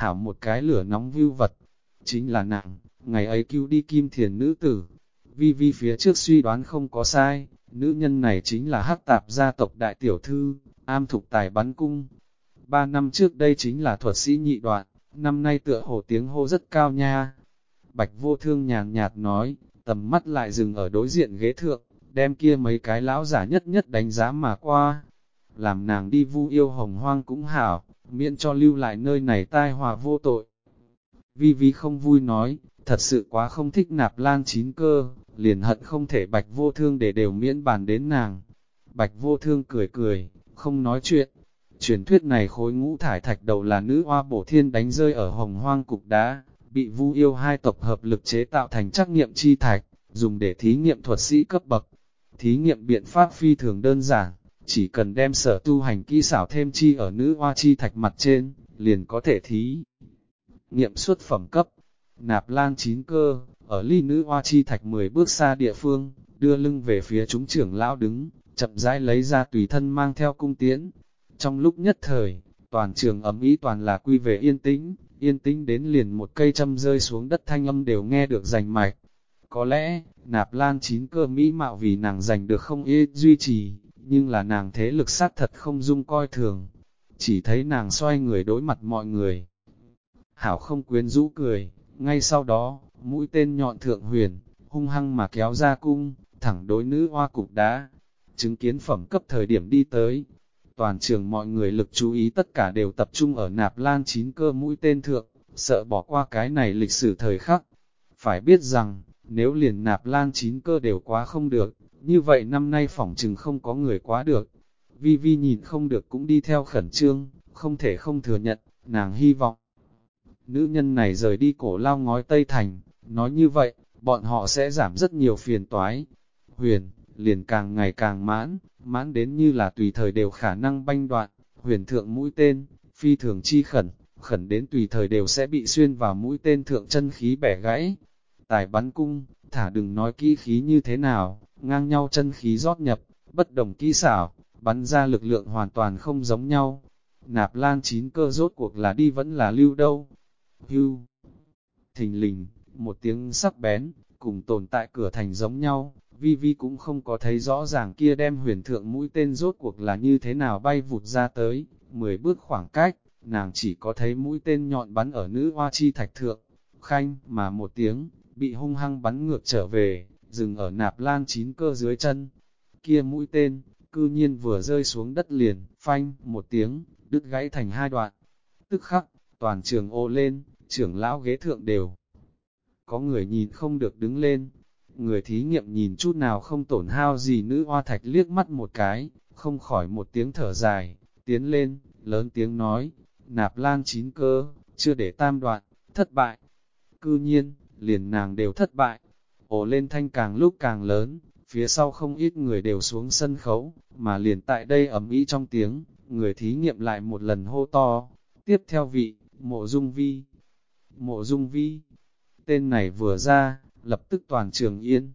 hảo một cái lửa nóng view vật, chính là nàng, ngày ấy cứu đi Kim Thiền nữ tử. Vi Vi phía trước suy đoán không có sai, nữ nhân này chính là Hắc Tạp gia tộc đại tiểu thư, am thục tài bắn cung. 3 năm trước đây chính là thuật sĩ nhị đoạn, năm nay tựa hồ tiếng hô rất cao nha. Bạch Vô Thương nhàn nhạt nói, tầm mắt lại dừng ở đối diện ghế thượng, đem kia mấy cái lão giả nhất nhất đánh giá mà qua. Làm nàng đi vu yêu hồng hoang cũng hảo, miễn cho lưu lại nơi này tai họa vô tội. Vi Vi không vui nói, thật sự quá không thích Nạp Lan Chín Cơ, liền hận không thể Bạch Vô Thương để đều miễn bàn đến nàng. Bạch Vô Thương cười cười, không nói chuyện. Truyền thuyết này khối ngũ thải thạch đầu là nữ oa bổ thiên đánh rơi ở hồng hoang cục đá, bị vu yêu hai tộc hợp lực chế tạo thành trắc nghiệm chi thạch, dùng để thí nghiệm thuật sĩ cấp bậc. Thí nghiệm biện pháp phi thường đơn giản, chỉ cần đem sở tu hành kỹ xảo thêm chi ở nữ oa chi thạch mặt trên, liền có thể thí nghiệm xuất phẩm cấp. Nạp Lan Chín Cơ, ở ly nữ oa chi thạch 10 bước xa địa phương, đưa lưng về phía chúng trưởng lão đứng, chậm rãi lấy ra tùy thân mang theo cung tiễn. Trong lúc nhất thời, toàn trường ấm ý toàn là quy về yên tĩnh đến liền một cây châm rơi xuống đất thanh âm đều nghe được rành mạch. Có lẽ, Nạp Lan Chín Cơ mỹ mạo vì nàng giành được không ít duy trì, nhưng là nàng thế lực sát thật không dung coi thường. Chỉ thấy nàng xoay người đối mặt mọi người. Hảo không quyến rũ cười, ngay sau đó, mũi tên nhọn thượng huyền, hung hăng mà kéo ra cung, thẳng đối nữ hoa cục đá. Chứng kiến phẩm cấp thời điểm đi tới. Toàn trường mọi người lực chú ý tất cả đều tập trung ở Nạp Lan Chín Cơ mũi tên thượng, sợ bỏ qua cái này lịch sử thời khắc. Phải biết rằng, nếu liền Nạp Lan Chín Cơ đều quá không được, như vậy năm nay phỏng chừng không có người quá được. Vi Vi nhìn không được cũng đi theo khẩn trương, không thể không thừa nhận, nàng hy vọng. Nữ nhân này rời đi Cổ Lao ngói Tây Thành, nói như vậy, bọn họ sẽ giảm rất nhiều phiền toái. Huyền, liền càng ngày càng mãn đến như là tùy thời đều khả năng banh đoạn, huyền thượng mũi tên, phi thường chi khẩn đến tùy thời đều sẽ bị xuyên vào mũi tên thượng chân khí bẻ gãy. Tài bắn cung, thả đừng nói kỹ khí như thế nào, ngang nhau chân khí rót nhập, bất đồng kỹ xảo, bắn ra lực lượng hoàn toàn không giống nhau. Nạp Lan Chín Cơ rốt cuộc là đi vẫn là lưu đâu. Hưu, thình lình, một tiếng sắc bén, cùng tồn tại cửa thành giống nhau. Vi Vi cũng không có thấy rõ ràng kia đem huyền thượng mũi tên rốt cuộc là như thế nào bay vụt ra tới, 10 bước khoảng cách, nàng chỉ có thấy mũi tên nhọn bắn ở nữ hoa chi thạch thượng, khanh mà một tiếng, bị hung hăng bắn ngược trở về, dừng ở Nạp Lan Chín Cơ dưới chân. Kia mũi tên, cư nhiên vừa rơi xuống đất liền, phanh một tiếng, đứt gãy thành hai đoạn. Tức khắc, toàn trường ô lên, trưởng lão ghế thượng đều. Có người nhìn không được đứng lên. Người thí nghiệm nhìn chút nào không tổn hao gì nữ hoa thạch liếc mắt một cái, không khỏi một tiếng thở dài, tiến lên, lớn tiếng nói, Nạp Lan Chín Cơ, chưa để tam đoạn, thất bại. Cư nhiên, liền nàng đều thất bại. Ồ lên thanh càng lúc càng lớn, phía sau không ít người đều xuống sân khấu, mà liền tại đây ầm ĩ trong tiếng, người thí nghiệm lại một lần hô to. Tiếp theo vị, Mộ Dung Vi. Mộ Dung Vi. Tên này vừa ra, lập tức toàn trường yên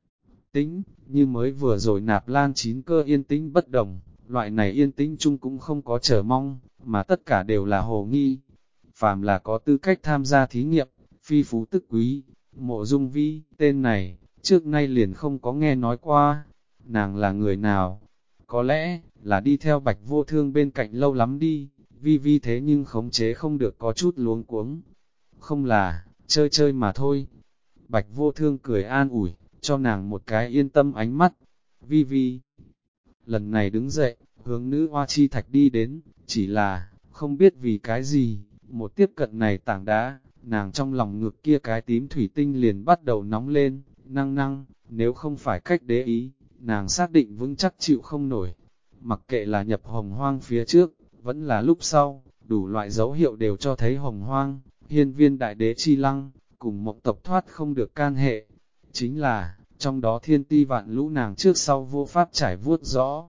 tĩnh, như mới vừa rồi Nạp Lan Chín Cơ yên tĩnh bất đồng, loại này yên tĩnh chung cũng không có chờ mong, mà tất cả đều là hồ nghi. Phàm là có tư cách tham gia thí nghiệm, phi phú tức quý, Mộ Dung Vi, tên này, trước nay liền không có nghe nói qua, nàng là người nào? Có lẽ, là đi theo Bạch Vô Thương bên cạnh lâu lắm đi, Vi Vi thế nhưng khống chế không được có chút luống cuống. Không là, chơi chơi mà thôi. Bạch Vô Thương cười an ủi, cho nàng một cái yên tâm ánh mắt. Vi Vi lần này đứng dậy, hướng nữ hoa chi thạch đi đến, chỉ là, không biết vì cái gì, một tiếp cận này tảng đá, nàng trong lòng ngực kia cái tím thủy tinh liền bắt đầu nóng lên, năng, nếu không phải cách đế ý, nàng xác định vững chắc chịu không nổi. Mặc kệ là nhập hồng hoang phía trước, vẫn là lúc sau, đủ loại dấu hiệu đều cho thấy hồng hoang, hiên viên đại đế chi lăng, cùng mộng tộc thoát không được can hệ. Chính là, trong đó thiên ti vạn lũ nàng trước sau vô pháp trải vuốt rõ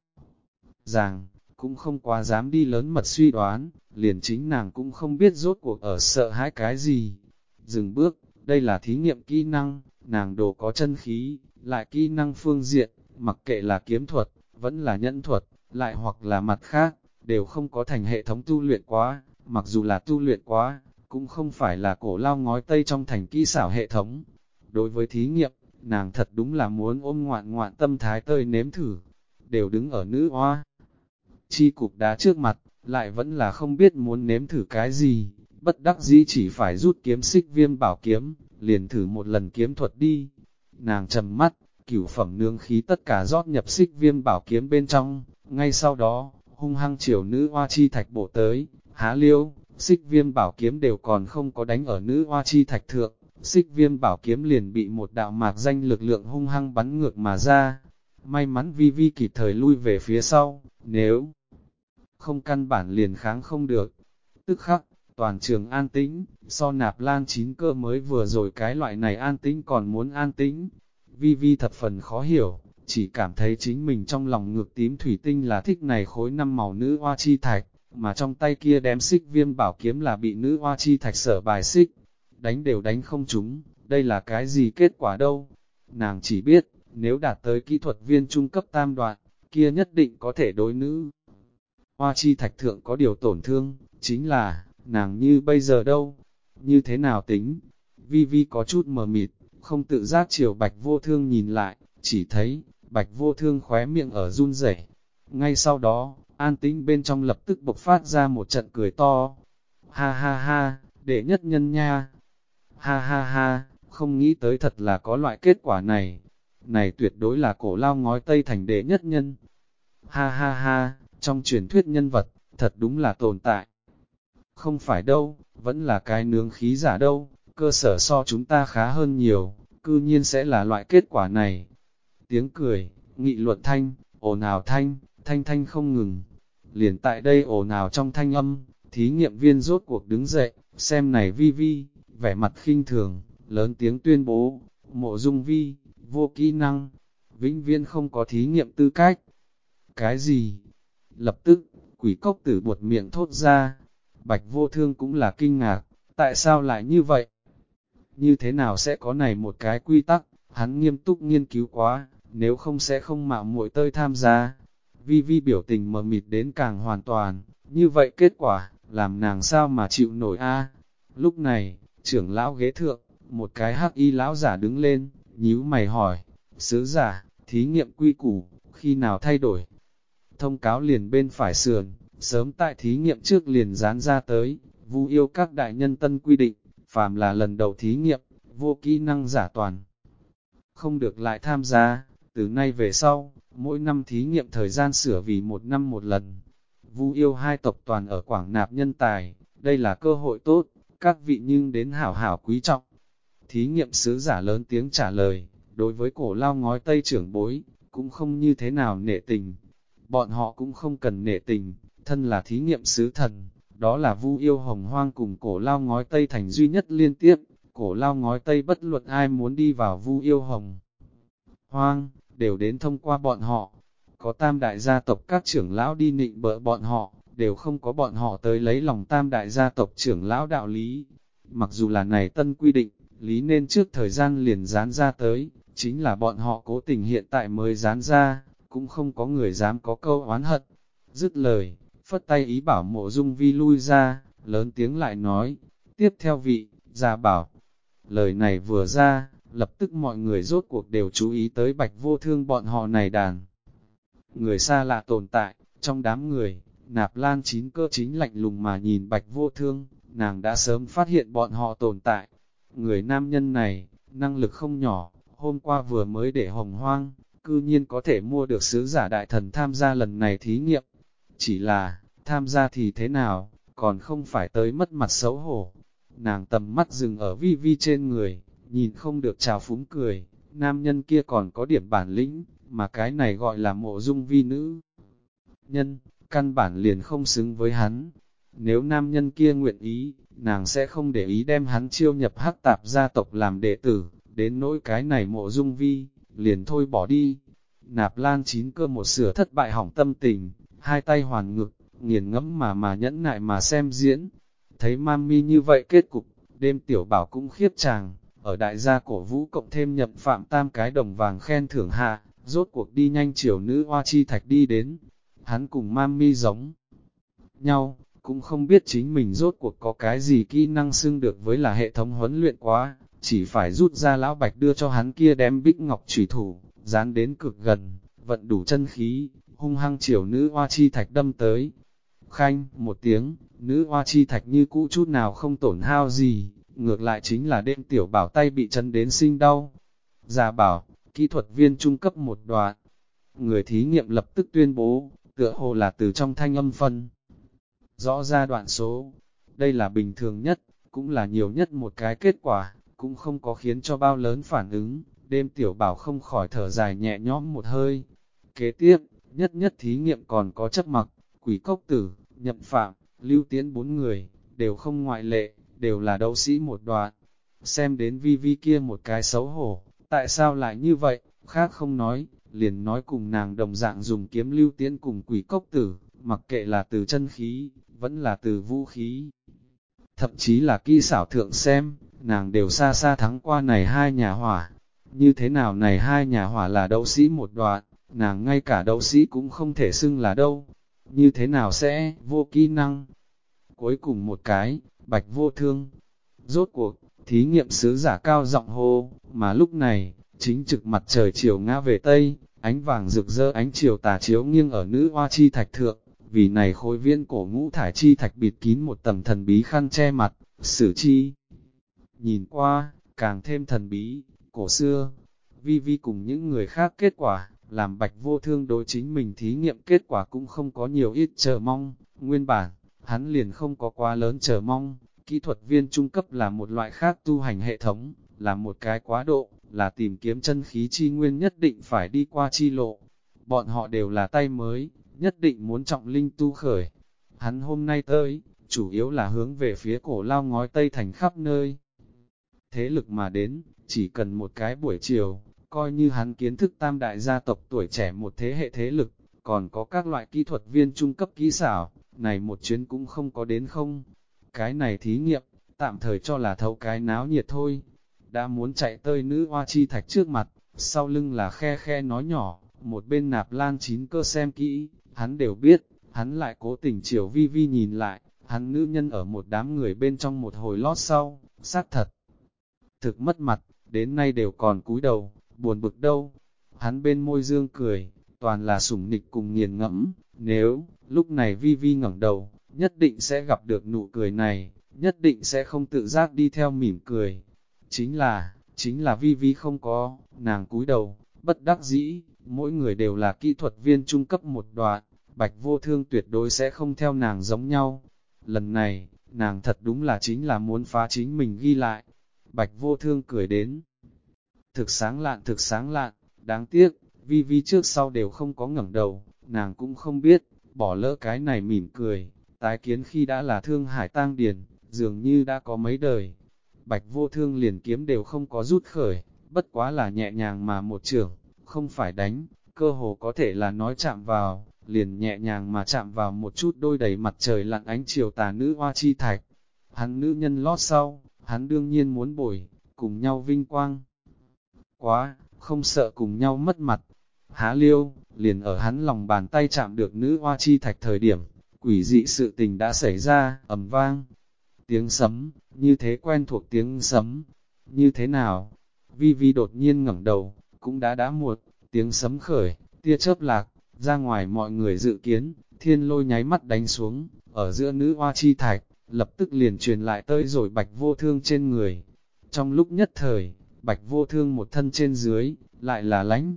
ràng, cũng không quá dám đi lớn mật suy đoán, liền chính nàng cũng không biết rốt cuộc ở sợ hãi cái gì. Dừng bước, đây là thí nghiệm kỹ năng, nàng đồ có chân khí, lại kỹ năng phương diện, mặc kệ là kiếm thuật, vẫn là nhẫn thuật, lại hoặc là mặt khác, đều không có thành hệ thống tu luyện quá, mặc dù là tu luyện quá, cũng không phải là cổ lao ngói Tây trong thành kỹ xảo hệ thống. Đối với thí nghiệm, nàng thật đúng là muốn ôm ngoạn ngoạn tâm thái tơi nếm thử, đều đứng ở nữ oa chi cục đá trước mặt, lại vẫn là không biết muốn nếm thử cái gì, bất đắc dĩ chỉ phải rút kiếm xích viêm bảo kiếm, liền thử một lần kiếm thuật đi. Nàng trầm mắt, cửu phẩm nương khí tất cả rót nhập xích viêm bảo kiếm bên trong, ngay sau đó, hung hăng chiều nữ oa chi thạch bổ tới, há liêu, xích viêm bảo kiếm đều còn không có đánh ở nữ oa chi thạch thượng, xích viêm bảo kiếm liền bị một đạo mạc danh lực lượng hung hăng bắn ngược mà ra. May mắn Vi Vi kịp thời lui về phía sau, nếu không căn bản liền kháng không được. Tức khắc, toàn trường an tĩnh, so Nạp Lan Chín Cơ mới vừa rồi cái loại này an tĩnh còn muốn an tĩnh. Vi Vi thập phần khó hiểu, chỉ cảm thấy chính mình trong lòng ngược tím thủy tinh là thích này khối 5 màu nữ oa chi thạch, mà trong tay kia đếm xích viêm bảo kiếm là bị nữ oa chi thạch sở bài xích. Đánh đều đánh không trúng, đây là cái gì kết quả đâu? Nàng chỉ biết, nếu đạt tới kỹ thuật viên trung cấp tam đoạn, kia nhất định có thể đối nữ oa chi thạch thượng có điều tổn thương, chính là, nàng như bây giờ đâu? Như thế nào tính? Vi Vi có chút mờ mịt, không tự giác chiều Bạch Vô Thương nhìn lại, chỉ thấy, Bạch Vô Thương khóe miệng ở run rẩy. Ngay sau đó, an tĩnh bên trong lập tức bộc phát ra một trận cười to. Ha ha ha, đệ nhất nhân nha. Ha ha ha, không nghĩ tới thật là có loại kết quả này. Này tuyệt đối là cổ lao ngói Tây thành đệ nhất nhân. Ha ha ha, trong truyền thuyết nhân vật, thật đúng là tồn tại. Không phải đâu, vẫn là cái nướng khí giả đâu, cơ sở so chúng ta khá hơn nhiều, cư nhiên sẽ là loại kết quả này. Tiếng cười, nghị luận thanh, ồn ào thanh, thanh thanh không ngừng. Liền tại đây ồn ào trong thanh âm, thí nghiệm viên rốt cuộc đứng dậy, xem này Vi Vi, vẻ mặt khinh thường, lớn tiếng tuyên bố, Mộ Dung Vi, vô kỹ năng, vĩnh viễn không có thí nghiệm tư cách. Cái gì? Lập tức, quỷ cốc tử buột miệng thốt ra. Bạch Vô Thương cũng là kinh ngạc, tại sao lại như vậy? Như thế nào sẽ có này một cái quy tắc, hắn nghiêm túc nghiên cứu quá, nếu không sẽ không mạo muội tơi tham gia. Vi Vi biểu tình mờ mịt đến càng hoàn toàn, như vậy kết quả, làm nàng sao mà chịu nổi a? Lúc này, trưởng lão ghế thượng, một cái hắc y lão giả đứng lên, nhíu mày hỏi, sứ giả, thí nghiệm quy củ, khi nào thay đổi? Thông cáo liền bên phải sườn, sớm tại thí nghiệm trước liền dán ra tới, Vu yêu các đại nhân tân quy định, phàm là lần đầu thí nghiệm, vô kỹ năng giả toàn. Không được lại tham gia, từ nay về sau, mỗi năm thí nghiệm thời gian sửa vì 1 năm một lần. Vu yêu hai tộc toàn ở Quảng Nạp nhân tài, đây là cơ hội tốt, các vị nhưng đến hảo hảo quý trọng. Thí nghiệm sứ giả lớn tiếng trả lời, đối với cổ lao ngói Tây trưởng bối, cũng không như thế nào nể tình. Bọn họ cũng không cần nể tình, thân là thí nghiệm sứ thần, đó là Vu yêu Hồng Hoang cùng cổ lao ngói Tây thành duy nhất liên tiếp, cổ lao ngói Tây bất luận ai muốn đi vào Vu yêu Hồng Hoang, đều đến thông qua bọn họ. Có tam đại gia tộc các trưởng lão đi nịnh bợ bọn họ, đều không có bọn họ tới lấy lòng tam đại gia tộc trưởng lão đạo lý. Mặc dù là này tân quy định, lý nên trước thời gian liền dán ra tới, chính là bọn họ cố tình hiện tại mới dán ra, cũng không có người dám có câu oán hận. Dứt lời, phất tay ý bảo Mộ Dung Vi lui ra, lớn tiếng lại nói, tiếp theo vị, gia bảo. Lời này vừa ra, lập tức mọi người rốt cuộc đều chú ý tới Bạch Vô Thương bọn họ này đàn. Người xa lạ tồn tại, trong đám người, Nạp Lan Chín Cơ chính lạnh lùng mà nhìn Bạch Vô Thương, nàng đã sớm phát hiện bọn họ tồn tại. Người nam nhân này, năng lực không nhỏ, hôm qua vừa mới để Hồng Hoang, cư nhiên có thể mua được sứ giả đại thần tham gia lần này thí nghiệm. Chỉ là, tham gia thì thế nào, còn không phải tới mất mặt xấu hổ. Nàng tầm mắt dừng ở Vi Vi trên người, nhìn không được trào phúng cười, nam nhân kia còn có điểm bản lĩnh, mà cái này gọi là Mộ Dung Vi nữ nhân, căn bản liền không xứng với hắn. Nếu nam nhân kia nguyện ý, nàng sẽ không để ý đem hắn chiêu nhập hắc tạp gia tộc làm đệ tử, đến nỗi cái này Mộ Dung Vi, liền thôi bỏ đi. Nạp Lan Chín Cơ một sửa thất bại hỏng tâm tình, hai tay hoàn ngực, nghiền ngẫm mà nhẫn nại mà xem diễn. Thấy mami như vậy kết cục, đêm tiểu bảo cũng khiếp chàng, ở đại gia cổ vũ cộng thêm nhập phạm tam cái đồng vàng khen thưởng hạ, rốt cuộc đi nhanh chiều nữ hoa chi thạch đi đến. Hắn cùng mami giống nhau, cũng không biết chính mình rốt cuộc có cái gì kỹ năng xưng được với là hệ thống huấn luyện quá, chỉ phải rút ra lão bạch đưa cho hắn kia đem bích ngọc chủy thủ, dán đến cực gần, vận đủ chân khí, hung hăng chiều nữ hoa chi thạch đâm tới. Khanh, một tiếng, nữ hoa chi thạch như cũ chút nào không tổn hao gì, ngược lại chính là đêm tiểu bảo tay bị chấn đến sinh đau. Già bảo, kỹ thuật viên trung cấp một đoạn, người thí nghiệm lập tức tuyên bố, tựa hồ là từ trong thanh âm phân. Rõ ra đoạn số, đây là bình thường nhất, cũng là nhiều nhất một cái kết quả, cũng không có khiến cho bao lớn phản ứng, đêm tiểu bảo không khỏi thở dài nhẹ nhõm một hơi. Kế tiếp, nhất thí nghiệm còn có chấp mặc, quỷ cốc tử, nhậm phạm, lưu tiến 4 người, đều không ngoại lệ, đều là đấu sĩ một đoạn. Xem đến vi vi kia một cái xấu hổ, tại sao lại như vậy, khác không nói, liền nói cùng nàng đồng dạng dùng kiếm lưu tiến cùng quỷ cốc tử, mặc kệ là từ chân khí, vẫn là từ vũ khí. Thậm chí là kỹ xảo thượng xem, nàng đều xa xa thắng qua này hai nhà hỏa. Như thế nào này hai nhà hỏa là đấu sĩ một đoạn, nàng ngay cả đấu sĩ cũng không thể xưng là đâu. Như thế nào sẽ vô kỹ năng? Cuối cùng một cái, bạch vô thương. Rốt cuộc, thí nghiệm sứ giả cao giọng hô, mà lúc này, chính trực mặt trời chiều ngã về Tây, ánh vàng rực rỡ ánh chiều tà chiếu nghiêng ở nữ hoa chi thạch thượng, vì này khối viên cổ ngũ thải chi thạch bịt kín một tầng thần bí khăn che mặt, sử chi. Nhìn qua, càng thêm thần bí, cổ xưa, vi vi cùng những người khác kết quả, làm bạch vô thương đối chính mình thí nghiệm kết quả cũng không có nhiều ít chờ mong, nguyên bản, hắn liền không có quá lớn chờ mong, kỹ thuật viên trung cấp là một loại khác tu hành hệ thống, là một cái quá độ, là tìm kiếm chân khí chi nguyên nhất định phải đi qua chi lộ. Bọn họ đều là tay mới, nhất định muốn trọng linh tu khởi. Hắn hôm nay tới, chủ yếu là hướng về phía cổ lao ngói Tây Thành khắp nơi. Thế lực mà đến, chỉ cần một cái buổi chiều, coi như hắn kiến thức tam đại gia tộc tuổi trẻ một thế hệ thế lực, còn có các loại kỹ thuật viên trung cấp kỹ xảo, này một chuyến cũng không có đến không. Cái này thí nghiệm, tạm thời cho là thấu cái náo nhiệt thôi. Đã muốn chạy tới nữ hoa chi thạch trước mặt, sau lưng là khe khe nói nhỏ, một bên nạp lan chín cơ xem kỹ, hắn đều biết, hắn lại cố tình chiều vi vi nhìn lại, hắn nữ nhân ở một đám người bên trong một hồi lót sau, xác thật. Thực mất mặt, đến nay đều còn cúi đầu, buồn bực đâu. Hắn bên môi dương cười, toàn là sủng nịch cùng nghiền ngẫm, nếu, lúc này vi vi ngẩng đầu, nhất định sẽ gặp được nụ cười này, nhất định sẽ không tự giác đi theo mỉm cười. Chính là vi vi không có, nàng cúi đầu, bất đắc dĩ, mỗi người đều là kỹ thuật viên trung cấp một đoạn, bạch vô thương tuyệt đối sẽ không theo nàng giống nhau. Lần này, nàng thật đúng là chính là muốn phá chính mình ghi lại. Bạch vô thương cười đến. Thực sáng lạn, đáng tiếc, vi vi trước sau đều không có ngẩng đầu, nàng cũng không biết, bỏ lỡ cái này mỉm cười, tái kiến khi đã là thương hải tang điền, dường như đã có mấy đời. Bạch vô thương liền kiếm đều không có rút khởi, bất quá là nhẹ nhàng mà một trưởng, không phải đánh, cơ hồ có thể là nói chạm vào, liền nhẹ nhàng mà chạm vào một chút đôi đầy mặt trời lặn ánh chiều tà nữ hoa chi thạch. Hắn nữ nhân lót sau, hắn đương nhiên muốn bồi, cùng nhau vinh quang. Quá, không sợ cùng nhau mất mặt. Há liêu, liền ở hắn lòng bàn tay chạm được nữ hoa chi thạch thời điểm, quỷ dị sự tình đã xảy ra, ầm vang. Tiếng sấm, như thế quen thuộc tiếng sấm. Như thế nào? Vi Vi đột nhiên ngẩng đầu, cũng đã muộn, tiếng sấm khởi, tia chớp lạc, ra ngoài mọi người dự kiến, thiên lôi nháy mắt đánh xuống, ở giữa nữ hoa chi thạch, lập tức liền truyền lại tới rồi bạch vô thương trên người. Trong lúc nhất thời, bạch vô thương một thân trên dưới, lại là lánh.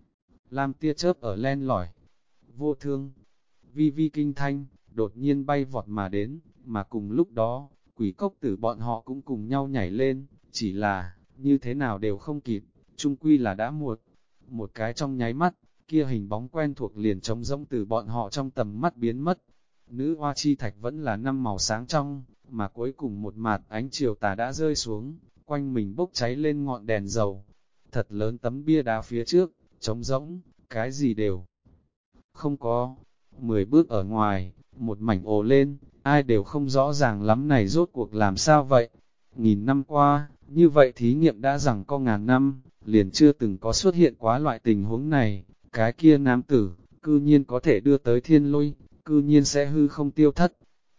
Lam tia chớp ở len lỏi. Vô thương, vi vi kinh thanh, đột nhiên bay vọt mà đến, mà cùng lúc đó, quỷ cốc tử bọn họ cũng cùng nhau nhảy lên, chỉ là, như thế nào đều không kịp, chung quy là đã muộn. Một cái trong nháy mắt, kia hình bóng quen thuộc liền trống rỗng từ bọn họ trong tầm mắt biến mất. Nữ hoa chi thạch vẫn là năm màu sáng trong, mà cuối cùng một mạt ánh chiều tà đã rơi xuống, quanh mình bốc cháy lên ngọn đèn dầu. Thật lớn tấm bia đá phía trước, trống rỗng, cái gì đều không có. 10 bước ở ngoài, một mảnh ồ lên, ai đều không rõ ràng lắm này rốt cuộc làm sao vậy. Nghìn năm qua, như vậy thí nghiệm đã rằng có ngàn năm, liền chưa từng có xuất hiện quá loại tình huống này. Cái kia nam tử, cư nhiên có thể đưa tới thiên lôi, cư nhiên sẽ hư không tiêu thất.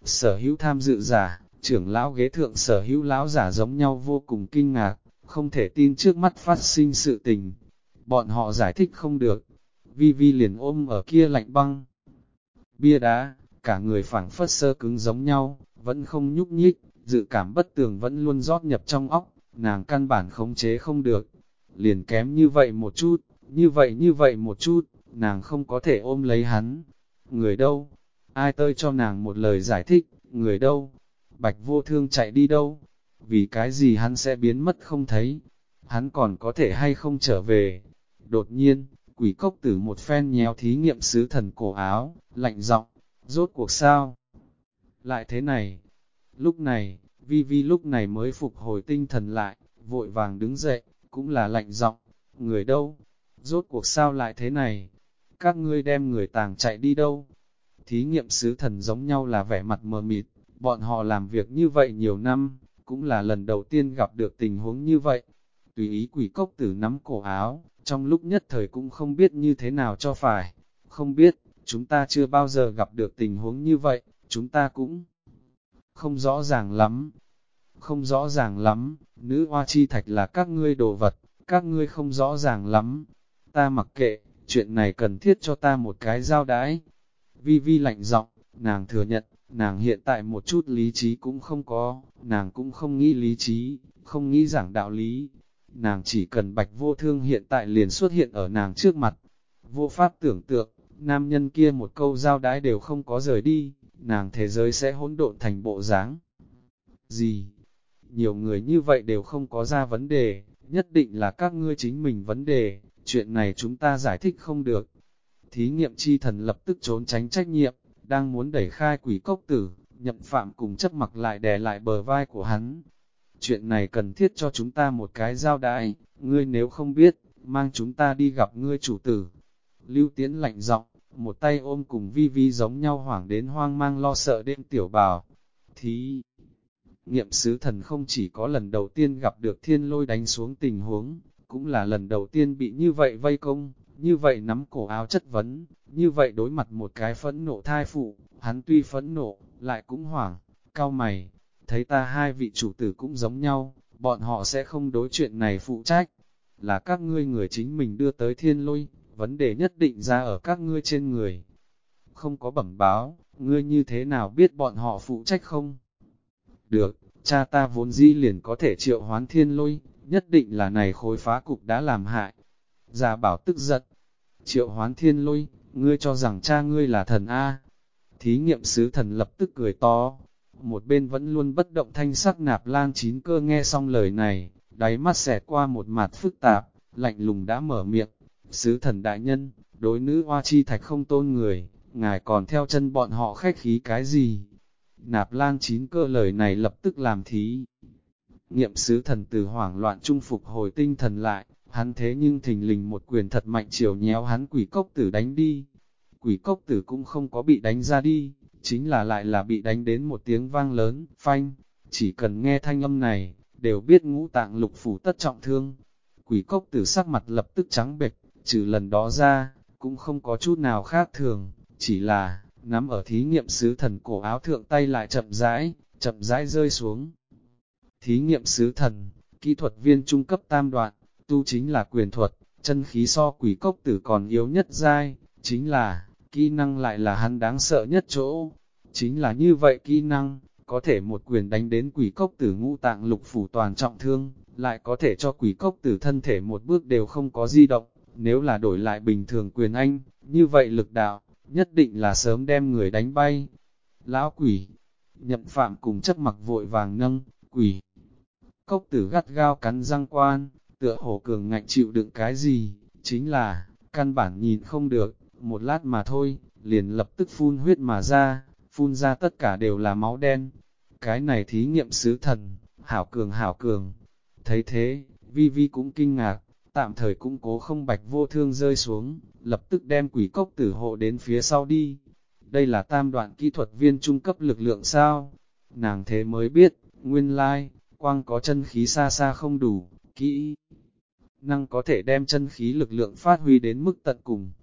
Sở hữu tham dự giả, trưởng lão ghế thượng sở hữu lão giả giống nhau vô cùng kinh ngạc, không thể tin trước mắt phát sinh sự tình. Bọn họ giải thích không được. Vi Vi liền ôm ở kia lạnh băng bia đá, cả người phảng phất sơ cứng giống nhau, vẫn không nhúc nhích, dự cảm bất tường vẫn luôn rót nhập trong óc, nàng căn bản khống chế không được. Liền kém như vậy một chút, như vậy một chút, nàng không có thể ôm lấy hắn. Người đâu? Ai tơi cho nàng một lời giải thích, người đâu? Bạch Vô Thương chạy đi đâu? Vì cái gì hắn sẽ biến mất không thấy? Hắn còn có thể hay không trở về? Đột nhiên, quỷ cốc tử một phen nhéo thí nghiệm sứ thần cổ áo, lạnh giọng, rốt cuộc sao? Lại thế này? Lúc này, Vi Vi lúc này mới phục hồi tinh thần lại, vội vàng đứng dậy, cũng là lạnh giọng, người đâu? Rốt cuộc sao lại thế này? Các ngươi đem người tàng chạy đi đâu? Thí nghiệm sứ thần giống nhau là vẻ mặt mờ mịt, bọn họ làm việc như vậy nhiều năm, cũng là lần đầu tiên gặp được tình huống như vậy. Tùy ý quỷ cốc tử nắm cổ áo, trong lúc nhất thời cũng không biết như thế nào cho phải. Không biết, chúng ta chưa bao giờ gặp được tình huống như vậy, chúng ta cũng không rõ ràng lắm. Không rõ ràng lắm, nữ hoa chi thạch là các ngươi đồ vật, các ngươi không rõ ràng lắm. Ta mặc kệ, chuyện này cần thiết cho ta một cái giao đái. Vi Vi lạnh giọng, nàng thừa nhận, nàng hiện tại một chút lý trí cũng không có, nàng cũng không nghĩ lý trí, không nghĩ giảng đạo lý. Nàng chỉ cần Bạch Vô Thương hiện tại liền xuất hiện ở nàng trước mặt. Vô pháp tưởng tượng, nam nhân kia một câu giao đái đều không có rời đi, nàng thế giới sẽ hỗn độn thành bộ dáng gì. Nhiều người như vậy đều không có ra vấn đề, nhất định là các ngươi chính mình vấn đề, chuyện này chúng ta giải thích không được. Thí nghiệm chi thần lập tức trốn tránh trách nhiệm, đang muốn đẩy khai quỷ cốc tử, Nhậm Phạm cùng chấp mặc lại đè lại bờ vai của hắn. Chuyện này cần thiết cho chúng ta một cái giao đãi, ngươi nếu không biết, mang chúng ta đi gặp ngươi chủ tử. Lưu Tiễn lạnh giọng, một tay ôm cùng Vi Vi giống nhau hoảng đến hoang mang lo sợ đêm tiểu bào. Thí nghiệm sứ thần không chỉ có lần đầu tiên gặp được thiên lôi đánh xuống tình huống, cũng là lần đầu tiên bị như vậy vây công, như vậy nắm cổ áo chất vấn, như vậy đối mặt một cái phẫn nộ thai phụ, hắn tuy phẫn nộ, lại cũng hoảng, cau mày, thấy ta hai vị chủ tử cũng giống nhau, bọn họ sẽ không đối chuyện này phụ trách, là các ngươi người chính mình đưa tới thiên lôi, vấn đề nhất định ra ở các ngươi trên người. Không có bẩm báo, ngươi như thế nào biết bọn họ phụ trách không? Được, cha ta vốn dĩ liền có thể triệu hoán thiên lôi, nhất định là này khối phá cục đã làm hại. Gia Bảo tức giận, triệu hoán thiên lôi, ngươi cho rằng cha ngươi là thần A. Thí nghiệm sứ thần lập tức cười to, một bên vẫn luôn bất động thanh sắc Nạp Lan Chín Cơ nghe xong lời này, đáy mắt xẹt qua một mặt phức tạp, lạnh lùng đã mở miệng, sứ thần đại nhân, đối nữ hoa chi thạch không tôn người, ngài còn theo chân bọn họ khách khí cái gì? Nạp Lan Chín Cơ lời này lập tức làm thí nghiệm sứ thần từ hoảng loạn trung phục hồi tinh thần lại, hắn thế nhưng thình lình một quyền thật mạnh chiều nhéo hắn quỷ cốc tử đánh đi. Quỷ cốc tử cũng không có bị đánh ra đi, chính là lại là bị đánh đến một tiếng vang lớn, phanh, chỉ cần nghe thanh âm này, đều biết ngũ tạng lục phủ tất trọng thương. Quỷ cốc tử sắc mặt lập tức trắng bệch, trừ lần đó ra, cũng không có chút nào khác thường, chỉ là, nắm ở thí nghiệm sứ thần cổ áo thượng tay lại chậm rãi rơi xuống. Thí nghiệm sứ thần, kỹ thuật viên trung cấp tam đoạn, tu chính là quyền thuật, chân khí so quỷ cốc tử còn yếu nhất giai, chính là, kỹ năng lại là hắn đáng sợ nhất chỗ. Chính là như vậy kỹ năng, có thể một quyền đánh đến quỷ cốc tử ngũ tạng lục phủ toàn trọng thương, lại có thể cho quỷ cốc tử thân thể một bước đều không có di động. Nếu là đổi lại bình thường quyền anh, như vậy lực đạo, nhất định là sớm đem người đánh bay. Lão quỷ, Nhậm Phạm cùng chấp mặc vội vàng nâng, quỷ. Cốc tử gắt gao cắn răng quan, tựa hồ cường ngạnh chịu đựng cái gì, chính là, căn bản nhìn không được, một lát mà thôi, liền lập tức phun huyết mà ra, phun ra tất cả đều là máu đen. Cái này thí nghiệm sứ thần, hảo cường. Thấy thế, Vi Vi cũng kinh ngạc, tạm thời cũng cố không Bạch Vô Thương rơi xuống, lập tức đem quỷ cốc tử hộ đến phía sau đi. Đây là tam đoạn kỹ thuật viên trung cấp lực lượng sao? Nàng thế mới biết, nguyên lai, quang có chân khí xa xa không đủ, kỹ năng có thể đem chân khí lực lượng phát huy đến mức tận cùng.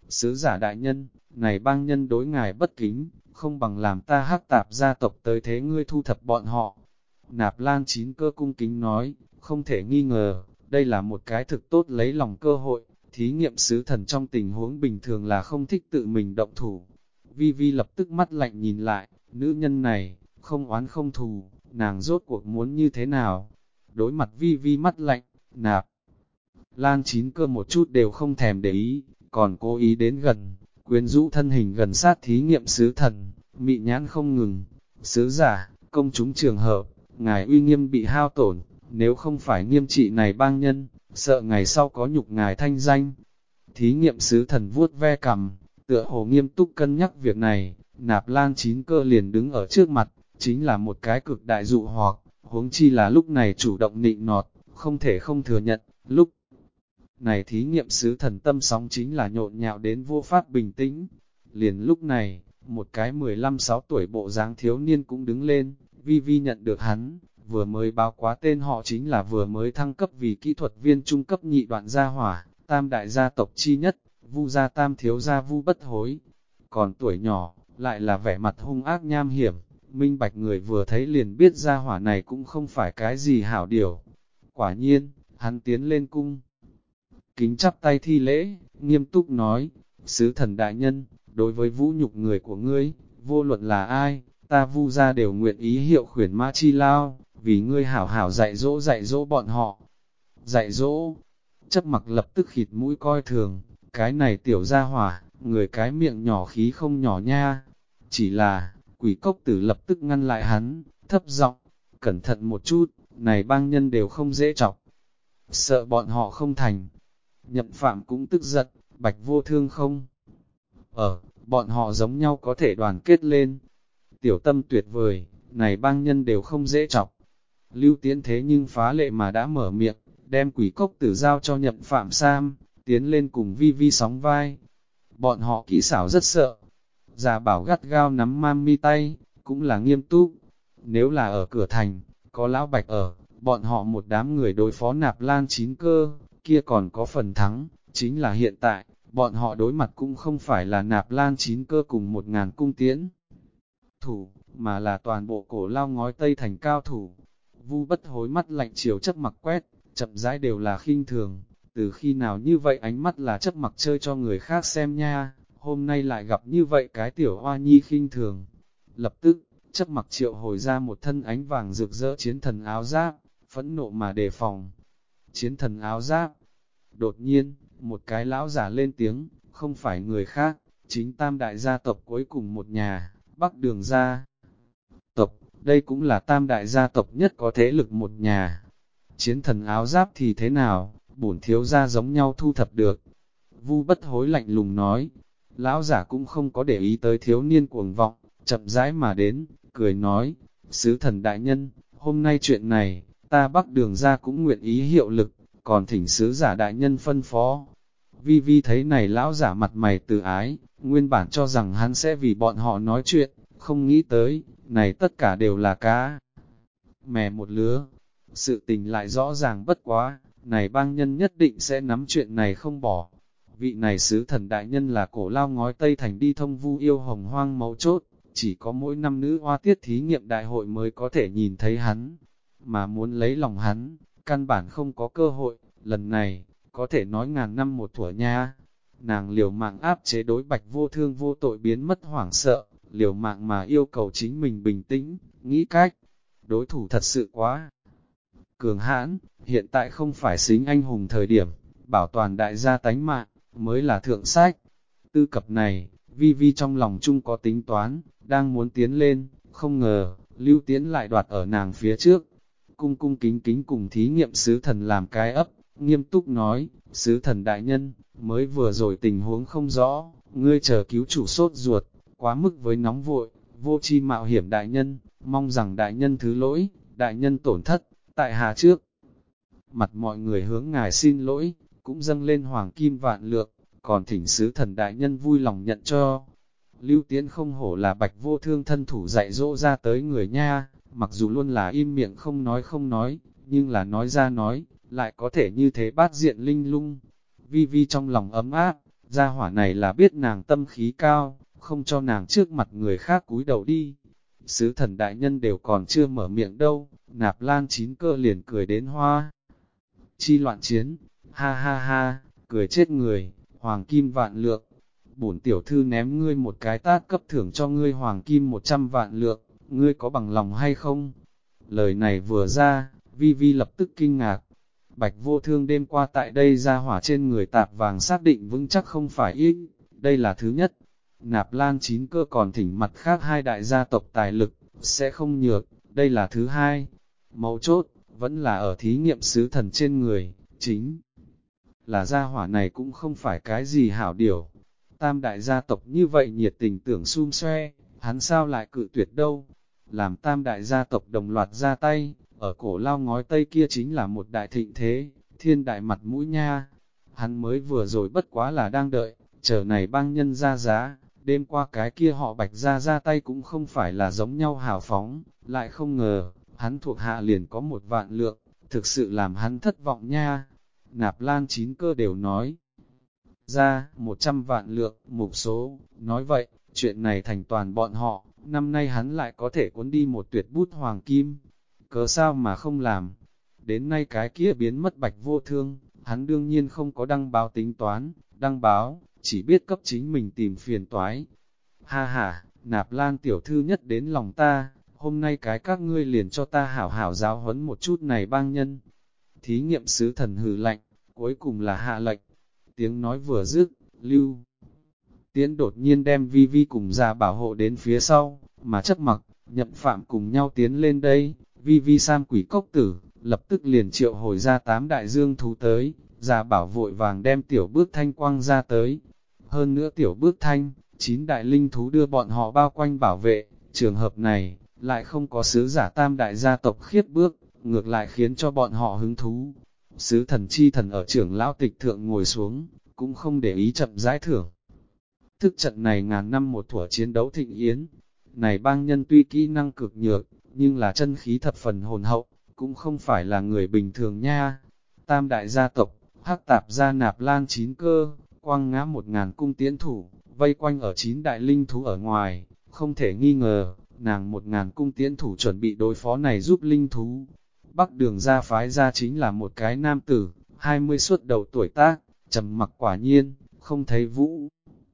Sứ giả đại nhân, này bang nhân đối ngài bất kính, không bằng làm ta Hắc Tạp gia tộc tới thế ngươi thu thập bọn họ. Nạp Lan Chín Cơ cung kính nói, không thể nghi ngờ, đây là một cái thực tốt lấy lòng cơ hội, thí nghiệm sứ thần trong tình huống bình thường là không thích tự mình động thủ. Vi Vi lập tức mắt lạnh nhìn lại, nữ nhân này, không oán không thù, nàng rốt cuộc muốn như thế nào? Đối mặt Vi Vi mắt lạnh, Nạp Lan Chín Cơ một chút đều không thèm để ý, còn cố ý đến gần, quyến rũ thân hình gần sát thí nghiệm sứ thần, mị nhãn không ngừng. Sứ giả, công chúng trường hợp, ngài uy nghiêm bị hao tổn, nếu không phải nghiêm trị này bang nhân, sợ ngày sau có nhục ngài thanh danh. Thí nghiệm sứ thần vuốt ve cằm, tựa hồ nghiêm túc cân nhắc việc này, Nạp Lan Chín Cơ liền đứng ở trước mặt, chính là một cái cực đại dụ hoặc, huống chi là lúc này chủ động nịnh nọt, không thể không thừa nhận, lúc này thí nghiệm sứ thần tâm sóng chính là nhộn nhạo đến vô pháp bình tĩnh. Liền lúc này, một cái 15-16 tuổi bộ dáng thiếu niên cũng đứng lên, Vi Vi nhận được hắn, vừa mới báo quá tên họ chính là vừa mới thăng cấp vì kỹ thuật viên trung cấp nhị đoạn gia hỏa, tam đại gia tộc chi nhất, Vu gia tam thiếu gia Vu Bất Hối. Còn tuổi nhỏ, lại là vẻ mặt hung ác nham hiểm, minh bạch người vừa thấy liền biết gia hỏa này cũng không phải cái gì hảo điều. Quả nhiên, hắn tiến lên cung kính chắp tay thi lễ, nghiêm túc nói, sứ thần đại nhân, đối với vũ nhục người của ngươi, vô luận là ai, ta Vu gia đều nguyện ý hiệu khuyển mã chi lao, vì ngươi hảo hảo dạy dỗ bọn họ. Dạy dỗ, chấp mặc lập tức khịt mũi coi thường, cái này tiểu gia hỏa, người cái miệng nhỏ khí không nhỏ nha. Chỉ là, quỷ cốc tử lập tức ngăn lại hắn, thấp giọng, cẩn thận một chút, này bang nhân đều không dễ chọc. Sợ bọn họ không thành. Nhậm Phạm cũng tức giận, Bạch Vô Thương không? Bọn họ giống nhau có thể đoàn kết lên. Tiểu tâm tuyệt vời, này bang nhân đều không dễ chọc. Lưu Tiến thế nhưng phá lệ mà đã mở miệng, đem quỷ cốc tử giao cho Nhậm Phạm Sam, tiến lên cùng Vi Vi sóng vai. Bọn họ kỹ xảo rất sợ. Già bảo gắt gao nắm mam mi tay, cũng là nghiêm túc. Nếu là ở cửa thành, có lão Bạch ở, bọn họ một đám người đối phó Nạp Lan Chín Cơ, kia còn có phần thắng, chính là hiện tại, bọn họ đối mặt cũng không phải là Nạp Lan Chín Cơ cùng 1000 cung tiễn thủ, mà là toàn bộ Cổ Lao ngói Tây thành cao thủ. Vu Bất Hối mắt lạnh chiều chấp mặc quét, chậm rãi đều là khinh thường, từ khi nào như vậy ánh mắt là chấp mặc chơi cho người khác xem nha, hôm nay lại gặp như vậy cái tiểu hoa nhi khinh thường. Lập tức, chấp mặc triệu hồi ra một thân ánh vàng rực rỡ chiến thần áo giáp, phẫn nộ mà đề phòng. Chiến thần áo giáp. Đột nhiên, một cái lão giả lên tiếng, không phải người khác, chính tam đại gia tộc cuối cùng một nhà, Bắc Đường gia tộc, đây cũng là tam đại gia tộc nhất có thế lực một nhà. Chiến thần áo giáp thì thế nào, bổn thiếu gia giống nhau thu thập được. Vu Bất Hối lạnh lùng nói, lão giả cũng không có để ý tới thiếu niên cuồng vọng, chậm rãi mà đến, cười nói, sứ thần đại nhân, hôm nay chuyện này, ta Bắc Đường gia cũng nguyện ý hiệu lực, còn thỉnh sứ giả đại nhân phân phó. Vi Vi thấy này lão giả mặt mày từ ái, nguyên bản cho rằng hắn sẽ vì bọn họ nói chuyện, không nghĩ tới, này tất cả đều là cá mè một lứa. Sự tình lại rõ ràng bất quá, này bang nhân nhất định sẽ nắm chuyện này không bỏ. Vị này sứ thần đại nhân là Cổ Lao ngói Tây thành đi thông Vu yêu hồng hoang mấu chốt, chỉ có mỗi năm nữ hoa tiết thí nghiệm đại hội mới có thể nhìn thấy hắn, mà muốn lấy lòng hắn, căn bản không có cơ hội, lần này, có thể nói ngàn năm một thuở nha. Nàng liều mạng áp chế đối Bạch Vô Thương vô tội biến mất hoảng sợ, liều mạng mà yêu cầu chính mình bình tĩnh, nghĩ cách. Đối thủ thật sự quá cường hãn, hiện tại không phải xính anh hùng thời điểm, bảo toàn đại gia tánh mạng, mới là thượng sách. Tư cập này, Vi Vi trong lòng chung có tính toán, đang muốn tiến lên, không ngờ, Lưu Tiến lại đoạt ở nàng phía trước. Cung cung kính kính cùng thí nghiệm sứ thần làm cái ấp, nghiêm túc nói, sứ thần đại nhân, mới vừa rồi tình huống không rõ, ngươi chờ cứu chủ sốt ruột, quá mức với nóng vội, vô chi mạo hiểm đại nhân, mong rằng đại nhân thứ lỗi, đại nhân tổn thất, tại hạ trước. Mặt mọi người hướng ngài xin lỗi, cũng dâng lên hoàng kim vạn lượng, còn thỉnh sứ thần đại nhân vui lòng nhận cho. Lưu Tiến không hổ là Bạch Vô Thương thân thủ dạy dỗ ra tới người nha, mặc dù luôn là im miệng không nói, nhưng là nói ra nói, lại có thể như thế bát diện linh lung. Vi Vi trong lòng ấm áp, Gia hỏa này là biết nàng tâm khí cao, không cho nàng trước mặt người khác cúi đầu đi. Sứ thần đại nhân đều còn chưa mở miệng đâu, Nạp Lan Chín Cơ liền cười đến hoa. Chi loạn chiến, ha ha ha, cười chết người, hoàng kim vạn lượng. Bổn tiểu thư ném ngươi một cái tát cấp thưởng cho ngươi hoàng kim 100 vạn lượng, ngươi có bằng lòng hay không? Lời này vừa ra, Vi Vi lập tức kinh ngạc. Bạch Vô Thương đêm qua tại đây ra hỏa trên người tạp vàng xác định vững chắc không phải ít, đây là thứ nhất. Nạp Lan Chín Cơ còn thỉnh mặt khác hai đại gia tộc tài lực, sẽ không nhược, đây là thứ hai. Mấu chốt, vẫn là ở thí nghiệm sứ thần trên người, chính là gia hỏa này cũng không phải cái gì hảo điều. Tam đại gia tộc như vậy nhiệt tình tưởng xum xoe, hắn sao lại cự tuyệt đâu. Làm tam đại gia tộc đồng loạt ra tay, ở cổ lao ngói tây kia chính là một đại thịnh thế, thiên đại mặt mũi nha. Hắn mới vừa rồi bất quá là đang đợi, chờ này bang nhân ra giá, đêm qua cái kia họ Bạch ra tay cũng không phải là giống nhau hào phóng, lại không ngờ, hắn thuộc hạ liền có 1 vạn lượng, thực sự làm hắn thất vọng nha. Nạp Lan Chín Cơ đều nói ra 100 vạn lượng, mục số, nói vậy, chuyện này thành toàn bọn họ, năm nay hắn lại có thể cuốn đi một tuyệt bút hoàng kim, cớ sao mà không làm. Đến nay cái kia biến mất Bạch Vô Thương, hắn đương nhiên không có đăng báo tính toán, đăng báo, chỉ biết cấp chính mình tìm phiền toái. Ha ha, Nạp Lan tiểu thư nhất đến lòng ta, hôm nay cái các ngươi liền cho ta hảo hảo giáo huấn một chút này bang nhân. Thí nghiệm sứ thần hừ lạnh, cuối cùng là hạ lệnh. Tiếng nói vừa dứt, Lưu Tiến đột nhiên đem Vi Vi cùng ra bảo hộ đến phía sau, mà chấp mặc, Nhậm Phạm cùng nhau tiến lên đây. Vi Vi sam quỷ cốc tử, lập tức liền triệu hồi ra 8 đại dương thú tới, ra bảo vội vàng đem tiểu bước thanh quang ra tới. Hơn nữa tiểu bước thanh, 9 đại linh thú đưa bọn họ bao quanh bảo vệ, trường hợp này, lại không có sứ giả tam đại gia tộc khiếp bước, ngược lại khiến cho bọn họ hứng thú. Sứ thần chi thần ở trưởng lão tịch thượng ngồi xuống, cũng không để ý chậm rãi thưởng. Thức trận này ngàn năm một thuở chiến đấu thịnh yến, này bang nhân tuy kỹ năng cực nhược, nhưng là chân khí thập phần hồn hậu, cũng không phải là người bình thường nha. Tam đại gia tộc, hắc tạp gia Nạp Lan Chín Cơ, quăng ngã 1000 cung tiễn thủ, vây quanh ở 9 đại linh thú ở ngoài, không thể nghi ngờ, nàng 1000 cung tiễn thủ chuẩn bị đối phó này giúp linh thú. Bắc đường gia phái ra chính là một cái nam tử, 20 suốt đầu tuổi tác, trầm mặc quả nhiên, không thấy vũ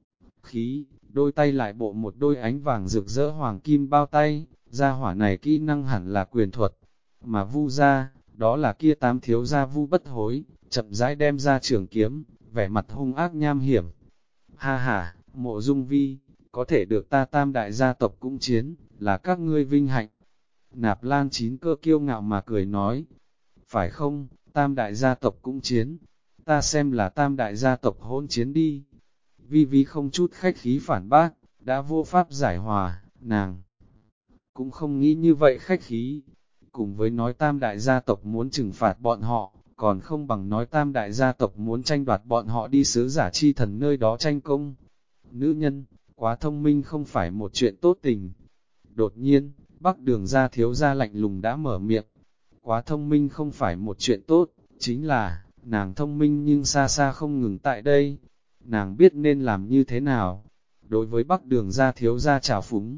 khí, đôi tay lại bộ một đôi ánh vàng rực rỡ hoàng kim bao tay, gia hỏa này kỹ năng hẳn là quyền thuật, mà Vu gia, đó là kia 8 thiếu gia Vu Bất Hối, chậm rãi đem ra trường kiếm, vẻ mặt hung ác nham hiểm. Ha ha, Mộ Dung Vi, có thể được ta tam đại gia tộc cũng chiến, là các ngươi vinh hạnh. Nạp Lan Chín Cơ kiêu ngạo mà cười nói, phải không, tam đại gia tộc cũng chiến, ta xem là tam đại gia tộc hỗn chiến đi. Vi Vi không chút khách khí phản bác, đã vô pháp giải hòa, nàng cũng không nghĩ như vậy khách khí. Cùng với nói tam đại gia tộc muốn trừng phạt bọn họ, còn không bằng nói tam đại gia tộc muốn tranh đoạt bọn họ đi sứ giả chi thần nơi đó tranh công. Nữ nhân, quá thông minh không phải một chuyện tốt tình. Đột nhiên, Bắc đường gia thiếu gia lạnh lùng đã mở miệng. Quá thông minh không phải một chuyện tốt, chính là, nàng thông minh nhưng xa xa không ngừng tại đây. Nàng biết nên làm như thế nào. Đối với Bắc đường gia thiếu gia trào phúng,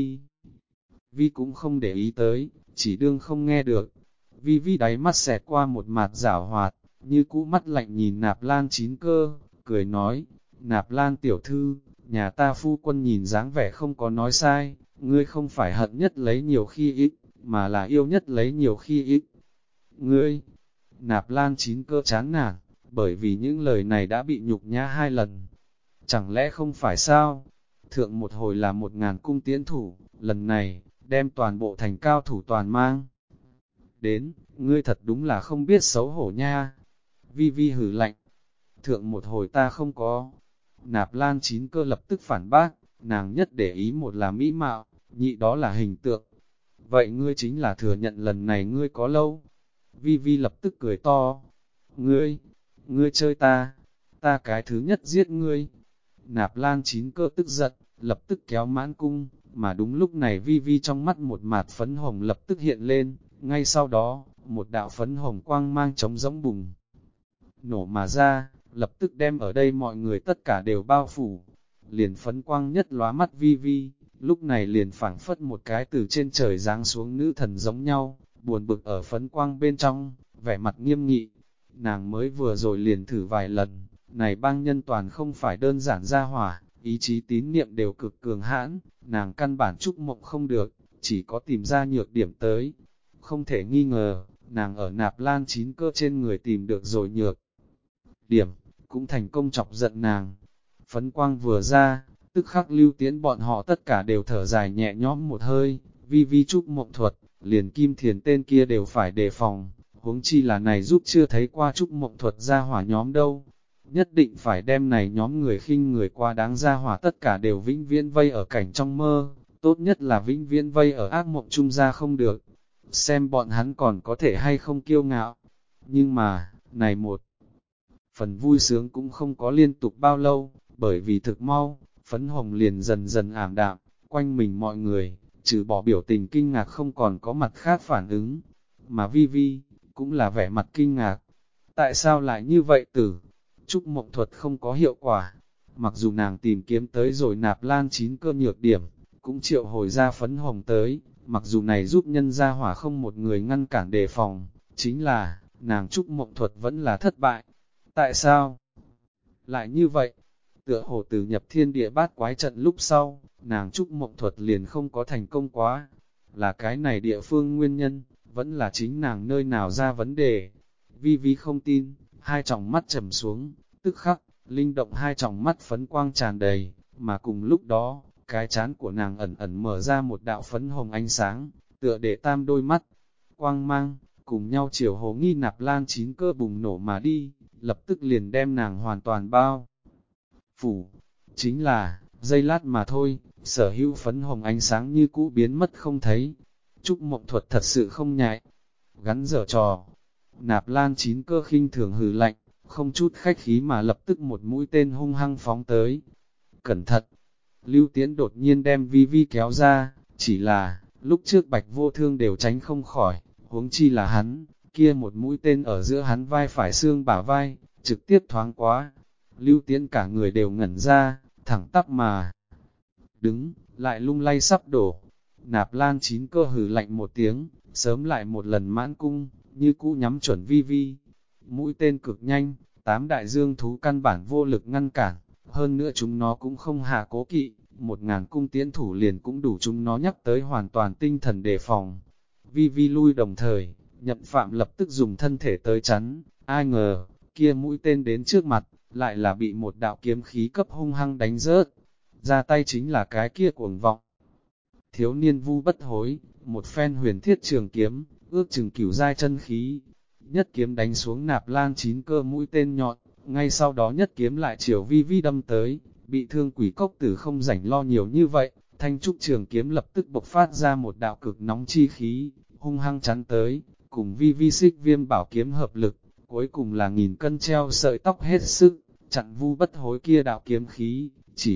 Vi cũng không để ý tới, chỉ đương không nghe được. Vi đáy mắt xẹt qua một mặt giảo hoạt, như cũ mắt lạnh nhìn Nạp Lan Chín Cơ, cười nói, Nạp Lan tiểu thư, nhà ta phu quân nhìn dáng vẻ không có nói sai, ngươi không phải hận nhất lấy nhiều khi ít, mà là yêu nhất lấy nhiều khi ít. Ngươi, Nạp Lan Chín Cơ chán nản, bởi vì những lời này đã bị nhục nhã 2 lần. Chẳng lẽ không phải sao? Thượng một hồi là 1000 cung tiễn thủ, lần này, đem toàn bộ thành cao thủ toàn mang. Đến, ngươi thật đúng là không biết xấu hổ nha. Vi hử lạnh. Thượng một hồi ta không có. Nạp Lan Chín Cơ lập tức phản bác, nàng nhất để ý một là mỹ mạo, nhị đó là hình tượng. Vậy ngươi chính là thừa nhận lần này ngươi có lâu. Vi lập tức cười to. Ngươi chơi ta cái thứ nhất giết ngươi. Nạp Lan Chín Cơ tức giận, lập tức kéo mãn cung, mà đúng lúc này Vi trong mắt một mạt phấn hồng lập tức hiện lên, ngay sau đó, một đạo phấn hồng quang mang trống rỗng bùng. Nổ mà ra, lập tức đem ở đây mọi người tất cả đều bao phủ. Liền phấn quang nhất lóa mắt vi vi, lúc này liền phảng phất một cái từ trên trời giáng xuống nữ thần giống nhau, buồn bực ở phấn quang bên trong, vẻ mặt nghiêm nghị. Nàng mới vừa rồi liền thử vài lần, này bang nhân toàn không phải đơn giản ra hỏa, ý chí tín niệm đều cực cường hãn, nàng căn bản chúc mộng không được, chỉ có tìm ra nhược điểm tới. Không thể nghi ngờ, nàng ở Nạp Lan Chín Cơ trên người tìm được rồi nhược điểm, cũng thành công chọc giận nàng. Phấn quang vừa ra, tức khắc Lưu Tiễn bọn họ tất cả đều thở dài nhẹ nhõm một hơi, vi vi trúc mộng thuật, liền Kim Thiền tên kia đều phải đề phòng, huống chi là này giúp chưa thấy qua trúc mộng thuật ra hỏa nhóm đâu. Nhất định phải đem này nhóm người khinh người qua đáng ra hỏa tất cả đều vĩnh viễn vây ở cảnh trong mơ, tốt nhất là vĩnh viễn vây ở ác mộng chung ra không được. Xem bọn hắn còn có thể hay không kiêu ngạo. Nhưng mà, này một phần vui sướng cũng không có liên tục bao lâu, bởi vì thực mau, phấn hồng liền dần dần ảm đạm, quanh mình mọi người, trừ bỏ biểu tình kinh ngạc không còn có mặt khác phản ứng. Mà Vi Vi, cũng là vẻ mặt kinh ngạc. Tại sao lại như vậy tử? Trúc mộng thuật không có hiệu quả. Mặc dù nàng tìm kiếm tới rồi Nạp Lan Chín Cơ nhược điểm, cũng triệu hồi ra phấn hồng tới, mặc dù này giúp nhân gia hỏa không một người ngăn cản đề phòng, chính là, nàng trúc mộng thuật vẫn là thất bại. Tại sao? Lại như vậy, tựa hồ từ nhập thiên địa bát quái trận lúc sau, nàng trúc mộng thuật liền không có thành công quá. Là cái này địa phương nguyên nhân, vẫn là chính nàng nơi nào ra vấn đề. Vi Vi không tin, hai tròng mắt trầm xuống, tức khắc, linh động hai tròng mắt phấn quang tràn đầy, mà cùng lúc đó, cái chán của nàng ẩn ẩn mở ra một đạo phấn hồng ánh sáng, tựa để tam đôi mắt, quang mang, cùng nhau chiều Hồ Nghi Nạp Lan Chín Cơ bùng nổ mà đi, lập tức liền đem nàng hoàn toàn bao phủ. Chính là, giây lát mà thôi, sở hữu phấn hồng ánh sáng như cũ biến mất không thấy. Trúc mộng thuật thật sự không nhại, gắn dở trò. Nạp Lan Chín Cơ khinh thường hừ lạnh, không chút khách khí mà lập tức một mũi tên hung hăng phóng tới. Cẩn thận! Lưu Tiễn đột nhiên đem Vi Vi kéo ra, chỉ là, lúc trước Bạch Vô Thương đều tránh không khỏi, huống chi là hắn, kia một mũi tên ở giữa hắn vai phải xương bả vai, trực tiếp thoáng quá. Lưu Tiễn cả người đều ngẩn ra, thẳng tắp mà đứng, lại lung lay sắp đổ. Nạp Lan Chín Cơ hừ lạnh một tiếng, sớm lại một lần mãn cung, như cũ nhắm chuẩn Vi Vi. Mũi tên cực nhanh, 8 đại dương thú căn bản vô lực ngăn cản, hơn nữa chúng nó cũng không hạ cố kỵ, 1000 cung tiễn thủ liền cũng đủ chúng nó nhắc tới hoàn toàn tinh thần đề phòng. Vi Vi lui đồng thời, Nhậm Phạm lập tức dùng thân thể tới chắn, ai ngờ, kia mũi tên đến trước mặt, lại là bị một đạo kiếm khí cấp hung hăng đánh rớt. Ra tay chính là cái kia cuồng vọng. Thiếu niên Vu Bất Hối, một phen huyền thiết trường kiếm, ước chừng cửu giai chân khí. Nhất kiếm đánh xuống Nạp Lan Chín Cơ mũi tên nhọn, ngay sau đó nhất kiếm lại chiều Vi Vi đâm tới, bị thương Quỷ Cốc Tử không rảnh lo nhiều như vậy, thanh trúc trường kiếm lập tức bộc phát ra một đạo cực nóng chi khí, hung hăng chắn tới, cùng Vi Vi xích viêm bảo kiếm hợp lực, cuối cùng là 1000 cân treo sợi tóc hết sức, chặn Vu Bất Hối kia đạo kiếm khí,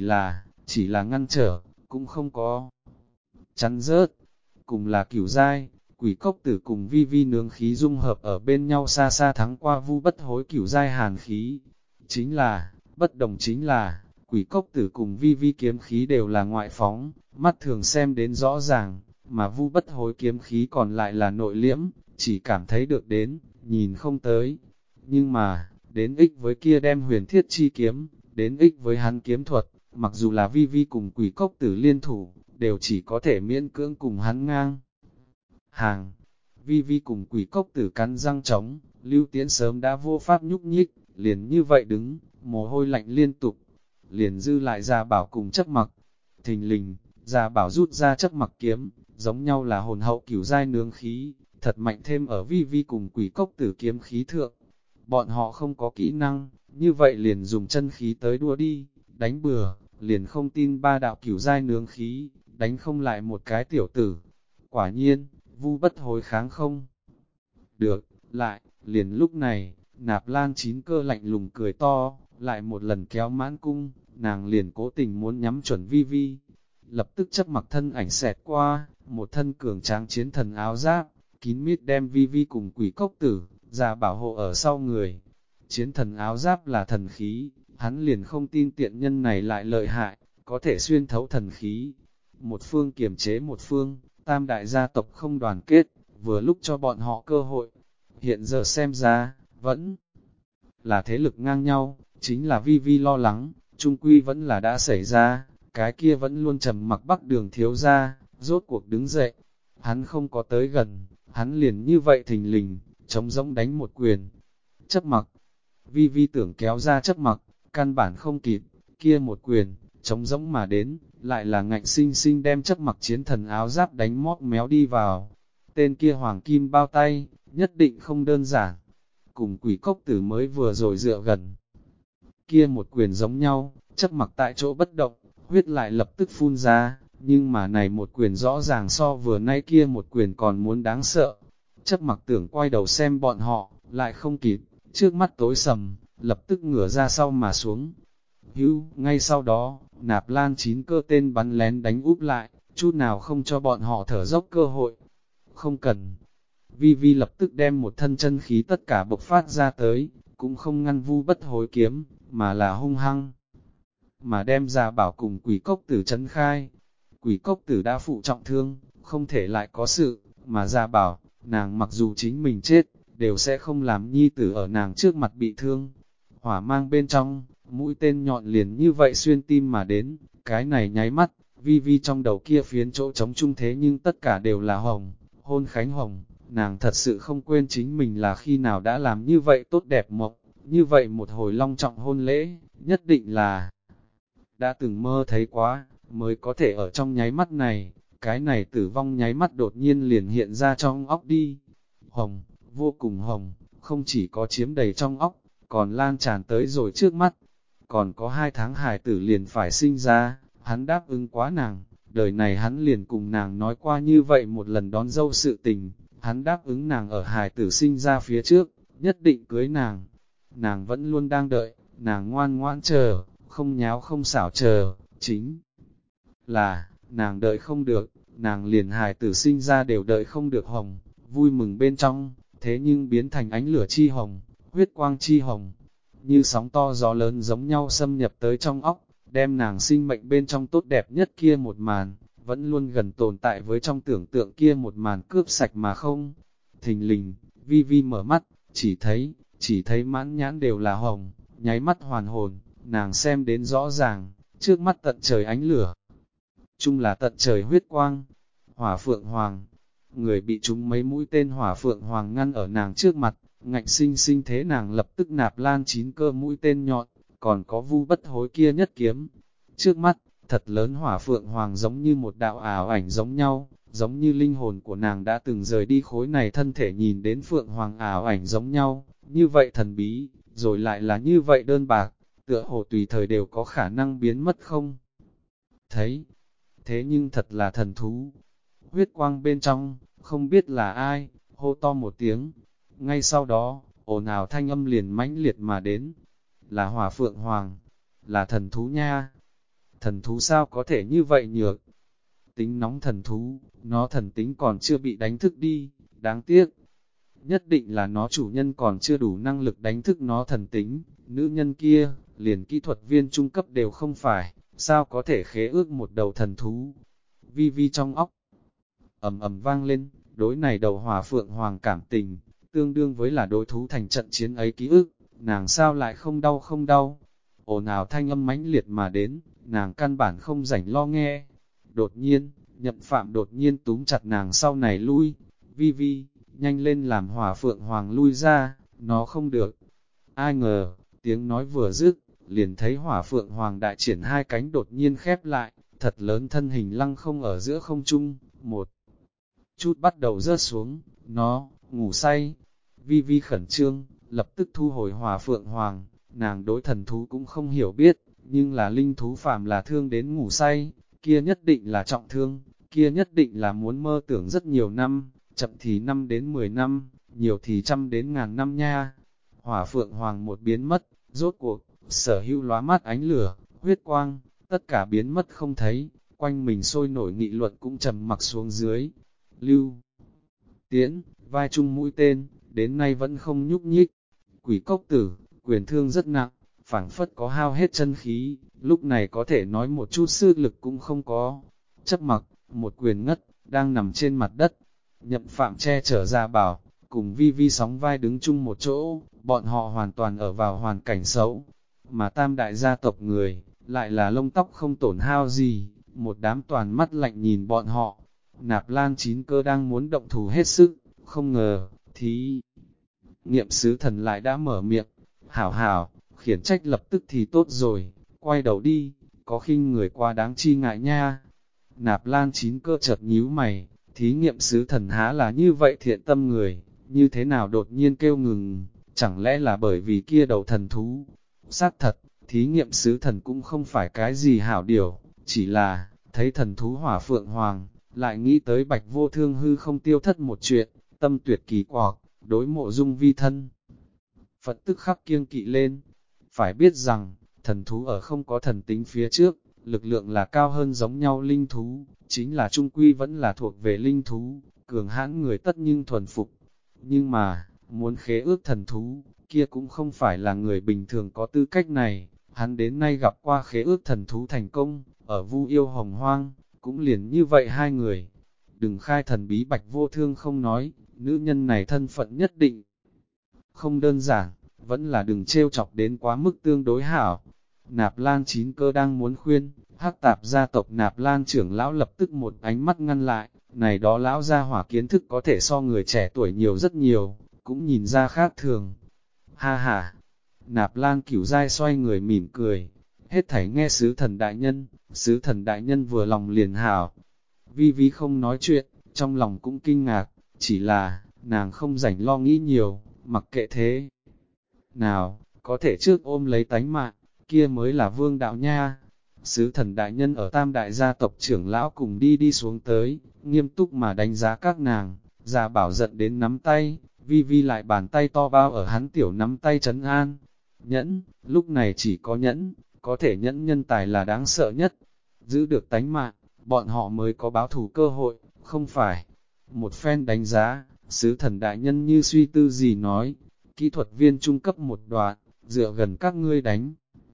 chỉ là ngăn trở, cũng không có chắn rớt, cùng là cửu giai. Quỷ Cốc Tử cùng Vi Vi nướng khí dung hợp ở bên nhau xa xa thắng qua Vu Bất Hối cửu giai hàn khí. Chính là, bất đồng chính là, Quỷ Cốc Tử cùng Vi Vi kiếm khí đều là ngoại phóng, mắt thường xem đến rõ ràng, mà Vu Bất Hối kiếm khí còn lại là nội liễm, chỉ cảm thấy được đến, nhìn không tới. Nhưng mà, đến ích với kia đem huyền thiết chi kiếm, đến ích với hắn kiếm thuật, mặc dù là Vi Vi cùng Quỷ Cốc Tử liên thủ, đều chỉ có thể miễn cưỡng cùng hắn ngang hàng. Vi Vi cùng Quỷ Cốc Tử cắn răng trống, Lưu Tiễn sớm đã vô pháp nhúc nhích, liền như vậy đứng, mồ hôi lạnh liên tục, liền dư lại Gia Bảo cùng Chấp Mặc. Thình lình, Gia Bảo rút ra Chấp Mặc kiếm, giống nhau là hồn hậu cửu giai nướng khí, thật mạnh thêm ở Vi Vi cùng Quỷ Cốc Tử kiếm khí thượng. Bọn họ không có kỹ năng, như vậy liền dùng chân khí tới đua đi, đánh bừa, liền không tin 3 đạo cửu giai nướng khí, đánh không lại một cái tiểu tử. Quả nhiên, Vu Bất Hối kháng không được, lại, liền lúc này, Nạp Lan Chín Cơ lạnh lùng cười to, lại một lần kéo mãn cung, nàng liền cố tình muốn nhắm chuẩn Vi Vi. Lập tức Chấp Mặc thân ảnh xẹt qua, một thân cường tráng chiến thần áo giáp, kín mít đem Vi Vi cùng Quỷ Cốc Tử, ra bảo hộ ở sau người. Chiến thần áo giáp là thần khí, hắn liền không tin tiện nhân này lại lợi hại, có thể xuyên thấu thần khí. Một phương kiềm chế một phương, tam đại gia tộc không đoàn kết, vừa lúc cho bọn họ cơ hội. Hiện giờ xem ra, vẫn là thế lực ngang nhau, chính là Vi Vi lo lắng, chung quy vẫn là đã xảy ra, cái kia vẫn luôn trầm mặc Bắc Đường thiếu gia, rốt cuộc đứng dậy. Hắn không có tới gần, hắn liền như vậy thình lình, trống rỗng đánh một quyền. Chấp mặc, Vi Vi tưởng kéo ra chấp mặc, căn bản không kịp, kia một quyền, trống rỗng mà đến, lại là ngạnh sinh sinh đem chấp mặc chiến thần áo giáp đánh móc méo đi vào. Tên kia hoàng kim bao tay, nhất định không đơn giản. Cùng quỷ cốc tử mới vừa rồi dựa gần. Kia một quyền giống nhau, chấp mặc tại chỗ bất động, huyết lại lập tức phun ra, nhưng mà này một quyền rõ ràng so vừa nay kia một quyền còn muốn đáng sợ. Chấp mặc tưởng quay đầu xem bọn họ, lại không kịp, trước mắt tối sầm, lập tức ngửa ra sau mà xuống. Ngay sau đó, Nạp Lan Chín Cơ tên bắn lén đánh úp lại, chút nào không cho bọn họ thở dốc cơ hội. Không cần. Vi Vi lập tức đem một thân chân khí tất cả bộc phát ra tới, cũng không ngăn Vu Bất Hối kiếm, mà là hung hăng. Mà đem ra bảo cùng quỷ cốc tử chấn khai. Quỷ cốc tử đã phụ trọng thương, không thể lại có sự, mà ra bảo, nàng mặc dù chính mình chết, đều sẽ không làm nhi tử ở nàng trước mặt bị thương. Hỏa mang bên trong, mũi tên nhọn liền như vậy xuyên tim mà đến, cái này nháy mắt, Vi Vi trong đầu kia phiến chỗ trống trung thế nhưng tất cả đều là hồng, hôn khánh hồng, nàng thật sự không quên chính mình là khi nào đã làm như vậy tốt đẹp mộng, như vậy một hồi long trọng hôn lễ, nhất định là đã từng mơ thấy quá, mới có thể ở trong nháy mắt này, cái này tử vong nháy mắt đột nhiên liền hiện ra trong óc đi. Hồng, vô cùng hồng, không chỉ có chiếm đầy trong óc, còn lan tràn tới rồi trước mắt. Còn có 2 tháng hài tử liền phải sinh ra, hắn đáp ứng quá nàng, đời này hắn liền cùng nàng nói qua như vậy một lần đón dâu sự tình, hắn đáp ứng nàng ở hài tử sinh ra phía trước, nhất định cưới nàng. Nàng vẫn luôn đang đợi, nàng ngoan ngoãn chờ, không nháo không xảo chờ, chính là, nàng đợi không được, nàng liền hài tử sinh ra đều đợi không được hồng, vui mừng bên trong, thế nhưng biến thành ánh lửa chi hồng, huyết quang chi hồng, như sóng to gió lớn giống nhau xâm nhập tới trong óc, đem nàng sinh mệnh bên trong tốt đẹp nhất kia một màn, vẫn luôn gần tồn tại với trong tưởng tượng kia một màn cướp sạch mà không. Thình lình, Vi Vi mở mắt, chỉ thấy mãn nhãn đều là hồng, nháy mắt hoàn hồn, nàng xem đến rõ ràng, trước mắt tận trời ánh lửa. Chung là tận trời huyết quang, hỏa phượng hoàng, người bị trúng mấy mũi tên hỏa phượng hoàng ngăn ở nàng trước mặt, ngạnh sinh sinh thế nàng lập tức Nạp Lan Chín Cơ mũi tên nhọn, còn có Vu Bất Hối kia nhất kiếm. Trước mắt, thật lớn hỏa phượng hoàng giống như một đạo ảo ảnh giống nhau, giống như linh hồn của nàng đã từng rời đi khối này thân thể nhìn đến phượng hoàng ảo ảnh giống nhau, như vậy thần bí, rồi lại là như vậy đơn bạc, tựa hồ tùy thời đều có khả năng biến mất không. Thấy, thế nhưng thật là thần thú. Huyết quang bên trong, không biết là ai, hô to một tiếng. Ngay sau đó, ồn ào thanh âm liền mãnh liệt mà đến. Là hỏa phượng hoàng, là thần thú nha. Thần thú sao có thể như vậy nhược? Tính nóng thần thú, nó thần tính còn chưa bị đánh thức đi, đáng tiếc. Nhất định là nó chủ nhân còn chưa đủ năng lực đánh thức nó thần tính, nữ nhân kia, liền kỹ thuật viên trung cấp đều không phải, sao có thể khế ước một đầu thần thú. Vi Vi trong óc, ầm ầm vang lên, đối này đầu hỏa phượng hoàng cảm tình, tương đương với là đối thú thành trận chiến ấy ký ức, nàng sao lại không đau. Ồn ào thanh âm mãnh liệt mà đến, nàng căn bản không rảnh lo nghe. Đột nhiên, Nhậm Phạm đột nhiên túm chặt nàng sau này lui. Vi Vi, nhanh lên làm hỏa phượng hoàng lui ra, nó không được. Ai ngờ, tiếng nói vừa dứt, liền thấy hỏa phượng hoàng đại triển 2 cánh đột nhiên khép lại, thật lớn thân hình lăng không ở giữa không trung, một chút bắt đầu rớt xuống, nó, ngủ say. Vi Vi khẩn trương, lập tức thu hồi hỏa phượng hoàng, nàng đối thần thú cũng không hiểu biết, nhưng là linh thú phàm là thương đến ngủ say, kia nhất định là trọng thương, kia nhất định là muốn mơ tưởng rất nhiều năm, chậm thì 5 đến 10 năm, nhiều thì trăm đến ngàn năm nha. Hỏa phượng hoàng một biến mất, rốt cuộc, sở hữu lóa mắt ánh lửa, huyết quang, tất cả biến mất không thấy, quanh mình sôi nổi nghị luận cũng trầm mặc xuống dưới. Lưu Tiễn, vai chung mũi tên, đến nay vẫn không nhúc nhích. Quỷ cốc tử, quyền thương rất nặng, phảng phất có hao hết chân khí, lúc này có thể nói một chút sức lực cũng không có. Chấp mặc, một quyền ngất, đang nằm trên mặt đất. Nhậm Phạm che chở ra bảo, cùng Vi Vi sóng vai đứng chung một chỗ, bọn họ hoàn toàn ở vào hoàn cảnh xấu. Mà tam đại gia tộc người, lại là lông tóc không tổn hao gì, một đám toàn mắt lạnh nhìn bọn họ. Nạp Lan Chín Cơ đang muốn động thủ hết sức, không ngờ, thí nghiệm sứ thần lại đã mở miệng. Hảo hảo, khiển trách lập tức thì tốt rồi, quay đầu đi, có khinh người quá đáng chi ngại nha. Nạp Lan Chín Cơ chợt nhíu mày, thí nghiệm sứ thần há là như vậy thiện tâm người, như thế nào đột nhiên kêu ngừng, chẳng lẽ là bởi vì kia đầu thần thú. Xác thật, thí nghiệm sứ thần cũng không phải cái gì hảo điều, chỉ là, thấy thần thú hỏa phượng hoàng, lại nghĩ tới Bạch Vô Thương hư không tiêu thất một chuyện, tâm tuyệt kỳ quặc, đối Mộ Dung vi thân. Phật tức khắc kiêng kỵ lên, phải biết rằng, thần thú ở không có thần tính phía trước, lực lượng là cao hơn giống nhau linh thú, chính là trung quy vẫn là thuộc về linh thú, cường hãn người tất nhưng thuần phục. Nhưng mà, muốn khế ước thần thú, kia cũng không phải là người bình thường có tư cách này, hắn đến nay gặp qua khế ước thần thú thành công, ở Vu Yêu Hồng Hoang, cũng liền như vậy hai người. Đừng khai thần bí Bạch Vô Thương không nói, nữ nhân này thân phận nhất định không đơn giản, vẫn là đừng trêu chọc đến quá mức tương đối hảo. Nạp Lan Chín Cơ đang muốn khuyên, Hắc Tạp gia tộc Nạp Lan trưởng lão lập tức một ánh mắt ngăn lại, này đó lão gia hỏa kiến thức có thể so người trẻ tuổi nhiều rất nhiều, cũng nhìn ra khác thường. Ha ha, Nạp Lan Cửu Giai xoay người mỉm cười, hết thảy nghe sứ thần đại nhân vừa lòng liền hảo. Vi Vi không nói chuyện, trong lòng cũng kinh ngạc, chỉ là, nàng không rảnh lo nghĩ nhiều, mặc kệ thế. Nào, có thể trước ôm lấy tánh mạng, kia mới là vương đạo nha. Sứ thần đại nhân ở tam đại gia tộc trưởng lão cùng đi xuống tới, nghiêm túc mà đánh giá các nàng, già bảo giận đến nắm tay, Vi Vi lại bàn tay to bao ở hắn tiểu nắm tay trấn an. Nhẫn, lúc này chỉ có nhẫn, có thể nhẫn nhân tài là đáng sợ nhất. Giữ được tánh mạng, bọn họ mới có báo thù cơ hội, không phải. Một phen đánh giá, sứ thần đại nhân như suy tư gì nói, kỹ thuật viên trung cấp một đoạn, dựa gần các ngươi đánh.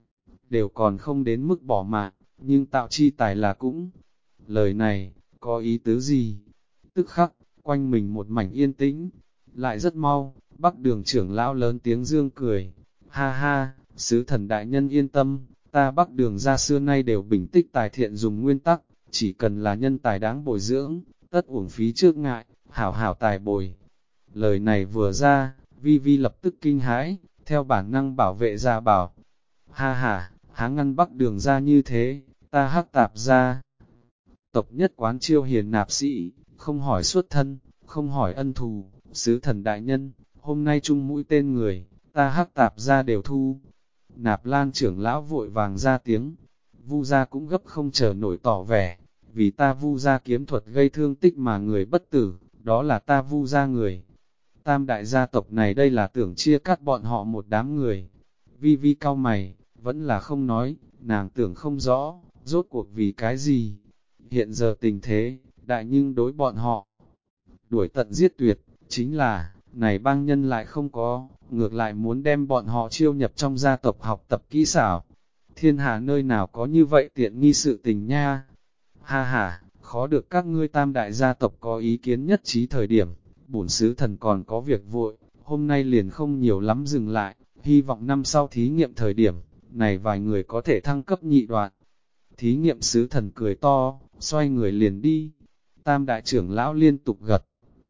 Đều còn không đến mức bỏ mạng, nhưng tạo chi tài là cũng. Lời này, có ý tứ gì? Tức khắc, quanh mình một mảnh yên tĩnh, lại rất mau, Bắc Đường trưởng lão lớn tiếng dương cười. Ha ha, sứ thần đại nhân yên tâm, ta Bắc Đường ra xưa nay đều bình tích tài thiện dùng nguyên tắc, chỉ cần là nhân tài đáng bồi dưỡng, tất uổng phí trước ngại, hảo hảo tài bồi. Lời này vừa ra, Vi Vi lập tức kinh hãi, theo bản năng bảo vệ ra bảo. Ha ha, há ngăn Bắc Đường ra như thế, ta Hắc Tạp ra. Tộc nhất quán chiêu hiền nạp sĩ, không hỏi xuất thân, không hỏi ân thù, sứ thần đại nhân, hôm nay chung mũi tên người, ta Hắc Tạp ra đều thu. Nạp Lan trưởng lão vội vàng ra tiếng, Vu gia cũng gấp không chờ nổi tỏ vẻ, vì ta Vu gia kiếm thuật gây thương tích mà người bất tử, đó là ta Vu gia người. Tam đại gia tộc này đây là tưởng chia cắt bọn họ một đám người. Vi Vi cau mày, vẫn là không nói, nàng tưởng không rõ, rốt cuộc vì cái gì. Hiện giờ tình thế, đại nhưng đối bọn họ, đuổi tận giết tuyệt, chính là, này bang nhân lại không có, ngược lại muốn đem bọn họ chiêu nhập trong gia tộc học tập kỹ xảo. Thiên hạ nơi nào có như vậy tiện nghi sự tình nha. Ha ha, khó được các ngươi tam đại gia tộc có ý kiến nhất trí thời điểm, bổn sứ thần còn có việc vội, hôm nay liền không nhiều lắm dừng lại, hy vọng năm sau thí nghiệm thời điểm, này vài người có thể thăng cấp nhị đoạn. Thí nghiệm sứ thần cười to, xoay người liền đi. Tam đại trưởng lão liên tục gật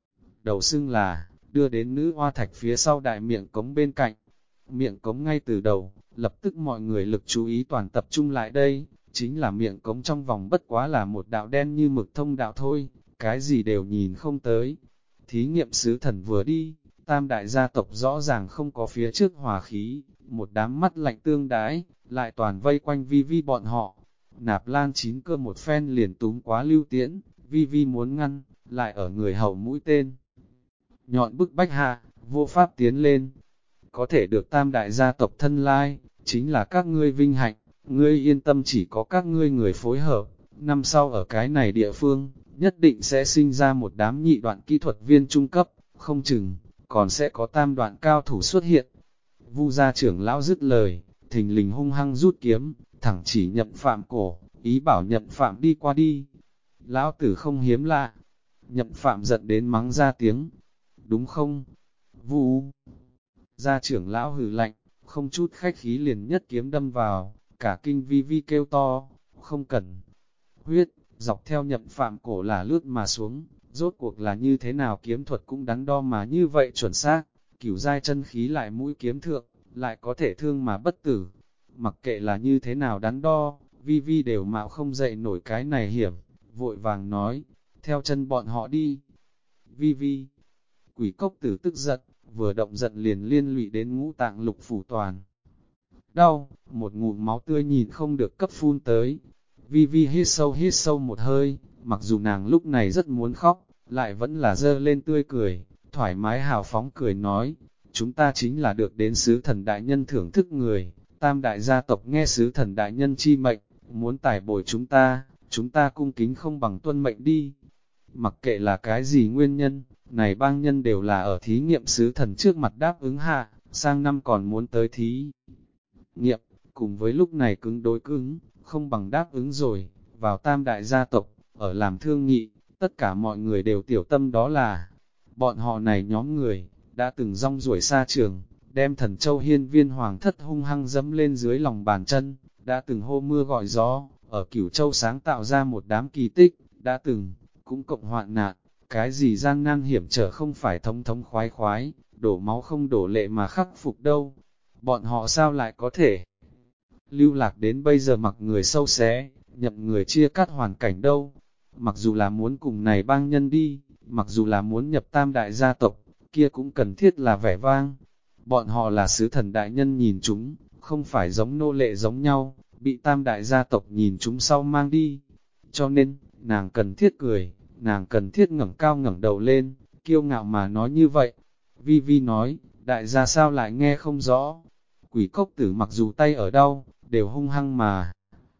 đầu xưng là, đưa đến nữ hoa thạch phía sau đại miệng cống bên cạnh. Miệng cống ngay từ đầu, lập tức mọi người lực chú ý toàn tập trung lại đây, chính là miệng cống trong vòng bất quá là một đạo đen như mực thông đạo thôi, cái gì đều nhìn không tới. Thí nghiệm sứ thần vừa đi, tam đại gia tộc rõ ràng không có phía trước hòa khí, một đám mắt lạnh tương đái, lại toàn vây quanh Vi Vi bọn họ. Nạp Lan Chín Cơ một phen liền túm quá Lưu Tiễn, Vi Vi muốn ngăn, lại ở người hậu mũi tên. Nhọn bức bách hạ, vô pháp tiến lên. Có thể được tam đại gia tộc thân lai, chính là các ngươi vinh hạnh, ngươi yên tâm chỉ có các ngươi người phối hợp, năm sau ở cái này địa phương, nhất định sẽ sinh ra một đám nhị đoạn kỹ thuật viên trung cấp, không chừng, còn sẽ có tam đoạn cao thủ xuất hiện. Vu gia trưởng lão dứt lời, thình lình hung hăng rút kiếm, thẳng chỉ Nhậm Phạm cổ, ý bảo Nhậm Phạm đi qua đi. Lão tử không hiếm lạ. Nhậm Phạm giận đến mắng ra tiếng. Đúng không? Vu gia trưởng lão hừ lạnh, không chút khách khí liền nhất kiếm đâm vào, cả kinh vi vi kêu to, không cần. Huyết, dọc theo Nhậm Phạm cổ là lướt mà xuống, rốt cuộc là như thế nào kiếm thuật cũng đắn đo mà như vậy chuẩn xác, cửu giai chân khí lại mũi kiếm thượng, lại có thể thương mà bất tử. Mặc kệ là như thế nào đắn đo, vi vi đều mạo không dậy nổi cái này hiểm, vội vàng nói, theo chân bọn họ đi. Vi vi, quỷ cốc tử tức giận, vừa động giận liền liên lụy đến ngũ tạng lục phủ toàn. Đau, một ngụm máu tươi nhìn không được cấp phun tới. Vi vi hít sâu một hơi, mặc dù nàng lúc này rất muốn khóc, lại vẫn là dơ lên tươi cười, thoải mái hào phóng cười nói, chúng ta chính là được đến sứ thần đại nhân thưởng thức người, tam đại gia tộc nghe sứ thần đại nhân chi mệnh, muốn tài bồi chúng ta cung kính không bằng tuân mệnh đi. Mặc kệ là cái gì nguyên nhân, này bang nhân đều là ở thí nghiệm sứ thần trước mặt đáp ứng hạ, sang năm còn muốn tới thí nghiệm, cùng với lúc này cứng đối cứng, không bằng đáp ứng rồi, vào tam đại gia tộc, ở làm thương nghị, tất cả mọi người đều tiểu tâm đó là, bọn họ này nhóm người, đã từng rong ruổi xa trường, đem thần châu hiên viên hoàng thất hung hăng dẫm lên dưới lòng bàn chân, đã từng hô mưa gọi gió, ở cửu châu sáng tạo ra một đám kỳ tích, đã từng, cũng cộng hoạn nạn, cái gì gian nan hiểm trở không phải thống thống khoái khoái, đổ máu không đổ lệ mà khắc phục đâu, bọn họ sao lại có thể lưu lạc đến bây giờ mặc người sâu xé, nhậm người chia cắt hoàn cảnh đâu. Mặc dù là muốn cùng này bang nhân đi, mặc dù là muốn nhập tam đại gia tộc, kia cũng cần thiết là vẻ vang. Bọn họ là sứ thần đại nhân nhìn chúng, không phải giống nô lệ giống nhau, bị tam đại gia tộc nhìn chúng sau mang đi. Cho nên, nàng cần thiết cười, nàng cần thiết ngẩng cao ngẩng đầu lên, kiêu ngạo mà nói như vậy. Vi Vi nói, đại gia sao lại nghe không rõ. Quỷ cốc tử mặc dù tay ở đâu, đều hung hăng mà.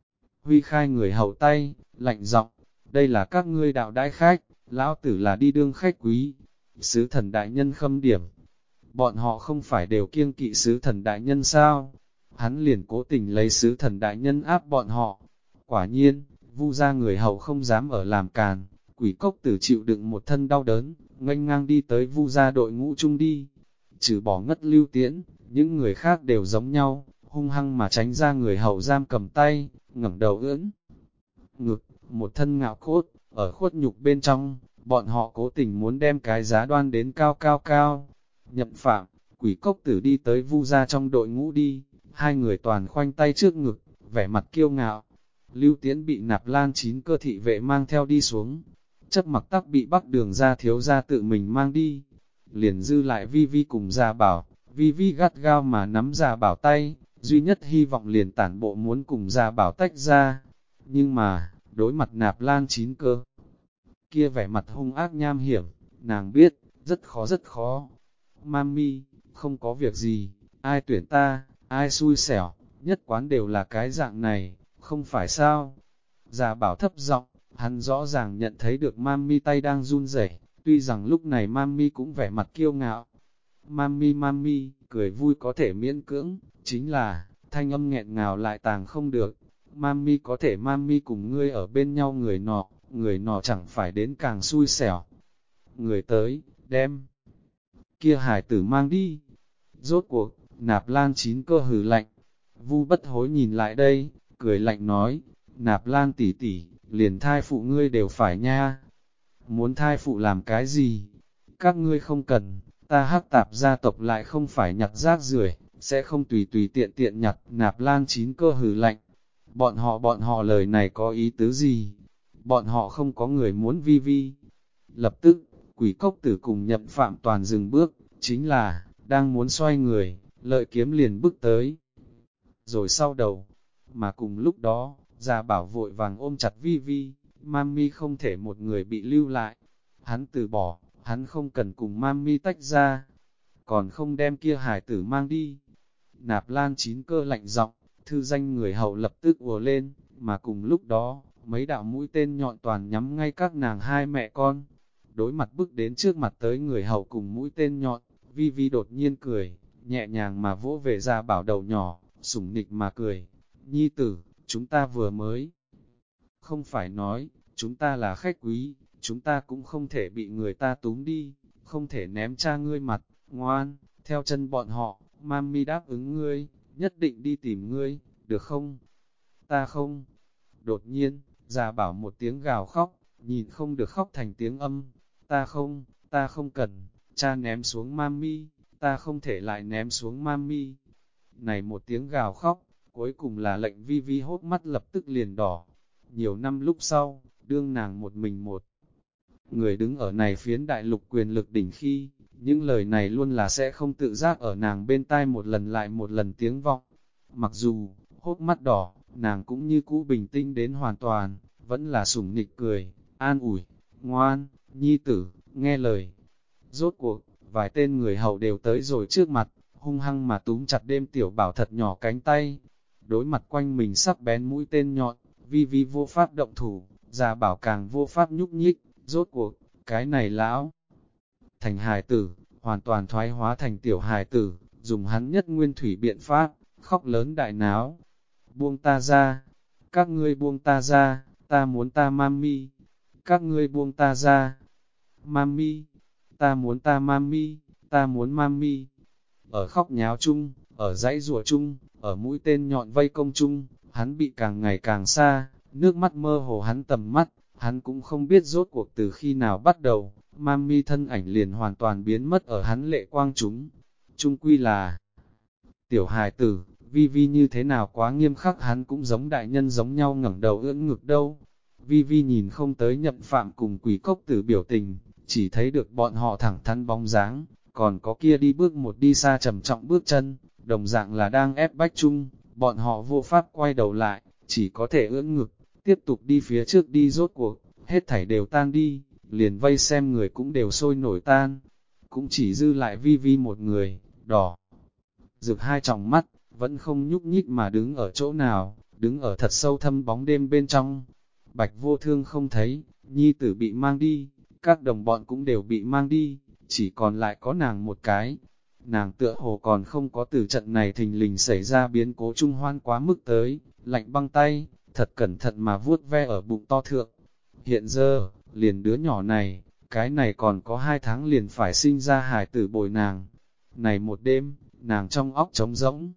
Huy khai người hậu tay, lạnh giọng, đây là các ngươi đạo đãi khách, lão tử là đi đương khách quý. Sứ thần đại nhân khâm điểm, bọn họ không phải đều kiêng kỵ sứ thần đại nhân sao? Hắn liền cố tình lấy sứ thần đại nhân áp bọn họ. Quả nhiên, Vu gia người hậu không dám ở làm càn, quỷ cốc tử chịu đựng một thân đau đớn, nghênh ngang đi tới Vu gia đội ngũ chung đi. Trừ bỏ Ngất Lưu Tiễn, những người khác đều giống nhau, hung hăng mà tránh ra người hậu giam cầm tay, ngẩng đầu ưỡn ngực, một thân ngạo cốt, ở khuất nhục bên trong, bọn họ cố tình muốn đem cái giá đoan đến cao cao cao. Nhậm Phạm, quỷ cốc tử đi tới Vu gia trong đội ngũ đi, hai người toàn khoanh tay trước ngực, vẻ mặt kiêu ngạo. Lưu Tiễn bị Nạp Lan Chín Cơ thị vệ mang theo đi xuống, chấp mặc tắc bị Bắc Đường gia thiếu gia tự mình mang đi. Liền dư lại Vi Vi cùng Gia Bảo, Vi Vi gắt gao mà nắm Gia Bảo tay, duy nhất hy vọng liền tản bộ muốn cùng Gia Bảo tách ra. Nhưng mà, đối mặt Nạp Lan Chín Cơ, kia vẻ mặt hung ác nham hiểm, nàng biết, rất khó rất khó. Mami, không có việc gì, ai tuyển ta, ai xui xẻo, nhất quán đều là cái dạng này, không phải sao? Gia Bảo thấp giọng, hắn rõ ràng nhận thấy được Mami tay đang run rẩy, tuy rằng lúc này Mami cũng vẻ mặt kiêu ngạo. Mami, cười vui có thể miễn cưỡng, chính là, thanh âm nghẹn ngào lại tàng không được. Mami có thể Mami cùng ngươi ở bên nhau người nọ chẳng phải đến càng xui xẻo. Người tới, đem kia hải tử mang đi. Rốt cuộc, Nạp Lan Chín Cơ hừ lạnh. Vu Bất Hối nhìn lại đây, cười lạnh nói, Nạp Lan tỷ tỷ, liền thai phụ ngươi đều phải nha. Muốn thai phụ làm cái gì? Các ngươi không cần, ta Hắc Tạp gia tộc lại không phải nhặt rác rưởi, sẽ không tùy tùy tiện tiện nhặt. Nạp Lan Chín Cơ hừ lạnh. Bọn họ lời này có ý tứ gì? Bọn họ không có người muốn Vi Vi. Lập tức, quỷ cốc tử cùng Nhậm Phạm toàn dừng bước, chính là, đang muốn xoay người, lợi kiếm liền bước tới. Rồi sau đầu, mà cùng lúc đó, Gia Bảo vội vàng ôm chặt Vi Vi, Mami không thể một người bị lưu lại. Hắn từ bỏ, hắn không cần cùng Mami tách ra, còn không đem kia hải tử mang đi. Nạp Lan Chín Cơ lạnh giọng, thư danh người hậu lập tức ùa lên, mà cùng lúc đó, mấy đạo mũi tên nhọn toàn nhắm ngay các nàng hai mẹ con. Đối mặt bước đến trước mặt tới người hậu cùng mũi tên nhọn, Vi Vi đột nhiên cười, nhẹ nhàng mà vỗ về Gia Bảo đầu nhỏ, sủng nịch mà cười. Nhi tử, chúng ta vừa mới. Không phải nói, chúng ta là khách quý, chúng ta cũng không thể bị người ta túm đi, không thể ném cha ngươi mặt, ngoan, theo chân bọn họ, mami đáp ứng ngươi, nhất định đi tìm ngươi, được không? Ta không. Đột nhiên, Gia Bảo một tiếng gào khóc, nhìn không được khóc thành tiếng âm. Ta không cần, cha ném xuống mami, ta không thể lại ném xuống mami. Này một tiếng gào khóc, cuối cùng là lệnh Vi Vi hốt mắt lập tức liền đỏ. Nhiều năm lúc sau, đương nàng một mình một người đứng ở này phiến đại lục quyền lực đỉnh khi, những lời này luôn là sẽ không tự giác ở nàng bên tai một lần lại một lần tiếng vọng. Mặc dù, hốt mắt đỏ, nàng cũng như cũ bình tĩnh đến hoàn toàn, vẫn là sủng nịch cười, an ủi, ngoan, nhi tử, nghe lời. Rốt cuộc, vài tên người hầu đều tới rồi trước mặt, hung hăng mà túm chặt đêm tiểu bảo thật nhỏ cánh tay. Đối mặt quanh mình sắc bén mũi tên nhọn, Vi Vi vô pháp động thủ, Gia Bảo càng vô pháp nhúc nhích, rốt cuộc, cái này lão thành hài tử, hoàn toàn thoái hóa thành tiểu hài tử, dùng hắn nhất nguyên thủy biện pháp, khóc lớn đại náo. Buông ta ra, các ngươi buông ta ra, ta muốn ta mami, các ngươi buông ta ra, mami, ta muốn ta mami, ta muốn mami. Ở khóc nháo chung, ở dãy rùa chung, ở mũi tên nhọn vây công chung, hắn bị càng ngày càng xa, nước mắt mơ hồ hắn tầm mắt, hắn cũng không biết rốt cuộc từ khi nào bắt đầu, mami thân ảnh liền hoàn toàn biến mất ở hắn lệ quang chúng. Chung quy là tiểu hài tử, Vi Vi như thế nào quá nghiêm khắc hắn cũng giống đại nhân giống nhau ngẩng đầu ưỡn ngực đâu. Vi Vi nhìn không tới Nhậm Phạm cùng Quỷ Cốc Tử biểu tình, chỉ thấy được bọn họ thẳng thắn bóng dáng, còn có kia đi bước một đi xa trầm trọng bước chân, đồng dạng là đang ép bách chung, bọn họ vô pháp quay đầu lại, chỉ có thể ưỡn ngực, tiếp tục đi phía trước đi rốt cuộc, hết thảy đều tan đi, liền vây xem người cũng đều sôi nổi tan, cũng chỉ dư lại Vi Vi một người, đỏ. Rực hai tròng mắt, vẫn không nhúc nhích mà đứng ở chỗ nào, đứng ở thật sâu thâm bóng đêm bên trong. Bạch Vô Thương không thấy, nhi tử bị mang đi, các đồng bọn cũng đều bị mang đi, chỉ còn lại có nàng một cái. Nàng tựa hồ còn không có từ trận này thình lình xảy ra biến cố trung hoan quá mức tới, lạnh băng tay, thật cẩn thận mà vuốt ve ở bụng to thượng. Hiện giờ, liền đứa nhỏ này, cái này còn có 2 tháng liền phải sinh ra hài tử bồi nàng. Này một đêm, nàng trong óc trống rỗng,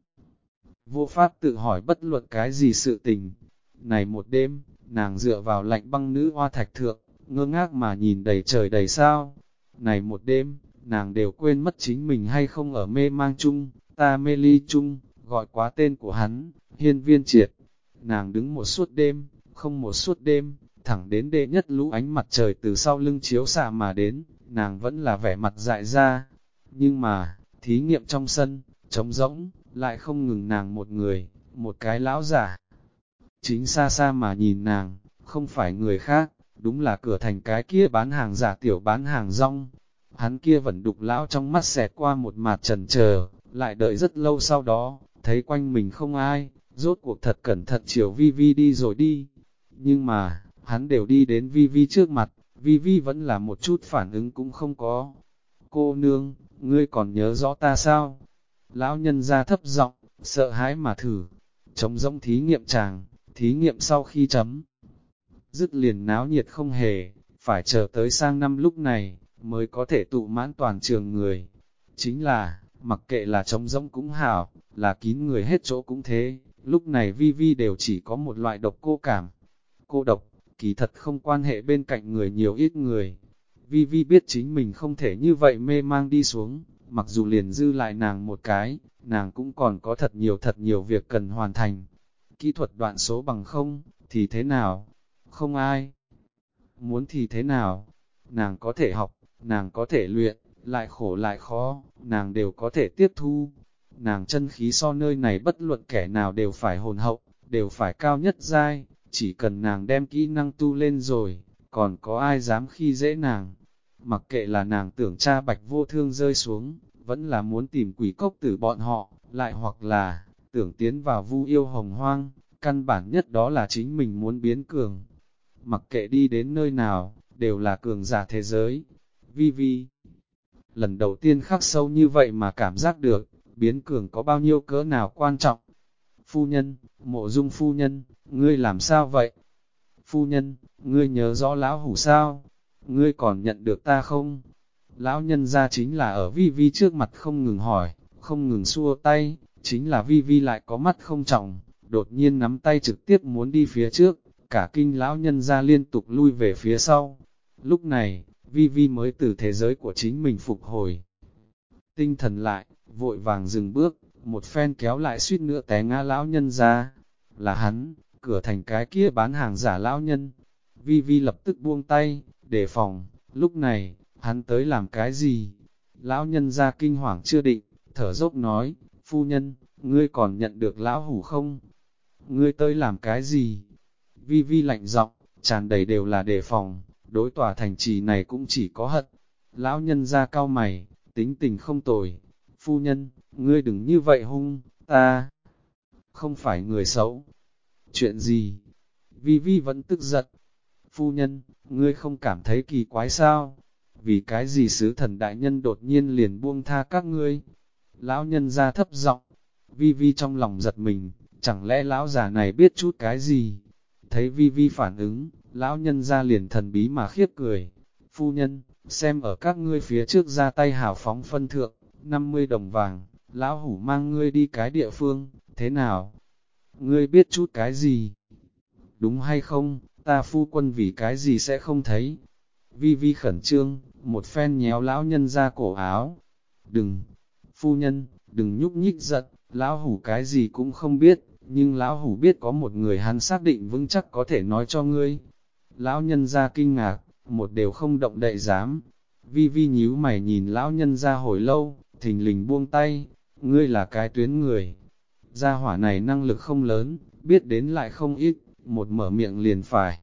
vô pháp tự hỏi bất luận cái gì sự tình. Này một đêm, nàng dựa vào lạnh băng nữ hoa thạch thượng, ngơ ngác mà nhìn đầy trời đầy sao. Này một đêm, nàng đều quên mất chính mình hay không ở mê mang chung, ta mê ly chung, gọi quá tên của hắn, Hiên Viên Triệt. Nàng đứng một suốt đêm, không một suốt đêm, thẳng đến đệ nhất lũ ánh mặt trời từ sau lưng chiếu xạ mà đến, nàng vẫn là vẻ mặt dại ra. Nhưng mà, thí nghiệm trong sân, trống rỗng, lại không ngừng nàng một người, một cái lão giả. Chính xa xa mà nhìn nàng, không phải người khác, đúng là cửa thành cái kia bán hàng giả tiểu bán hàng rong. Hắn kia vẫn đục lão trong mắt xẹt qua một mặt trần chờ, lại đợi rất lâu sau đó, thấy quanh mình không ai, rốt cuộc thật cẩn thận chiều Vi Vi đi rồi đi. Nhưng mà, hắn đều đi đến Vi Vi trước mặt, Vi Vi vẫn là một chút phản ứng cũng không có. Cô nương, ngươi còn nhớ rõ ta sao? Lão nhân ra thấp giọng, sợ hãi mà thử. Trống rỗng thí nghiệm chàng, thí nghiệm sau khi chấm. Dứt liền náo nhiệt không hề, phải chờ tới sang năm lúc này, mới có thể tụ mãn toàn trường người. Chính là, mặc kệ là trống rỗng cũng hảo, là kín người hết chỗ cũng thế, lúc này Vi Vi đều chỉ có một loại độc cô cảm. Cô độc, kỳ thật không quan hệ bên cạnh người nhiều ít người. Vi Vi biết chính mình không thể như vậy mê mang đi xuống, mặc dù liền dư lại nàng một cái, nàng cũng còn có thật nhiều việc cần hoàn thành. Kỹ thuật đoạn số bằng không, thì thế nào? Không ai. Muốn thì thế nào? Nàng có thể học, nàng có thể luyện, lại khổ lại khó, nàng đều có thể tiếp thu. Nàng chân khí so nơi này bất luận kẻ nào đều phải hồn hậu, đều phải cao nhất giai, chỉ cần nàng đem kỹ năng tu lên rồi, còn có ai dám khi dễ nàng. Mặc kệ là nàng tưởng cha Bạch Vô Thương rơi xuống, vẫn là muốn tìm Quỷ Cốc Tử bọn họ, lại hoặc là tưởng tiến vào Vu Yêu Hồng Hoang, căn bản nhất đó là chính mình muốn biến cường. Mặc kệ đi đến nơi nào, đều là cường giả thế giới. Vi Vi lần đầu tiên khắc sâu như vậy mà cảm giác được, biến cường có bao nhiêu cỡ nào quan trọng. Phu nhân, Mộ Dung phu nhân, ngươi làm sao vậy? Phu nhân, ngươi nhớ rõ lão hủ sao? Ngươi còn nhận được ta không? Lão nhân ra chính là ở Vi Vi trước mặt không ngừng hỏi, không ngừng xua tay, chính là Vi Vi lại có mắt không trọng, đột nhiên nắm tay trực tiếp muốn đi phía trước, cả kinh lão nhân ra liên tục lui về phía sau. Lúc này, Vi Vi mới từ thế giới của chính mình phục hồi. Tinh thần lại, vội vàng dừng bước, một phen kéo lại suýt nữa té ngã lão nhân ra. Là hắn, cửa thành cái kia bán hàng giả lão nhân. Vi Vi lập tức buông tay, đề phòng, lúc này, hắn tới làm cái gì? Lão nhân ra kinh hoàng chưa định, thở dốc nói, phu nhân, ngươi còn nhận được lão hủ không? Ngươi tới làm cái gì? Vi Vi lạnh giọng, tràn đầy đều là đề phòng, đối tòa thành trì này cũng chỉ có hận. Lão nhân ra cau mày, tính tình không tồi. Phu nhân, ngươi đừng như vậy hung, ta không phải người xấu. Chuyện gì? Vi Vi vẫn tức giận. Phu nhân, ngươi không cảm thấy kỳ quái sao? Vì cái gì sứ thần đại nhân đột nhiên liền buông tha các ngươi? Lão nhân ra thấp giọng. Vi Vi trong lòng giật mình, chẳng lẽ lão già này biết chút cái gì? Thấy Vi Vi phản ứng, lão nhân ra liền thần bí mà khiếp cười. Phu nhân, xem ở các ngươi phía trước ra tay hào phóng phân thượng, 50 đồng vàng, lão hủ mang ngươi đi cái địa phương, thế nào? Ngươi biết chút cái gì? Đúng hay không, ta phu quân vì cái gì sẽ không thấy? Vi Vi khẩn trương, một phen nhéo lão nhân ra cổ áo. Đừng, phu nhân, đừng nhúc nhích giận, lão hủ cái gì cũng không biết, nhưng lão hủ biết có một người hắn xác định vững chắc có thể nói cho ngươi. Lão nhân ra kinh ngạc, một đều không động đậy dám. Vi Vi nhíu mày nhìn lão nhân ra hồi lâu, thình lình buông tay, ngươi là cái tuyến người. Gia hỏa này năng lực không lớn, biết đến lại không ít, một mở miệng liền phải.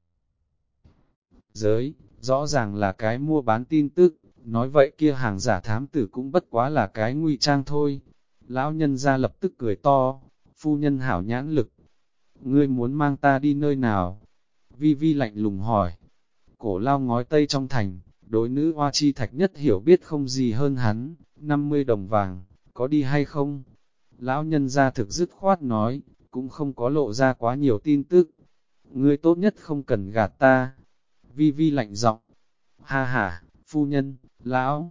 Giới, rõ ràng là cái mua bán tin tức, nói vậy kia hàng giả thám tử cũng bất quá là cái ngụy trang thôi. Lão nhân ra lập tức cười to, phu nhân hảo nhãn lực. Ngươi muốn mang ta đi nơi nào? Vi Vi lạnh lùng hỏi. Cổ lao ngói tây trong thành, đối nữ hoa chi thạch nhất hiểu biết không gì hơn hắn, 50 đồng vàng, có đi hay không? Lão nhân ra thực dứt khoát nói, cũng không có lộ ra quá nhiều tin tức. Ngươi tốt nhất không cần gạt ta. Vi Vi lạnh giọng. Ha ha, phu nhân, lão.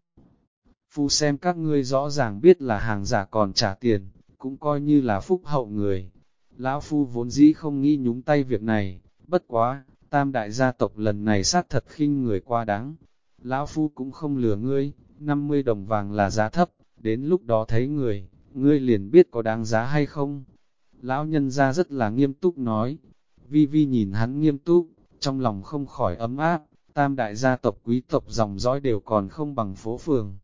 Phu xem các ngươi rõ ràng biết là hàng giả còn trả tiền, cũng coi như là phúc hậu người. Lão phu vốn dĩ không nghĩ nhúng tay việc này, bất quá, tam đại gia tộc lần này sát thật khinh người quá đáng. Lão phu cũng không lừa ngươi, 50 đồng vàng là giá thấp, đến lúc đó thấy người, ngươi liền biết có đáng giá hay không. Lão nhân ra rất là nghiêm túc nói. Vi Vi nhìn hắn nghiêm túc, trong lòng không khỏi ấm áp, tam đại gia tộc quý tộc dòng dõi đều còn không bằng phố phường.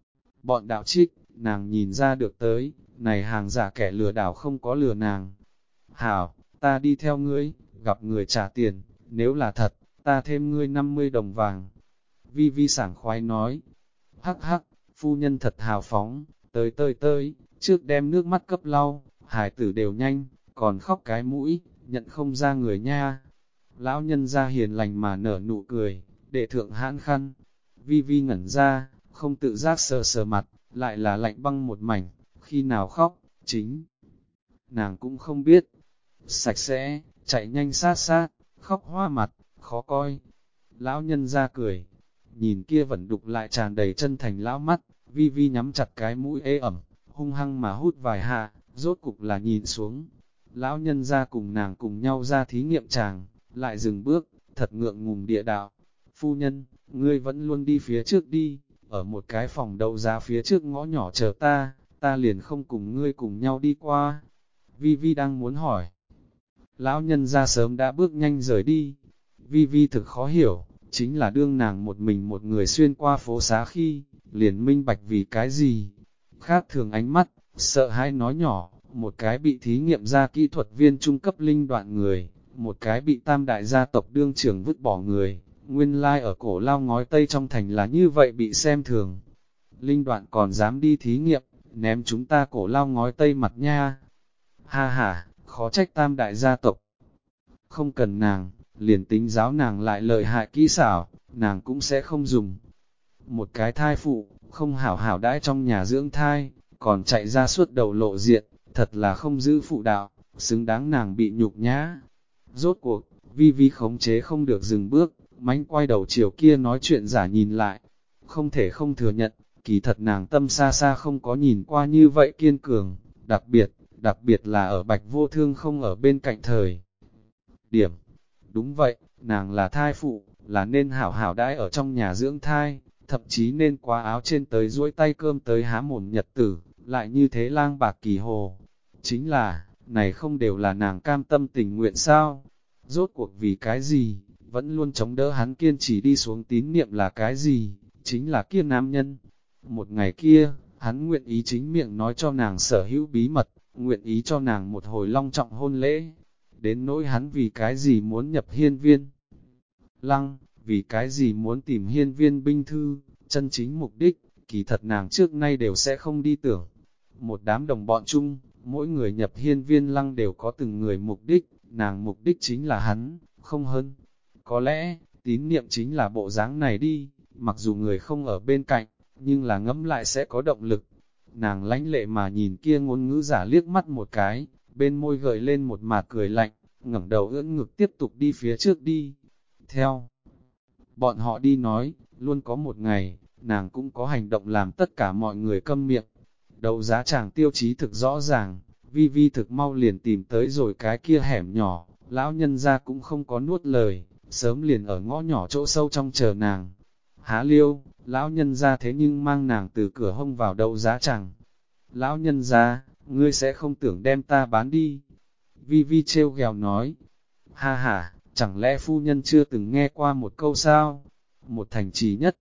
Bọn đạo trích, nàng nhìn ra được tới, này hàng giả kẻ lừa đảo không có lừa nàng. Hảo, ta đi theo ngươi, gặp người trả tiền, nếu là thật, ta thêm ngươi 50 đồng vàng. Vi Vi sảng khoái nói, hắc hắc, phu nhân thật hào phóng, tới, trước đem nước mắt cấp lau, hải tử đều nhanh, còn khóc cái mũi, nhận không ra người nha. Lão nhân ra hiền lành mà nở nụ cười, để thượng hãn khăn. Vi Vi ngẩn ra, không tự giác sờ sờ mặt, lại là lạnh băng một mảnh, khi nào khóc, chính nàng cũng không biết. Sạch sẽ, chạy nhanh sát sát, khóc hoa mặt, khó coi. Lão nhân ra cười, nhìn kia vẫn đục lại tràn đầy chân thành lão mắt, Vi Vi nhắm chặt cái mũi ê ẩm, hung hăng mà hút vài hạ, rốt cục là nhìn xuống. Lão nhân ra cùng nàng cùng nhau ra thí nghiệm chàng, lại dừng bước, thật ngượng ngùng địa đạo. Phu nhân, ngươi vẫn luôn đi phía trước đi, ở một cái phòng đấu giá phía trước ngõ nhỏ chờ ta liền không cùng ngươi cùng nhau đi qua. Vi Vi đang muốn hỏi. Lão nhân ra sớm đã bước nhanh rời đi. Vi Vi thực khó hiểu, chính là đương nàng một mình một người xuyên qua phố xá khi, liền minh bạch vì cái gì. Khác thường ánh mắt, sợ hãi nói nhỏ, một cái bị thí nghiệm ra kỹ thuật viên trung cấp linh đoạn người, một cái bị tam đại gia tộc đương trưởng vứt bỏ người, nguyên lai ở cổ lao ngói tây trong thành là như vậy bị xem thường. Linh đoạn còn dám đi thí nghiệm, ném chúng ta cổ lao ngói tây mặt nha. Ha ha, khó trách tam đại gia tộc. Không cần nàng, liền tính giáo nàng lại lợi hại kỹ xảo, nàng cũng sẽ không dùng. Một cái thai phụ, không hảo hảo đãi trong nhà dưỡng thai, còn chạy ra suốt đầu lộ diện, thật là không giữ phụ đạo, xứng đáng nàng bị nhục nhã. Rốt cuộc, Vi Vi khống chế không được dừng bước, mánh quay đầu chiều kia nói chuyện giả nhìn lại. Không thể không thừa nhận, kỳ thật nàng tâm xa xa không có nhìn qua như vậy kiên cường, đặc biệt là ở Bạch Vô Thương không ở bên cạnh thời điểm. Đúng vậy, nàng là thai phụ, là nên hảo hảo đãi ở trong nhà dưỡng thai, thậm chí nên quá áo trên tới duỗi tay cơm tới há mồm nhật tử, lại như thế lang bạc kỳ hồ. Chính là, này không đều là nàng cam tâm tình nguyện sao? Rốt cuộc vì cái gì, vẫn luôn chống đỡ hắn kiên trì đi xuống tín niệm là cái gì? Chính là kia nam nhân. Một ngày kia, hắn nguyện ý chính miệng nói cho nàng sở hữu bí mật, nguyện ý cho nàng một hồi long trọng hôn lễ. Đến nỗi hắn vì cái gì muốn nhập hiên viên lăng, vì cái gì muốn tìm hiên viên binh thư, chân chính mục đích, kỳ thật nàng trước nay đều sẽ không đi tưởng. Một đám đồng bọn chung, mỗi người nhập hiên viên lăng đều có từng người mục đích, nàng mục đích chính là hắn, không hơn. Có lẽ, tín niệm chính là bộ dáng này đi, mặc dù người không ở bên cạnh, nhưng là ngẫm lại sẽ có động lực. Nàng lãnh lệ mà nhìn kia ngôn ngữ giả liếc mắt một cái, bên môi gợi lên một mạt cười lạnh, ngẩng đầu ưỡn ngực tiếp tục đi phía trước đi. Theo bọn họ đi nói, luôn có một ngày, nàng cũng có hành động làm tất cả mọi người câm miệng. Đấu giá chàng tiêu chí thực rõ ràng, Vi Vi thực mau liền tìm tới rồi cái kia hẻm nhỏ, lão nhân ra cũng không có nuốt lời, sớm liền ở ngõ nhỏ chỗ sâu trong chờ nàng. Há liêu, lão nhân ra thế nhưng mang nàng từ cửa hông vào đấu giá chàng. Lão nhân ra, ngươi sẽ không tưởng đem ta bán đi. Vi Vi trêu ghèo nói, ha ha, chẳng lẽ phu nhân chưa từng nghe qua một câu sao? Một thành trì nhất,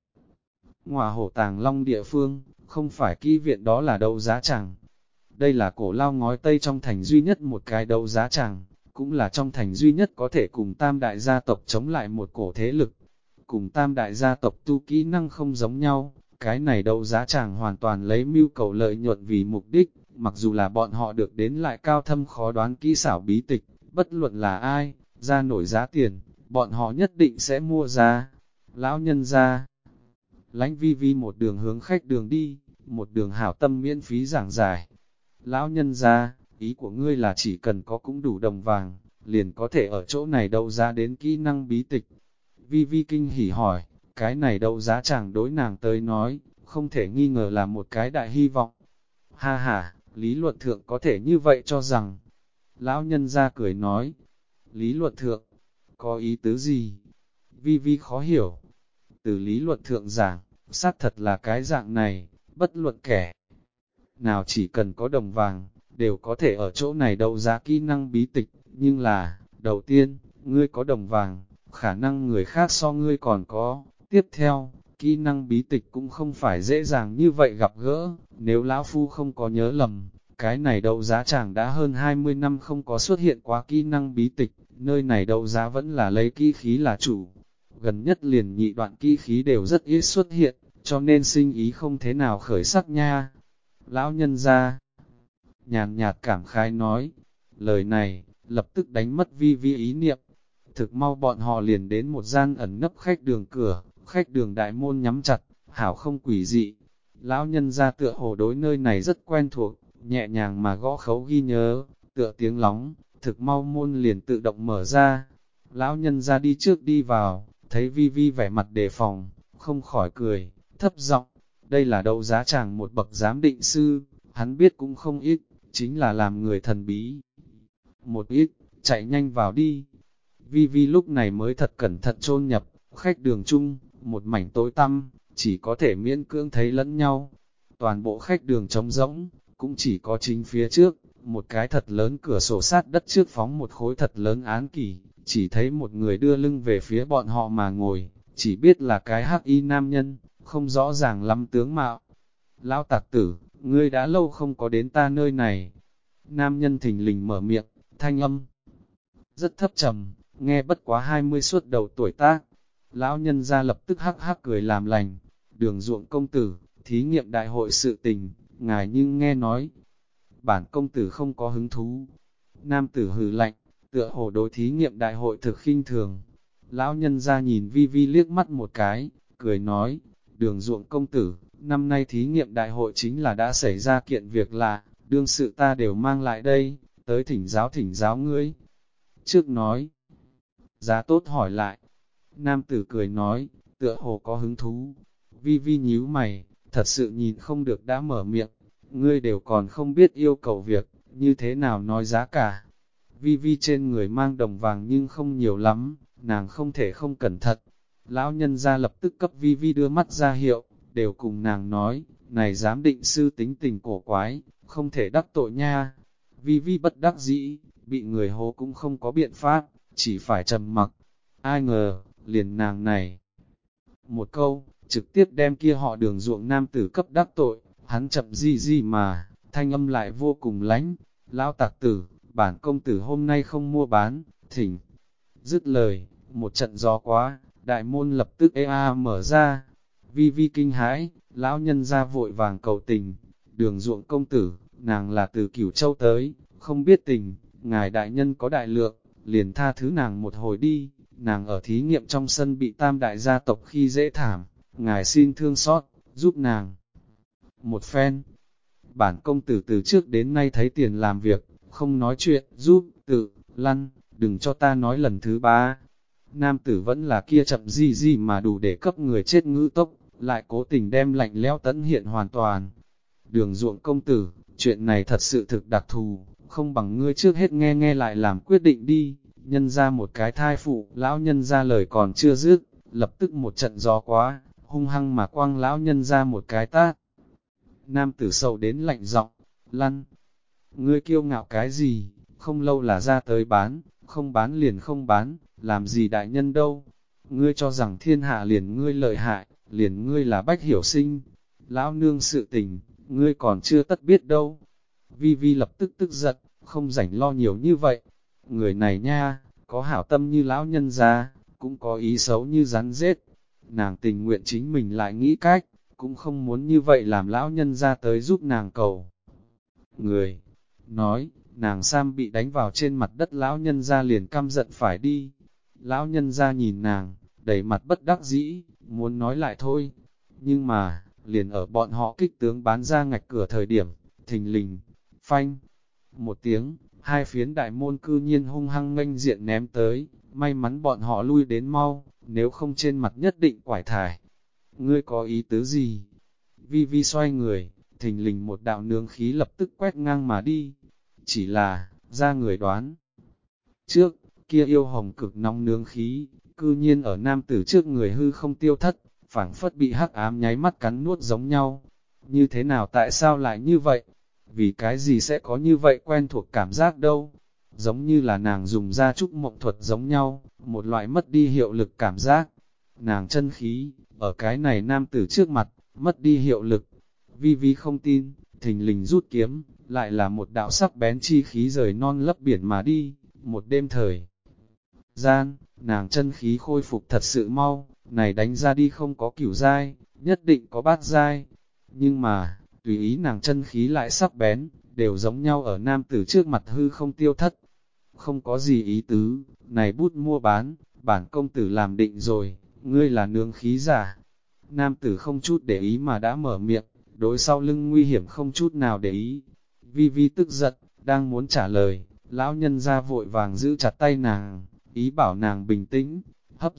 Ngọa Hổ Tàng Long địa phương, không phải kỹ viện đó là đấu giá chàng. Đây là cổ lao ngói Tây trong thành duy nhất một cái đấu giá chàng, cũng là trong thành duy nhất có thể cùng tam đại gia tộc chống lại một cổ thế lực. Cùng tam đại gia tộc tu kỹ năng không giống nhau, cái này đấu giá chàng hoàn toàn lấy mưu cầu lợi nhuận vì mục đích, mặc dù là bọn họ được đến lại cao thâm khó đoán kỹ xảo bí tịch, bất luận là ai, ra nổi giá tiền, bọn họ nhất định sẽ mua ra. Lão nhân ra, lãnh Vi Vi một đường hướng khách đường đi, một đường hảo tâm miễn phí giảng giải. Lão nhân ra, ý của ngươi là chỉ cần có cũng đủ đồng vàng, liền có thể ở chỗ này đấu giá đến kỹ năng bí tịch. Vi Vi kinh hỉ hỏi, cái này đấu giá chàng đối nàng tới nói, không thể nghi ngờ là một cái đại hy vọng. Ha ha, lý luận thượng có thể như vậy cho rằng. Lão nhân ra cười nói, lý luận thượng, có ý tứ gì? Vi Vi khó hiểu. Từ lý luận thượng giảng, xác thật là cái dạng này, bất luận kẻ nào chỉ cần có đồng vàng, đều có thể ở chỗ này đấu giá kỹ năng bí tịch, nhưng là, đầu tiên, ngươi có đồng vàng, khả năng người khác so ngươi còn có. Tiếp theo, kỹ năng bí tịch cũng không phải dễ dàng như vậy gặp gỡ, nếu lão phu không có nhớ lầm, cái này đấu giá chàng đã hơn 20 năm không có xuất hiện quá kỹ năng bí tịch, nơi này đấu giá vẫn là lấy kỹ khí là chủ. Gần nhất liền nhị đoạn kỹ khí đều rất ít xuất hiện, cho nên sinh ý không thế nào khởi sắc nha. Lão nhân ra, nhàn nhạt cảm khái nói, lời này, lập tức đánh mất Vi Vi ý niệm. Thực mau bọn họ liền đến một gian ẩn nấp khách đường cửa, khách đường đại môn nhắm chặt, hảo không quỷ dị. Lão nhân ra tựa hồ đối nơi này rất quen thuộc, nhẹ nhàng mà gõ khấu ghi nhớ, tựa tiếng lóng, thực mau môn liền tự động mở ra. Lão nhân ra đi trước đi vào, thấy Vi Vi vẻ mặt đề phòng, không khỏi cười, thấp giọng, đây là đấu giá chàng một bậc giám định sư, hắn biết cũng không ít, chính là làm người thần bí. Một ít, chạy nhanh vào đi. Vi Vi lúc này mới thật cẩn thận chôn nhập, khách đường chung, một mảnh tối tăm, chỉ có thể miễn cưỡng thấy lẫn nhau. Toàn bộ khách đường trống rỗng, cũng chỉ có chính phía trước, một cái thật lớn cửa sổ sát đất trước phóng một khối thật lớn án kỷ, chỉ thấy một người đưa lưng về phía bọn họ mà ngồi, chỉ biết là cái hắc y nam nhân, không rõ ràng lắm tướng mạo. Lão tặc tử, ngươi đã lâu không có đến ta nơi này. Nam nhân thình lình mở miệng, thanh âm rất thấp trầm, nghe bất quá 20 suốt đầu tuổi tác. Lão nhân ra lập tức hắc hắc cười làm lành, Đường Ruộng công tử, thí nghiệm đại hội sự tình, ngài nhưng nghe nói. Bản công tử không có hứng thú. Nam tử hừ lạnh, tựa hồ đối thí nghiệm đại hội thực khinh thường. Lão nhân ra nhìn Vi Vi liếc mắt một cái, cười nói, Đường Ruộng công tử, năm nay thí nghiệm đại hội chính là đã xảy ra kiện việc lạ, đương sự ta đều mang lại đây, tới thỉnh giáo ngươi. Trước nói, giá tốt hỏi lại, nam tử cười nói, tựa hồ có hứng thú. Vi Vi nhíu mày, thật sự nhìn không được đã mở miệng, ngươi đều còn không biết yêu cầu việc, như thế nào nói giá cả. Vi Vi trên người mang đồng vàng nhưng không nhiều lắm, nàng không thể không cẩn thận. Lão nhân ra lập tức cấp Vi Vi đưa mắt ra hiệu, đều cùng nàng nói, này giám định sư tính tình cổ quái, không thể đắc tội nha. Vi Vi bất đắc dĩ, bị người hố cũng không có biện pháp, chỉ phải trầm mặc. Ai ngờ, liền nàng này. Một câu, trực tiếp đem kia họ Đường ruộng nam tử cấp đắc tội, hắn chậm di mà, thanh âm lại vô cùng lánh. Lão tặc tử, bản công tử hôm nay không mua bán, thỉnh. Dứt lời, một trận gió quá, đại môn lập tức mở ra. Vi Vi kinh hãi, lão nhân ra vội vàng cầu tình. Đường ruộng công tử, nàng là từ Cửu Châu tới, không biết tình, ngài đại nhân có đại lượng, liền tha thứ nàng một hồi đi. Nàng ở thí nghiệm trong sân bị tam đại gia tộc khi dễ thảm, ngài xin thương xót, giúp nàng. Một phen, bản công tử từ trước đến nay thấy tiền làm việc, không nói chuyện, giúp, tự, lăn, đừng cho ta nói lần thứ ba. Nam tử vẫn là kia chậm di mà đủ để cấp người chết ngữ tốc, lại cố tình đem lạnh lẽo tấn hiện hoàn toàn. Đường ruộng công tử, chuyện này thật sự thực đặc thù, không bằng ngươi trước hết nghe lại làm quyết định đi. Nhân ra một cái thai phụ, lão nhân ra lời còn chưa dứt, lập tức một trận gió quá, hung hăng mà quăng lão nhân ra một cái tát. Nam tử sầu đến lạnh giọng, lăn, ngươi kiêu ngạo cái gì, không lâu là ra tới bán, không bán liền không bán, làm gì đại nhân đâu, ngươi cho rằng thiên hạ liền ngươi lợi hại, liền ngươi là bách hiểu sinh, lão nương sự tình, ngươi còn chưa tất biết đâu. Vi Vi lập tức tức giận, không rảnh lo nhiều như vậy. Người này nha, có hảo tâm như lão nhân gia, cũng có ý xấu như rắn rết. Nàng tình nguyện chính mình lại nghĩ cách, cũng không muốn như vậy làm lão nhân gia tới giúp nàng cầu. Người nói, nàng Sam bị đánh vào trên mặt đất, lão nhân gia liền căm giận phải đi. Lão nhân gia nhìn nàng, đầy mặt bất đắc dĩ, muốn nói lại thôi. Nhưng mà, liền ở bọn họ kích tướng bán ra ngạch cửa thời điểm, thình lình, phanh, một tiếng, hai phiến đại môn cư nhiên hung hăng nghênh diện ném tới, may mắn bọn họ lui đến mau, nếu không trên mặt nhất định quải thải. Ngươi có ý tứ gì? Vi Vi xoay người, thình lình một đạo nướng khí lập tức quét ngang mà đi. Chỉ là, ra người đoán. Trước, kia yêu hồng cực nóng nướng khí, cư nhiên ở nam tử trước người hư không tiêu thất, phảng phất bị hắc ám nháy mắt cắn nuốt giống nhau. Như thế nào tại sao lại như vậy? Vì cái gì sẽ có như vậy quen thuộc cảm giác đâu? Giống như là nàng dùng ra trúc mộng thuật giống nhau, một loại mất đi hiệu lực cảm giác. Nàng chân khí, ở cái này nam tử trước mặt, mất đi hiệu lực. Vi Vi không tin, thình lình rút kiếm, lại là một đạo sắc bén chi khí rời non lấp biển mà đi, một đêm thời gian, nàng chân khí khôi phục thật sự mau, này đánh ra đi không có cửu giai, nhất định có bát giai. Nhưng mà, tùy ý nàng chân khí lại sắc bén, đều giống nhau ở nam tử trước mặt hư không tiêu thất. Không có gì ý tứ, này bút mua bán, bản công tử làm định rồi, ngươi là nướng khí giả. Nam tử không chút để ý mà đã mở miệng, đối sau lưng nguy hiểm không chút nào để ý. Vi Vi tức giận, đang muốn trả lời, lão nhân ra vội vàng giữ chặt tay nàng, ý bảo nàng bình tĩnh, hấp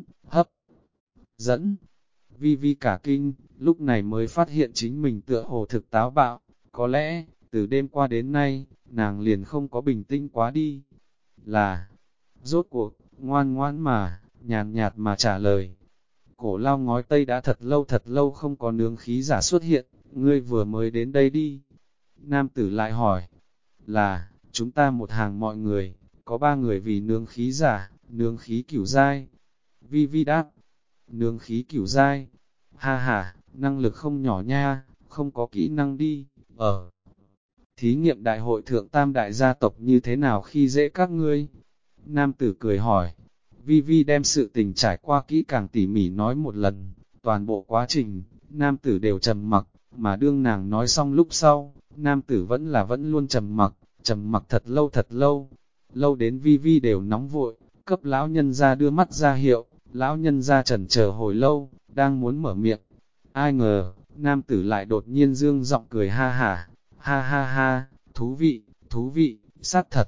dẫn. Vi Vi cả kinh, lúc này mới phát hiện chính mình tựa hồ thực táo bạo, có lẽ, từ đêm qua đến nay, nàng liền không có bình tĩnh quá đi. Là, rốt cuộc, ngoan ngoãn mà, nhàn nhạt mà trả lời. Cổ lao ngói tây đã thật lâu không có nướng khí giả xuất hiện, ngươi vừa mới đến đây đi. Nam tử lại hỏi, là, chúng ta một hàng mọi người, có 3 người vì nướng khí giả, nướng khí cửu giai. Vi Vi đáp, nướng khí cửu giai, ha ha, năng lực không nhỏ nha, không có kỹ năng đi, ở thí nghiệm đại hội thượng tam đại gia tộc như thế nào khi dễ các ngươi? Nam tử cười hỏi, Vi Vi đem sự tình trải qua kỹ càng tỉ mỉ nói một lần, toàn bộ quá trình, nam tử đều trầm mặc, mà đương nàng nói xong lúc sau, nam tử vẫn luôn trầm mặc thật lâu, lâu đến Vi Vi đều nóng vội, cấp lão nhân ra đưa mắt ra hiệu, lão nhân ra chần chờ hồi lâu, đang muốn mở miệng, ai ngờ, nam tử lại đột nhiên dương giọng cười ha hả, ha ha ha, thú vị, sát thật,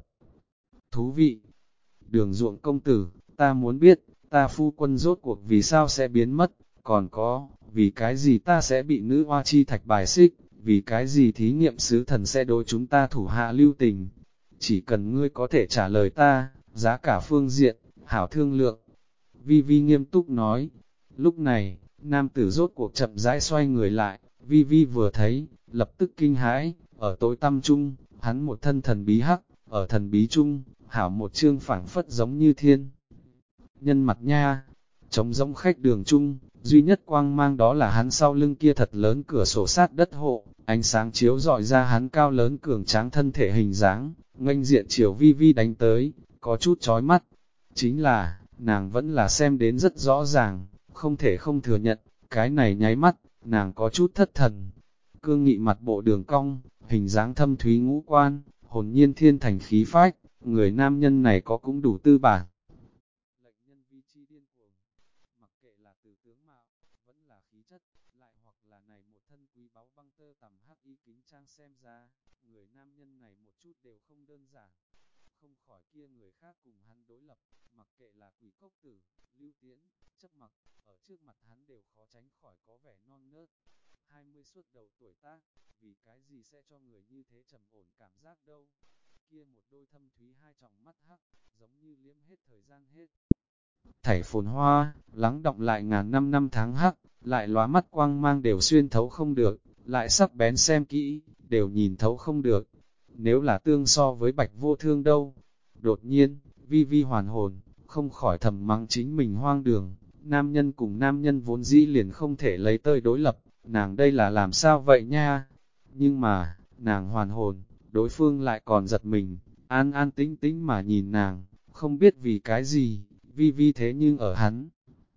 thú vị. Đường Ruộng công tử, ta muốn biết, ta phu quân rốt cuộc vì sao sẽ biến mất, còn có, vì cái gì ta sẽ bị nữ oa chi thạch bài xích, vì cái gì thí nghiệm sứ thần sẽ đối chúng ta thủ hạ lưu tình. Chỉ cần ngươi có thể trả lời ta, giá cả phương diện, hảo thương lượng. Vi Vi nghiêm túc nói, lúc này, nam tử rốt cuộc chậm rãi xoay người lại, Vi Vi vừa thấy, lập tức kinh hãi, ở tối tăm trung, hắn một thân thần bí hắc, ở thần bí trung, hảo một chương phảng phất giống như thiên. Nhân mặt nha, trống rỗng khách đường chung, duy nhất quang mang đó là hắn sau lưng kia thật lớn cửa sổ sát đất hộ, ánh sáng chiếu rọi ra hắn cao lớn cường tráng thân thể hình dáng, nghênh diện chiều Vi Vi đánh tới, có chút chói mắt. Chính là, nàng vẫn là xem đến rất rõ ràng, không thể không thừa nhận, cái này nháy mắt, nàng có chút thất thần. Cương nghị mặt bộ đường cong, hình dáng thâm thúy ngũ quan, hồn nhiên thiên thành khí phách, người nam nhân này có cũng đủ tư bản. Lệnh nhân vi chi điên cuồng, mặc kệ là từ tướng mạo, vẫn là khí chất, lại hoặc là này một thân quý báu băng tơ tầm hắc y kính trang xem ra, người nam nhân này một chút đều không đơn giản. Không khỏi kia người khác cùng hắn đối lập, mặc kệ là quỷ cốc tử, lưu tiễn, chấp mặc, ở trước mặt hắn đều khó tránh khỏi có vẻ non nớt. 20 suốt đầu tuổi tác, vì cái gì sẽ cho người như thế trầm ổn cảm giác đâu. Kia một đôi thâm thúy hai tròng mắt hắc, giống như liếm hết thời gian hết. Thảy phồn hoa, lắng động lại ngàn năm năm tháng hắc, lại lóa mắt quang mang đều xuyên thấu không được, lại sắc bén xem kỹ, đều nhìn thấu không được. Nếu là tương so với bạch vô thương đâu. Đột nhiên, Vi Vi hoàn hồn, không khỏi thầm mắng chính mình hoang đường. Nam nhân cùng nam nhân vốn dĩ liền không thể lấy tơi đối lập, nàng đây là làm sao vậy nha? Nhưng mà, nàng hoàn hồn, đối phương lại còn giật mình, an an tĩnh tĩnh mà nhìn nàng, không biết vì cái gì, Vi Vi thế nhưng ở hắn.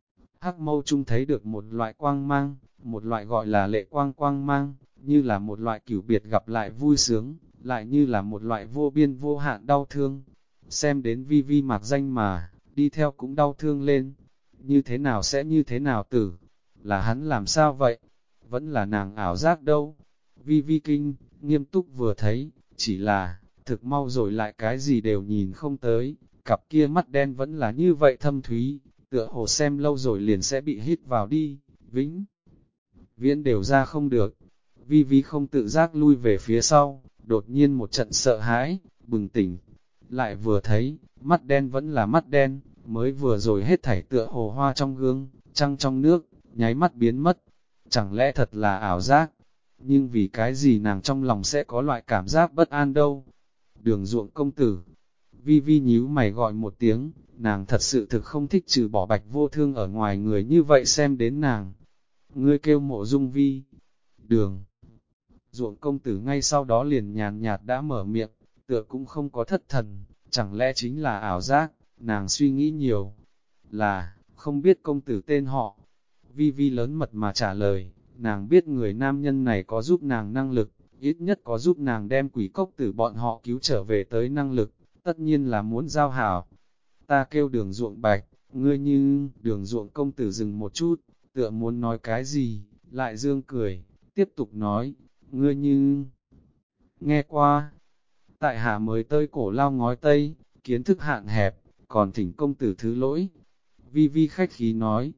Hắc mâu chung thấy được một loại quang mang, một loại gọi là lệ quang quang mang, như là một loại cửu biệt gặp lại vui sướng, lại như là một loại vô biên vô hạn đau thương. Xem đến Vi Vi mạc danh mà, đi theo cũng đau thương lên. Như thế nào sẽ như thế nào tử? Là hắn làm sao vậy? Vẫn là nàng ảo giác đâu? Vi Vi kinh, nghiêm túc vừa thấy, chỉ là, thực mau rồi lại cái gì đều nhìn không tới, cặp kia mắt đen vẫn là như vậy thâm thúy, tựa hồ xem lâu rồi liền sẽ bị hít vào đi, vĩnh viễn đều ra không được. Vi Vi không tự giác lui về phía sau, đột nhiên một trận sợ hãi, bừng tỉnh. Lại vừa thấy, mắt đen vẫn là mắt đen, mới vừa rồi hết thảy tựa hồ hoa trong gương, trăng trong nước, nháy mắt biến mất. Chẳng lẽ thật là ảo giác? Nhưng vì cái gì nàng trong lòng sẽ có loại cảm giác bất an đâu? Đường Ruộng công tử. Vi Vi nhíu mày gọi một tiếng, nàng thật sự thực không thích trừ bỏ bạch vô thương ở ngoài người như vậy xem đến nàng. Ngươi kêu Mộ Dung Vi. Đường Ruộng công tử ngay sau đó liền nhàn nhạt đã mở miệng, tựa cũng không có thất thần, chẳng lẽ chính là ảo giác, nàng suy nghĩ nhiều, là, không biết công tử tên họ. Vi Vi lớn mật mà trả lời, nàng biết người nam nhân này có giúp nàng năng lực, ít nhất có giúp nàng đem quỷ cốc tử bọn họ cứu trở về tới năng lực, tất nhiên là muốn giao hảo. Ta kêu Đường Ruộng Bạch, ngươi như, Đường Ruộng công tử dừng một chút, tựa muốn nói cái gì, lại dương cười, tiếp tục nói, ngươi như, nghe qua, tại hạ mới tơi cổ lao ngói tây, kiến thức hạn hẹp, còn thỉnh công tử thứ lỗi. Vi Vi khách khí nói,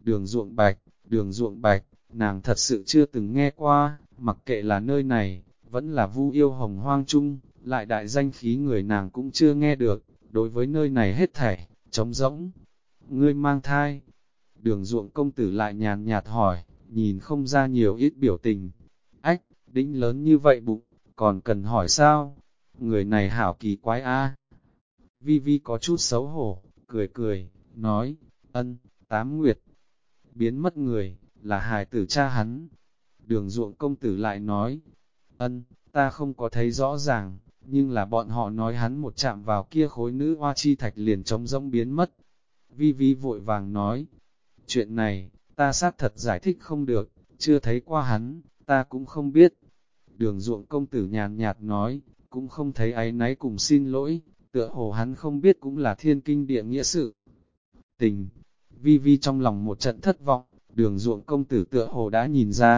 Đường Ruộng Bạch, nàng thật sự chưa từng nghe qua, mặc kệ là nơi này, vẫn là Vu Yêu Hồng Hoang Trung, lại đại danh khí người nàng cũng chưa nghe được, đối với nơi này hết thảy, trống rỗng. Ngươi mang thai, Đường Ruộng công tử lại nhàn nhạt hỏi, nhìn không ra nhiều ít biểu tình. Ách, đĩnh lớn như vậy bụng, còn cần hỏi sao? Người này hảo kỳ quái a. Vi Vi có chút xấu hổ, cười cười, nói, ân, 8 nguyệt, biến mất người, là hài tử cha hắn. Đường Ruộng công tử lại nói, ân, ta không có thấy rõ ràng, nhưng là bọn họ nói hắn một chạm vào kia khối nữ hoa chi thạch liền trống rỗng biến mất. Vi Vi vội vàng nói, chuyện này, ta xác thật giải thích không được, chưa thấy qua hắn, ta cũng không biết. Đường Ruộng công tử nhàn nhạt nói, cũng không thấy áy náy cùng xin lỗi, tựa hồ hắn không biết cũng là thiên kinh địa nghĩa sự. Tình, Vi Vi trong lòng một trận thất vọng, Đường Ruộng công tử tựa hồ đã nhìn ra,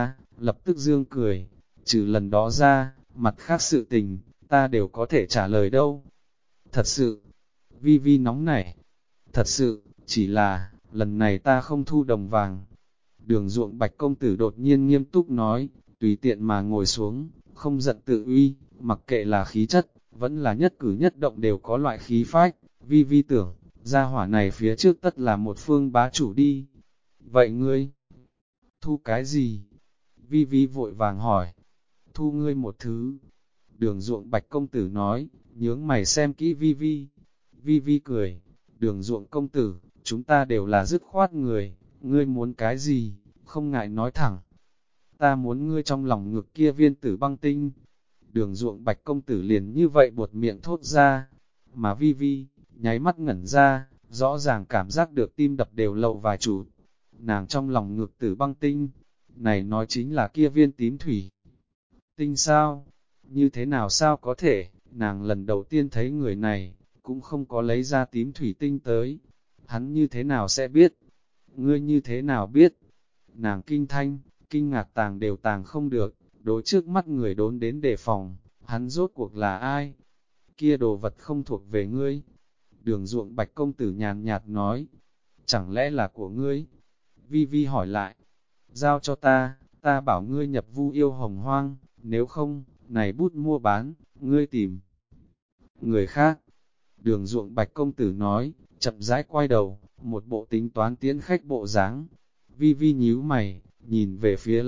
lập tức dương cười, trừ lần đó ra, mặt khác sự tình, ta đều có thể trả lời đâu. Thật sự, Vi Vi nóng nảy, thật sự, chỉ là, lần này ta không thu đồng vàng. Đường Ruộng Bạch công tử đột nhiên nghiêm túc nói, tùy tiện mà ngồi xuống, không giận tự uy, mặc kệ là khí chất, vẫn là nhất cử nhất động đều có loại khí phách. Vi Vi tưởng, gia hỏa này phía trước tất là một phương bá chủ đi. Vậy ngươi, thu cái gì? Vi Vi vội vàng hỏi, thu ngươi một thứ. Đường Ruộng Bạch công tử nói, nhướng mày xem kỹ Vi Vi. Vi Vi cười, Đường Ruộng công tử, chúng ta đều là dứt khoát người, ngươi muốn cái gì, không ngại nói thẳng. Ta muốn ngươi trong lòng ngực kia viên tử băng tinh. Đường Ruộng Bạch công tử liền như vậy buột miệng thốt ra, mà Vi Vi, nháy mắt ngẩn ra, rõ ràng cảm giác được tim đập đều lậu vài chút. Nàng trong lòng ngực tử băng tinh, này nói chính là kia viên tím thủy. Tinh sao? Như thế nào sao có thể, nàng lần đầu tiên thấy người này, cũng không có lấy ra tím thủy tinh tới. Hắn như thế nào sẽ biết? Ngươi như thế nào biết? Nàng kinh thanh, kinh ngạc tàng đều tàng không được, đối trước mắt người đốn đến đề phòng, hắn rốt cuộc là ai? Kia đồ vật không thuộc về ngươi. Đường Ruộng Bạch công tử nhàn nhạt nói, chẳng lẽ là của ngươi? Vi Vi hỏi lại, giao cho ta bảo ngươi nhập Vu Yêu Hồng Hoang, nếu không, này bút mua bán, ngươi tìm người khác. Đường Ruộng Bạch công tử nói, chậm rãi quay đầu, một bộ tính toán tiễn khách bộ dáng. Vi Vi nhíu mày, nhìn về phía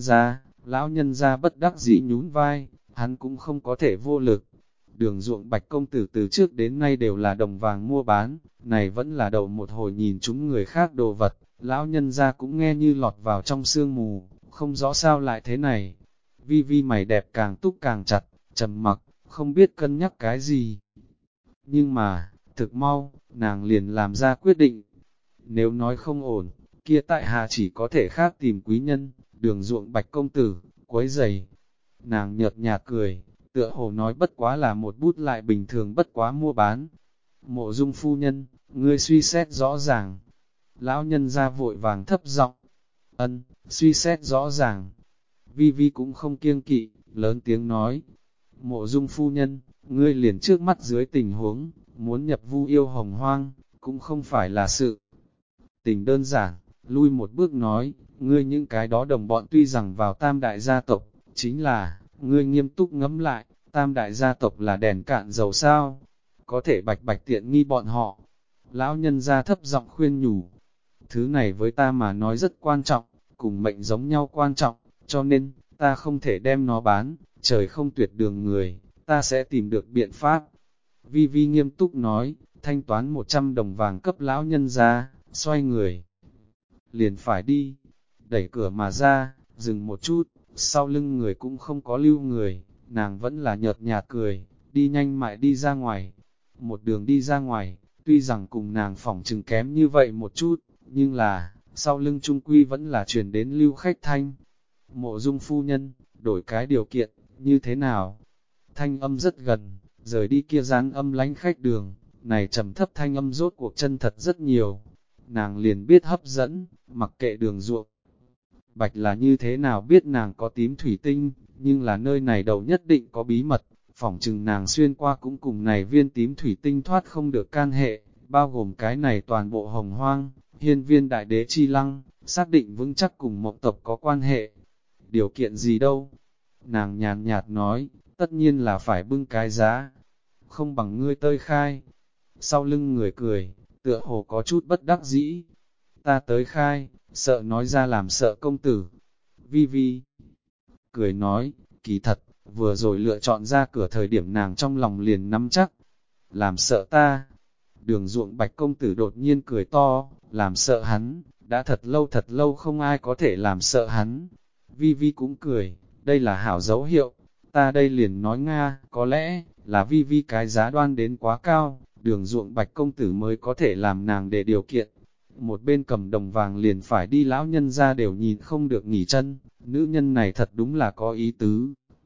lão nhân gia bất đắc dĩ nhún vai, hắn cũng không có thể vô lực. Đường Ruộng Bạch công tử từ trước đến nay đều là đồng vàng mua bán, này vẫn là đầu một hồi nhìn chúng người khác đồ vật, lão nhân gia cũng nghe như lọt vào trong sương mù, không rõ sao lại thế này. Vi Vi mày đẹp càng túc càng chặt, trầm mặc, không biết cân nhắc cái gì. Nhưng mà, thực mau, nàng liền làm ra quyết định. Nếu nói không ổn, kia tại hạ chỉ có thể khác tìm quý nhân, Đường Ruộng Bạch công tử, quấy giày. Nàng nhợt nhạt cười, tựa hồ nói bất quá là một bút lại bình thường bất quá mua bán. Mộ Dung phu nhân, ngươi suy xét rõ ràng. Lão nhân ra vội vàng thấp giọng, ân, suy xét rõ ràng. Vi Vi cũng không kiêng kỵ, lớn tiếng nói. Mộ Dung phu nhân, ngươi liền trước mắt dưới tình huống, muốn nhập Vu Yêu Hồng Hoang, cũng không phải là sự tình đơn giản. Lui một bước nói, ngươi những cái đó đồng bọn tuy rằng vào tam đại gia tộc, chính là, ngươi nghiêm túc ngẫm lại, tam đại gia tộc là đèn cạn dầu sao, có thể bạch bạch tiện nghi bọn họ. Lão nhân gia thấp giọng khuyên nhủ, thứ này với ta mà nói rất quan trọng, cùng mệnh giống nhau quan trọng, cho nên, ta không thể đem nó bán, trời không tuyệt đường người, ta sẽ tìm được biện pháp. Vi Vi nghiêm túc nói, thanh toán 100 đồng vàng cấp lão nhân gia, xoay người. Liền phải đi, đẩy cửa mà ra, dừng một chút, sau lưng người cũng không có lưu người, nàng vẫn là nhợt nhạt cười, đi nhanh mại đi ra ngoài. Một đường đi ra ngoài, tuy rằng cùng nàng phỏng chừng kém như vậy một chút, nhưng là, sau lưng trung quy vẫn là truyền đến lưu khách thanh. Mộ Dung phu nhân, đổi cái điều kiện, như thế nào? Thanh âm rất gần, rời đi kia dán âm lánh khách đường, này trầm thấp thanh âm rốt cuộc chân thật rất nhiều. Nàng liền biết hấp dẫn, mặc kệ Đường Ruộng Bạch là như thế nào biết nàng có tím thủy tinh, nhưng là nơi này đầu nhất định có bí mật, phỏng chừng nàng xuyên qua cũng cùng này viên tím thủy tinh thoát không được can hệ, bao gồm cái này toàn bộ hồng hoang, hiên viên đại đế chi lăng, xác định vững chắc cùng mộng tộc có quan hệ. Điều kiện gì đâu? Nàng nhàn nhạt nói, tất nhiên là phải bưng cái giá, không bằng ngươi tơi khai. Sau lưng người cười, tựa hồ có chút bất đắc dĩ. Ta tới khai, sợ nói ra làm sợ công tử. Vi Vi cười nói, kỳ thật, vừa rồi lựa chọn ra cửa thời điểm nàng trong lòng liền nắm chắc. Làm sợ ta. Đường Ruộng Bạch công tử đột nhiên cười to, làm sợ hắn, đã thật lâu không ai có thể làm sợ hắn. Vi Vi cũng cười, đây là hảo dấu hiệu. Ta đây liền nói Nga, có lẽ, là Vi Vi cái giá đoan đến quá cao, Đường Ruộng Bạch công tử mới có thể làm nàng để điều kiện. Một bên cầm đồng vàng liền phải đi lão nhân ra đều nhìn không được nghỉ chân, nữ nhân này thật đúng là có ý tứ.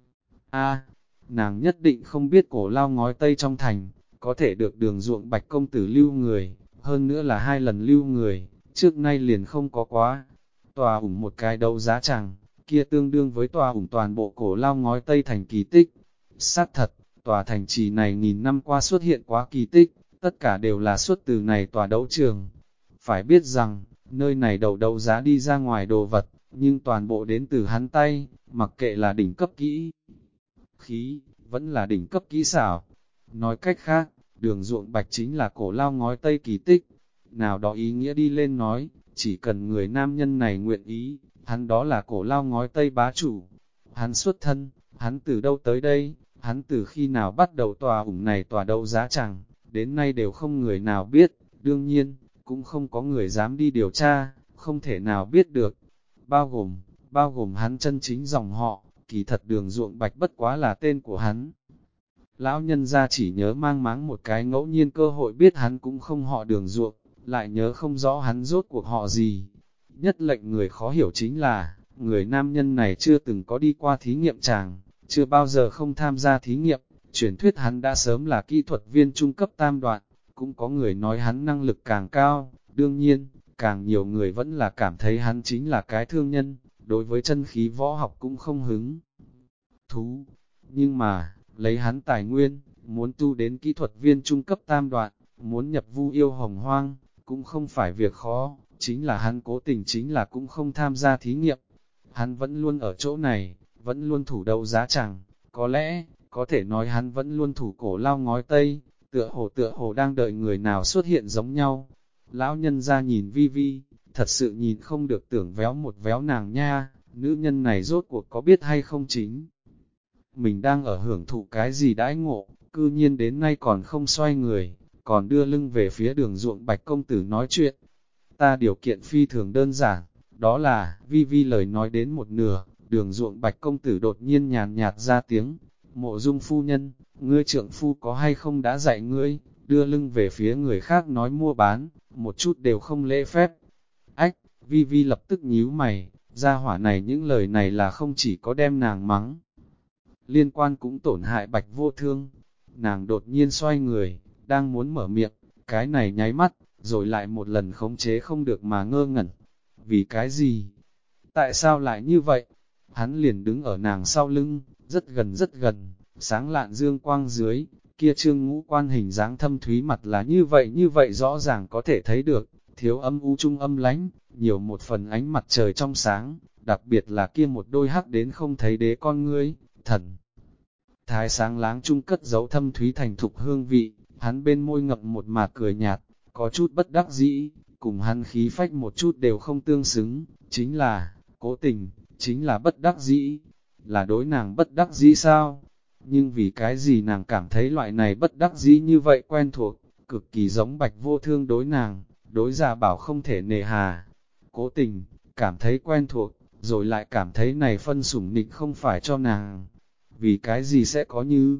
A, nàng nhất định không biết cổ lao ngói tây trong thành, có thể được Đường Ruộng Bạch công tử lưu người, hơn nữa là 2 lần lưu người, trước nay liền không có quá. Tòa ủng một cái đấu giá chẳng, kia tương đương với tòa ủng toàn bộ cổ lao ngói Tây thành kỳ tích. Xác thật, tòa thành trì này nghìn năm qua xuất hiện quá kỳ tích, tất cả đều là xuất từ này tòa đấu trường. Phải biết rằng, nơi này đầu đấu giá đi ra ngoài đồ vật, nhưng toàn bộ đến từ hắn tay, mặc kệ là đỉnh cấp kỹ khí, vẫn là đỉnh cấp kỹ xảo. Nói cách khác, đường ruộng bạch chính là cổ lao ngói Tây kỳ tích. Nào đó ý nghĩa đi lên nói, chỉ cần người nam nhân này nguyện ý, hắn đó là cổ lao ngói Tây bá chủ. Hắn xuất thân, hắn từ đâu tới đây, hắn từ khi nào bắt đầu tòa ủng này tòa đấu giá chẳng, đến nay đều không người nào biết, đương nhiên, cũng không có người dám đi điều tra, không thể nào biết được. Bao gồm hắn chân chính dòng họ, kỳ thật đường ruộng bạch bất quá là tên của hắn. Lão nhân gia chỉ nhớ mang máng một cái ngẫu nhiên cơ hội biết hắn cũng không họ đường ruộng, lại nhớ không rõ hắn rốt cuộc họ gì. Nhất lệnh người khó hiểu chính là, người nam nhân này chưa từng có đi qua thí nghiệm tràng, chưa bao giờ không tham gia thí nghiệm, truyền thuyết hắn đã sớm là kỹ thuật viên trung cấp tam đoạn, cũng có người nói hắn năng lực càng cao, đương nhiên, càng nhiều người vẫn là cảm thấy hắn chính là cái thương nhân, đối với chân khí võ học cũng không hứng thú. Nhưng mà, lấy hắn tài nguyên, muốn tu đến kỹ thuật viên trung cấp tam đoạn, muốn nhập Vu Yêu Hồng Hoang, cũng không phải việc khó, chính là hắn cố tình chính là cũng không tham gia thí nghiệm. Hắn vẫn luôn ở chỗ này, vẫn luôn thủ đấu giá chẳng, có lẽ, có thể nói hắn vẫn luôn thủ cổ lao ngói Tây, tựa hồ đang đợi người nào xuất hiện giống nhau. Lão nhân ra nhìn Vi Vi, thật sự nhìn không được tưởng véo một véo nàng nha, nữ nhân này rốt cuộc có biết hay không chính. Mình đang ở hưởng thụ cái gì đãi ngộ, cư nhiên đến nay còn không xoay người, còn đưa lưng về phía đường ruộng bạch công tử nói chuyện. Ta điều kiện phi thường đơn giản, đó là, Vi Vi lời nói đến một nửa, đường ruộng bạch công tử đột nhiên nhàn nhạt ra tiếng, Mộ Dung phu nhân, ngươi trượng phu có hay không đã dạy ngươi, đưa lưng về phía người khác nói mua bán, một chút đều không lễ phép. Ách, Vi Vi lập tức nhíu mày, gia hỏa này những lời này là không chỉ có đem nàng mắng, liên quan cũng tổn hại Bạch Vô Thương. Nàng đột nhiên xoay người, đang muốn mở miệng, cái này nháy mắt, rồi lại một lần khống chế không được mà ngơ ngẩn. Vì cái gì? Tại sao lại như vậy? Hắn liền đứng ở nàng sau lưng, rất gần, sáng lạn dương quang dưới, kia trương ngũ quan hình dáng thâm thúy mặt là như vậy rõ ràng có thể thấy được, thiếu âm u trung âm lánh, nhiều một phần ánh mặt trời trong sáng, đặc biệt là kia một đôi hắc đến không thấy đế con ngươi, thần. Thái sáng láng trung cất giấu thâm thúy thành thục hương vị, hắn bên môi ngậm một mạt cười nhạt, có chút bất đắc dĩ, cùng hắn khí phách một chút đều không tương xứng, chính là, cố tình, chính là bất đắc dĩ, là đối nàng bất đắc dĩ sao? Nhưng vì cái gì nàng cảm thấy loại này bất đắc dĩ như vậy quen thuộc, cực kỳ giống Bạch Vô Thương đối nàng, đối giả bảo không thể nề hà. Cố tình, cảm thấy quen thuộc, rồi lại cảm thấy này phân sủng nịch không phải cho nàng. Vì cái gì sẽ có như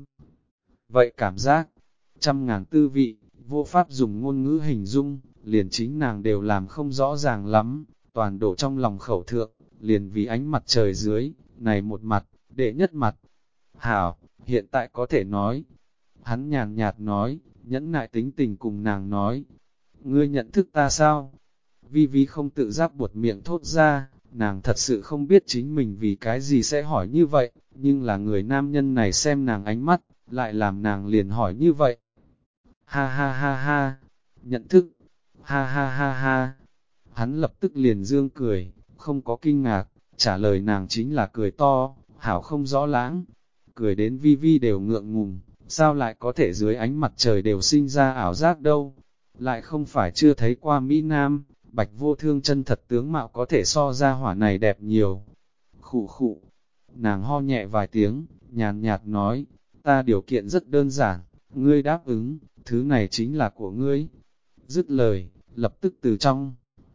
vậy cảm giác? Trăm ngàn tư vị, vô pháp dùng ngôn ngữ hình dung, liền chính nàng đều làm không rõ ràng lắm, toàn đổ trong lòng khẩu thượng, liền vì ánh mặt trời dưới, này một mặt, đệ nhất mặt. Hảo, hiện tại có thể nói. Hắn nhàn nhạt nói, nhẫn nại tính tình cùng nàng nói. Ngươi nhận thức ta sao? Vi Vi không tự giác buột miệng thốt ra, nàng thật sự không biết chính mình vì cái gì sẽ hỏi như vậy, nhưng là người nam nhân này xem nàng ánh mắt, lại làm nàng liền hỏi như vậy. Ha ha ha ha, nhận thức, ha ha ha ha. Hắn lập tức liền dương cười, không có kinh ngạc, trả lời nàng chính là cười to, hảo không rõ lãng. Cười đến Vi Vi đều ngượng ngùng, sao lại có thể dưới ánh mặt trời đều sinh ra ảo giác đâu. Lại không phải chưa thấy qua Mỹ Nam, Bạch Vô Thương chân thật tướng mạo có thể so ra hỏa này đẹp nhiều. Khụ khụ, nàng ho nhẹ vài tiếng, nhàn nhạt nói, ta điều kiện rất đơn giản, ngươi đáp ứng, thứ này chính là của ngươi. Dứt lời, lập tức từ trong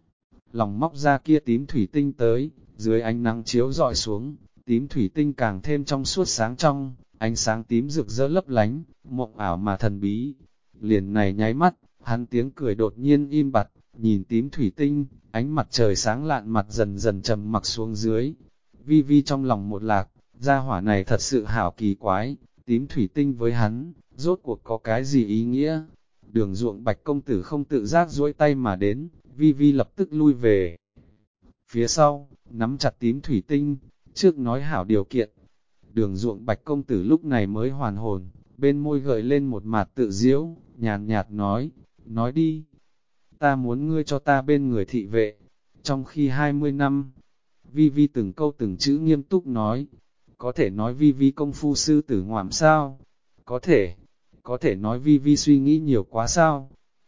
lòng móc ra kia tím thủy tinh tới, dưới ánh nắng chiếu rọi xuống, tím thủy tinh càng thêm trong suốt sáng trong, ánh sáng tím rực rỡ lấp lánh, mộng ảo mà thần bí. Liền này nháy mắt, hắn tiếng cười đột nhiên im bặt, nhìn tím thủy tinh, ánh mặt trời sáng lạn mặt dần dần trầm mặc xuống dưới. Vi Vi trong lòng một lạc, gia hỏa này thật sự hảo kỳ quái, tím thủy tinh với hắn, rốt cuộc có cái gì ý nghĩa? Đường ruộng Bạch công tử không tự giác duỗi tay mà đến, Vi Vi lập tức lui về phía sau, nắm chặt tím thủy tinh, trước nói hảo điều kiện. Đường Ruộng Bạch công tử lúc này mới hoàn hồn, bên môi gợi lên một mặt tự diễu, nhàn nhạt nói đi, ta muốn ngươi cho ta bên người thị vệ. Trong khi 20 năm, Vi Vi từng câu từng chữ nghiêm túc nói, có thể nói Vi Vi công phu sư tử ngoạm sao? Có thể nói Vi Vi suy nghĩ nhiều quá sao?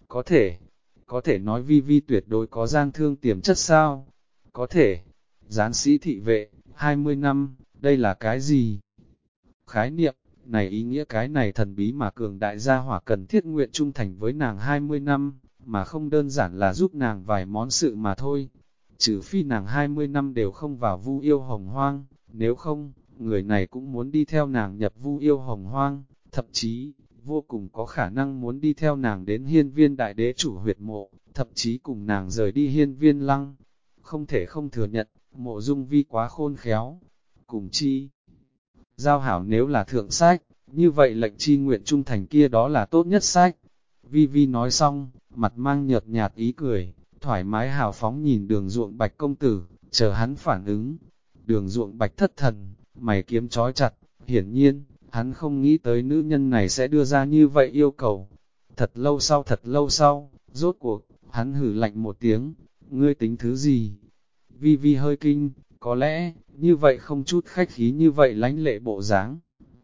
Có thể nói Vi Vi tuyệt đối có gian thương tiềm chất sao? Có thể, gián sĩ thị vệ, 20 năm, đây là cái gì? Khái niệm, này ý nghĩa cái này thần bí mà cường đại gia hỏa cần thiết nguyện trung thành với nàng 20 năm, mà không đơn giản là giúp nàng vài món sự mà thôi. Trừ phi nàng 20 năm đều không vào Vu Yêu Hồng Hoang, nếu không, người này cũng muốn đi theo nàng nhập Vu Yêu Hồng Hoang, thậm chí, vô cùng có khả năng muốn đi theo nàng đến Hiên Viên Đại Đế chủ huyệt mộ, thậm chí cùng nàng rời đi Hiên Viên Lăng. Không thể không thừa nhận, Mộ Dung Vi quá khôn khéo, cùng chi. Giao hảo nếu là thượng sách, như vậy lệnh chi nguyện trung thành kia đó là tốt nhất sách. Vi Vi nói xong, mặt mang nhợt nhạt ý cười, thoải mái hào phóng nhìn Đường Ruộng Bạch công tử, chờ hắn phản ứng. Đường Ruộng Bạch thất thần, mày kiếm trói chặt, hiển nhiên, hắn không nghĩ tới nữ nhân này sẽ đưa ra như vậy yêu cầu. Thật lâu sau, rốt cuộc, hắn hử lạnh một tiếng, ngươi tính thứ gì? Vi Vi hơi kinh, có lẽ, như vậy không chút khách khí như vậy lánh lệ bộ dáng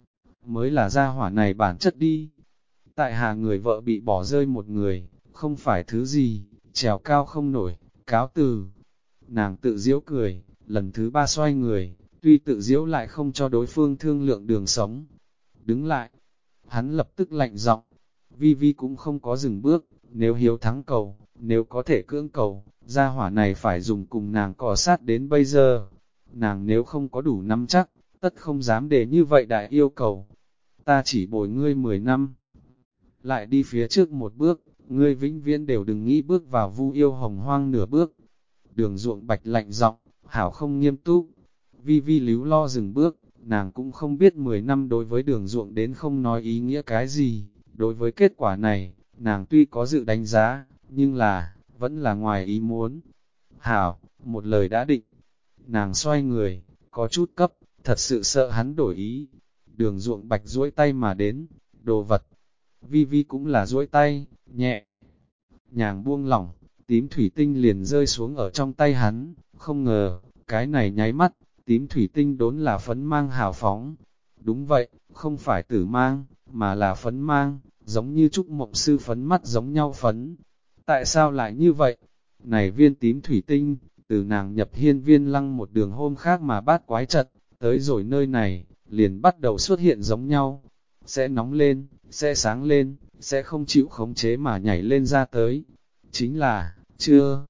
mới là gia hỏa này bản chất đi. Tại hạ người vợ bị bỏ rơi một người, không phải thứ gì, trèo cao không nổi, cáo từ. Nàng tự giễu cười, lần thứ ba xoay người, tuy tự giễu lại không cho đối phương thương lượng đường sống. Đứng lại, hắn lập tức lạnh giọng. Vi Vi cũng không có dừng bước, nếu hiếu thắng cầu, nếu có thể cưỡng cầu, gia hỏa này phải dùng cùng nàng cọ sát đến bây giờ. Nàng nếu không có đủ nắm chắc, tất không dám để như vậy đại yêu cầu. Ta chỉ bồi ngươi 10 năm. Lại đi phía trước một bước, ngươi vĩnh viễn đều đừng nghĩ bước vào Vu Yêu Hồng Hoang nửa bước. Đường Ruộng Bạch lạnh giọng, hảo không nghiêm túc. Vi Vi líu lo dừng bước, nàng cũng không biết 10 năm đối với Đường Ruộng đến không nói ý nghĩa cái gì. Đối với kết quả này, nàng tuy có dự đánh giá, nhưng là, vẫn là ngoài ý muốn. Hảo, một lời đã định. Nàng xoay người, có chút cấp, thật sự sợ hắn đổi ý. Đường Ruộng Bạch duỗi tay mà đến, đồ vật. Vi Vi cũng là duỗi tay, nhẹ. Nhàng buông lỏng, tím thủy tinh liền rơi xuống ở trong tay hắn, không ngờ, cái này nháy mắt, tím thủy tinh đốn là phấn mang hào phóng. Đúng vậy, không phải tử mang, mà là phấn mang, giống như Trúc Mộng Sư phấn mắt giống nhau phấn. Tại sao lại như vậy? Này viên tím thủy tinh, từ nàng nhập Hiên Viên Lăng một đường hôm khác mà bát quái trật, tới rồi nơi này, liền bắt đầu xuất hiện giống nhau. Sẽ nóng lên, sẽ sáng lên, sẽ không chịu khống chế mà nhảy lên ra tới. Chính là, chưa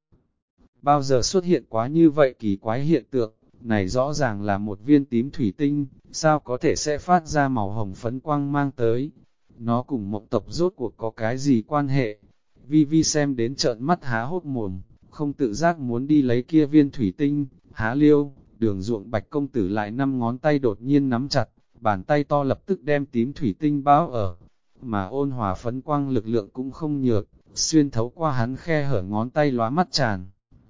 bao giờ xuất hiện quá như vậy kỳ quái hiện tượng, này rõ ràng là một viên tím thủy tinh, sao có thể sẽ phát ra màu hồng phấn quang mang tới. Nó cùng mộng tộc rốt cuộc có cái gì quan hệ? Vi Vi xem đến trợn mắt há hốc mồm, không tự giác muốn đi lấy kia viên thủy tinh, há liêu, Đường Ruộng Bạch công tử lại 5 ngón tay đột nhiên nắm chặt, bàn tay to lập tức đem tím thủy tinh bao ở, mà ôn hòa phấn quang lực lượng cũng không nhược, xuyên thấu qua hắn khe hở ngón tay lóa mắt tràn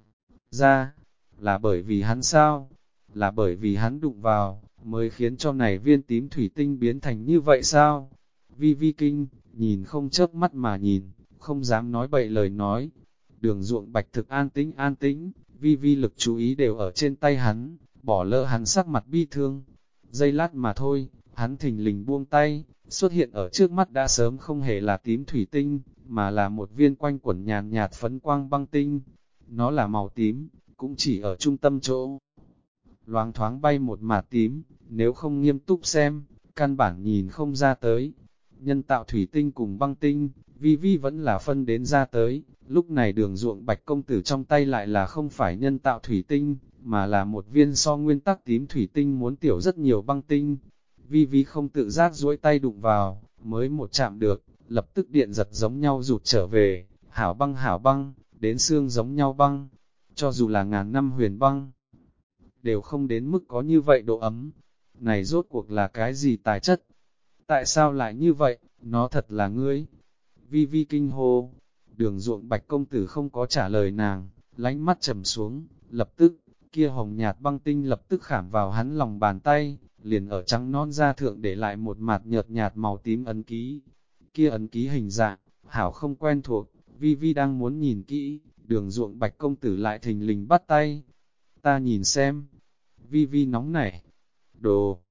ra. Là bởi vì hắn sao? Là bởi vì hắn đụng vào, mới khiến cho này viên tím thủy tinh biến thành như vậy sao? Vi Vi kinh, nhìn không chớp mắt mà nhìn, không dám nói bậy lời nói. Đường Ruộng Bạch thực an tĩnh, Vi Vi lực chú ý đều ở trên tay hắn, bỏ lỡ hắn sắc mặt bi thương. Giây lát mà thôi, hắn thình lình buông tay, xuất hiện ở trước mắt đã sớm không hề là tím thủy tinh, mà là một viên quanh quẩn nhàn nhạt phấn quang băng tinh. Nó là màu tím, cũng chỉ ở trung tâm chỗ. Loáng thoáng bay một mạt tím, nếu không nghiêm túc xem, căn bản nhìn không ra tới. Nhân tạo thủy tinh cùng băng tinh, Vi Vi vẫn là phân đến ra tới, lúc này Đường Ruộng Bạch công tử trong tay lại là không phải nhân tạo thủy tinh, mà là một viên so nguyên tắc tím thủy tinh muốn tiểu rất nhiều băng tinh. Vi Vi không tự giác duỗi tay đụng vào, mới một chạm được, lập tức điện giật giống nhau rụt trở về, hảo băng, đến xương giống nhau băng, cho dù là ngàn năm huyền băng, đều không đến mức có như vậy độ ấm. Này rốt cuộc là cái gì tài chất? Tại sao lại như vậy? Nó thật là ngươi. Vi Vi kinh hô. Đường Ruộng Bạch công tử không có trả lời nàng, lánh mắt trầm xuống, lập tức, kia hồng nhạt băng tinh lập tức khảm vào hắn lòng bàn tay, liền ở trắng non da thượng để lại một mạt nhợt nhạt màu tím ấn ký. Kia ấn ký hình dạng, hảo không quen thuộc, Vi Vi đang muốn nhìn kỹ, Đường Ruộng Bạch công tử lại thình lình bắt tay. Ta nhìn xem. Vi Vi nóng nảy. Đồ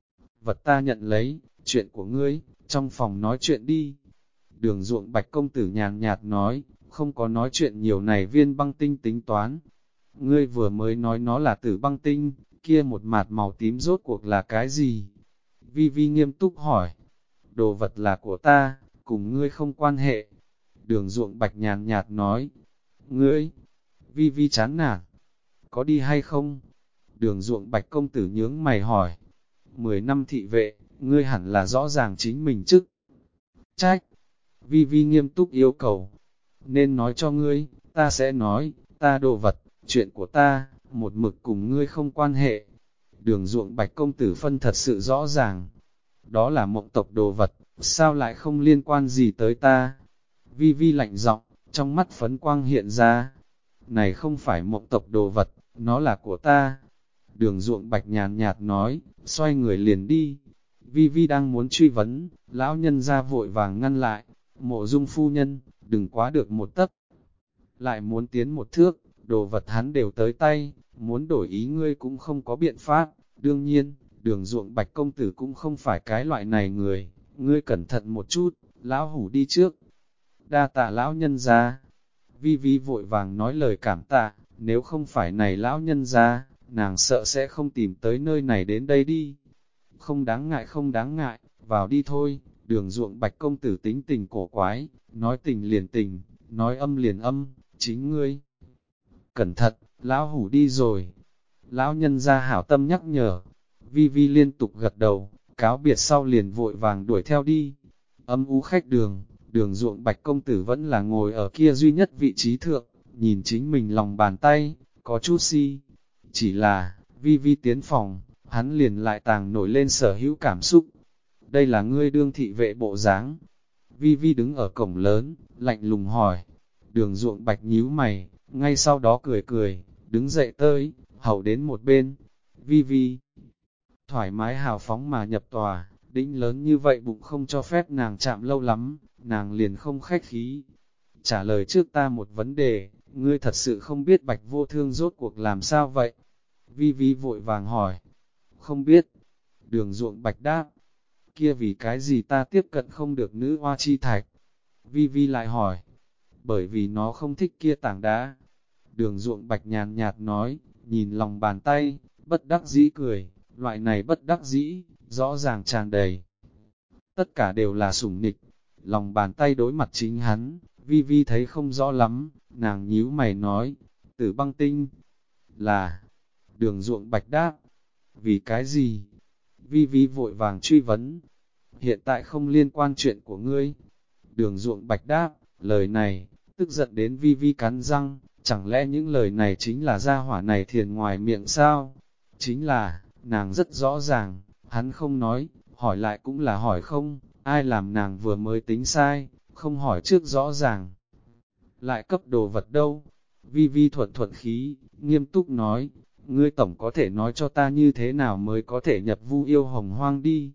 vật ta nhận lấy, chuyện của ngươi, trong phòng nói chuyện đi. Đường Ruộng Bạch công tử nhàn nhạt nói, không có nói chuyện nhiều này viên băng tinh tính toán. Ngươi vừa mới nói nó là tử băng tinh, kia một mạt màu tím rốt cuộc là cái gì? Vi Vi nghiêm túc hỏi. Đồ vật là của ta, cùng ngươi không quan hệ. Đường Ruộng Bạch nhàn nhạt nói. Ngươi? Vi Vi chán nản. Có đi hay không? Đường Ruộng Bạch công tử nhướng mày hỏi. 10 năm thị vệ, ngươi hẳn là rõ ràng chính mình chứ? Trách. Vi Vi nghiêm túc yêu cầu. Nên nói cho ngươi, ta sẽ nói, ta đồ vật, chuyện của ta, một mực cùng ngươi không quan hệ. Đường Ruộng Bạch công tử phân thật sự rõ ràng. Đó là mộng tộc đồ vật, sao lại không liên quan gì tới ta? Vi Vi lạnh giọng, trong mắt phấn quang hiện ra. Này không phải mộng tộc đồ vật, nó là của ta. Đường Ruộng Bạch nhàn nhạt nói, xoay người liền đi. Vi Vi đang muốn truy vấn, lão nhân ra vội vàng ngăn lại. Mộ Dung phu nhân, đừng quá được một tấc. Lại muốn tiến một thước, đồ vật hắn đều tới tay, muốn đổi ý ngươi cũng không có biện pháp. Đương nhiên, Đường Ruộng Bạch công tử cũng không phải cái loại này người, ngươi cẩn thận một chút, lão hủ đi trước. Đa tạ lão nhân ra. Vi Vi vội vàng nói lời cảm tạ, nếu không phải này lão nhân ra, nàng sợ sẽ không tìm tới nơi này đến đây đi. Không đáng ngại, vào đi thôi. Đường Ruộng Bạch công tử tính tình cổ quái, nói tình liền tình, nói âm liền âm, chính ngươi. Cẩn thận, lão hủ đi rồi. Lão nhân ra hảo tâm nhắc nhở. Vi Vi liên tục gật đầu, cáo biệt sau liền vội vàng đuổi theo đi. Âm u khách đường, Đường Ruộng Bạch công tử vẫn là ngồi ở kia duy nhất vị trí thượng, nhìn chính mình lòng bàn tay, có chút si. Chỉ là, Vi Vi tiến phòng, hắn liền lại tàng nổi lên sở hữu cảm xúc. Đây là ngươi đương thị vệ bộ dáng. Vi Vi đứng ở cổng lớn, lạnh lùng hỏi. Đường Ruộng Bạch nhíu mày, ngay sau đó cười cười, đứng dậy tới, hầu đến một bên. Vi Vi thoải mái hào phóng mà nhập tòa, đĩnh lớn như vậy bụng không cho phép nàng chạm lâu lắm, nàng liền không khách khí. Trả lời trước ta một vấn đề, ngươi thật sự không biết Bạch Vô Thương rốt cuộc làm sao vậy? Vi Vi vội vàng hỏi. Không biết. Đường Ruộng Bạch đáp. Kia vì cái gì ta tiếp cận không được nữ hoa chi thạch? Vi Vi lại hỏi. Bởi vì nó không thích kia tảng đá. Đường Ruộng Bạch nhàn nhạt nói, nhìn lòng bàn tay, bất đắc dĩ cười, loại này bất đắc dĩ, rõ ràng tràn đầy. Tất cả đều là sủng nịch, lòng bàn tay đối mặt chính hắn, Vi Vi thấy không rõ lắm, nàng nhíu mày nói, Tử băng tinh, là, Đường Ruộng Bạch đáp, vì cái gì? Vi Vi vội vàng truy vấn, hiện tại không liên quan chuyện của ngươi. Đường Ruộng Bạch đáp, lời này, tức giận đến Vi Vi cắn răng, chẳng lẽ những lời này chính là gia hỏa này thiền ngoài miệng sao? Chính là, nàng rất rõ ràng, hắn không nói, hỏi lại cũng là hỏi không, ai làm nàng vừa mới tính sai, không hỏi trước rõ ràng. Lại cấp đồ vật đâu? Vi Vi thuận thuận khí, nghiêm túc nói, ngươi tổng có thể nói cho ta như thế nào mới có thể nhập Vu Yêu Hồng Hoang đi.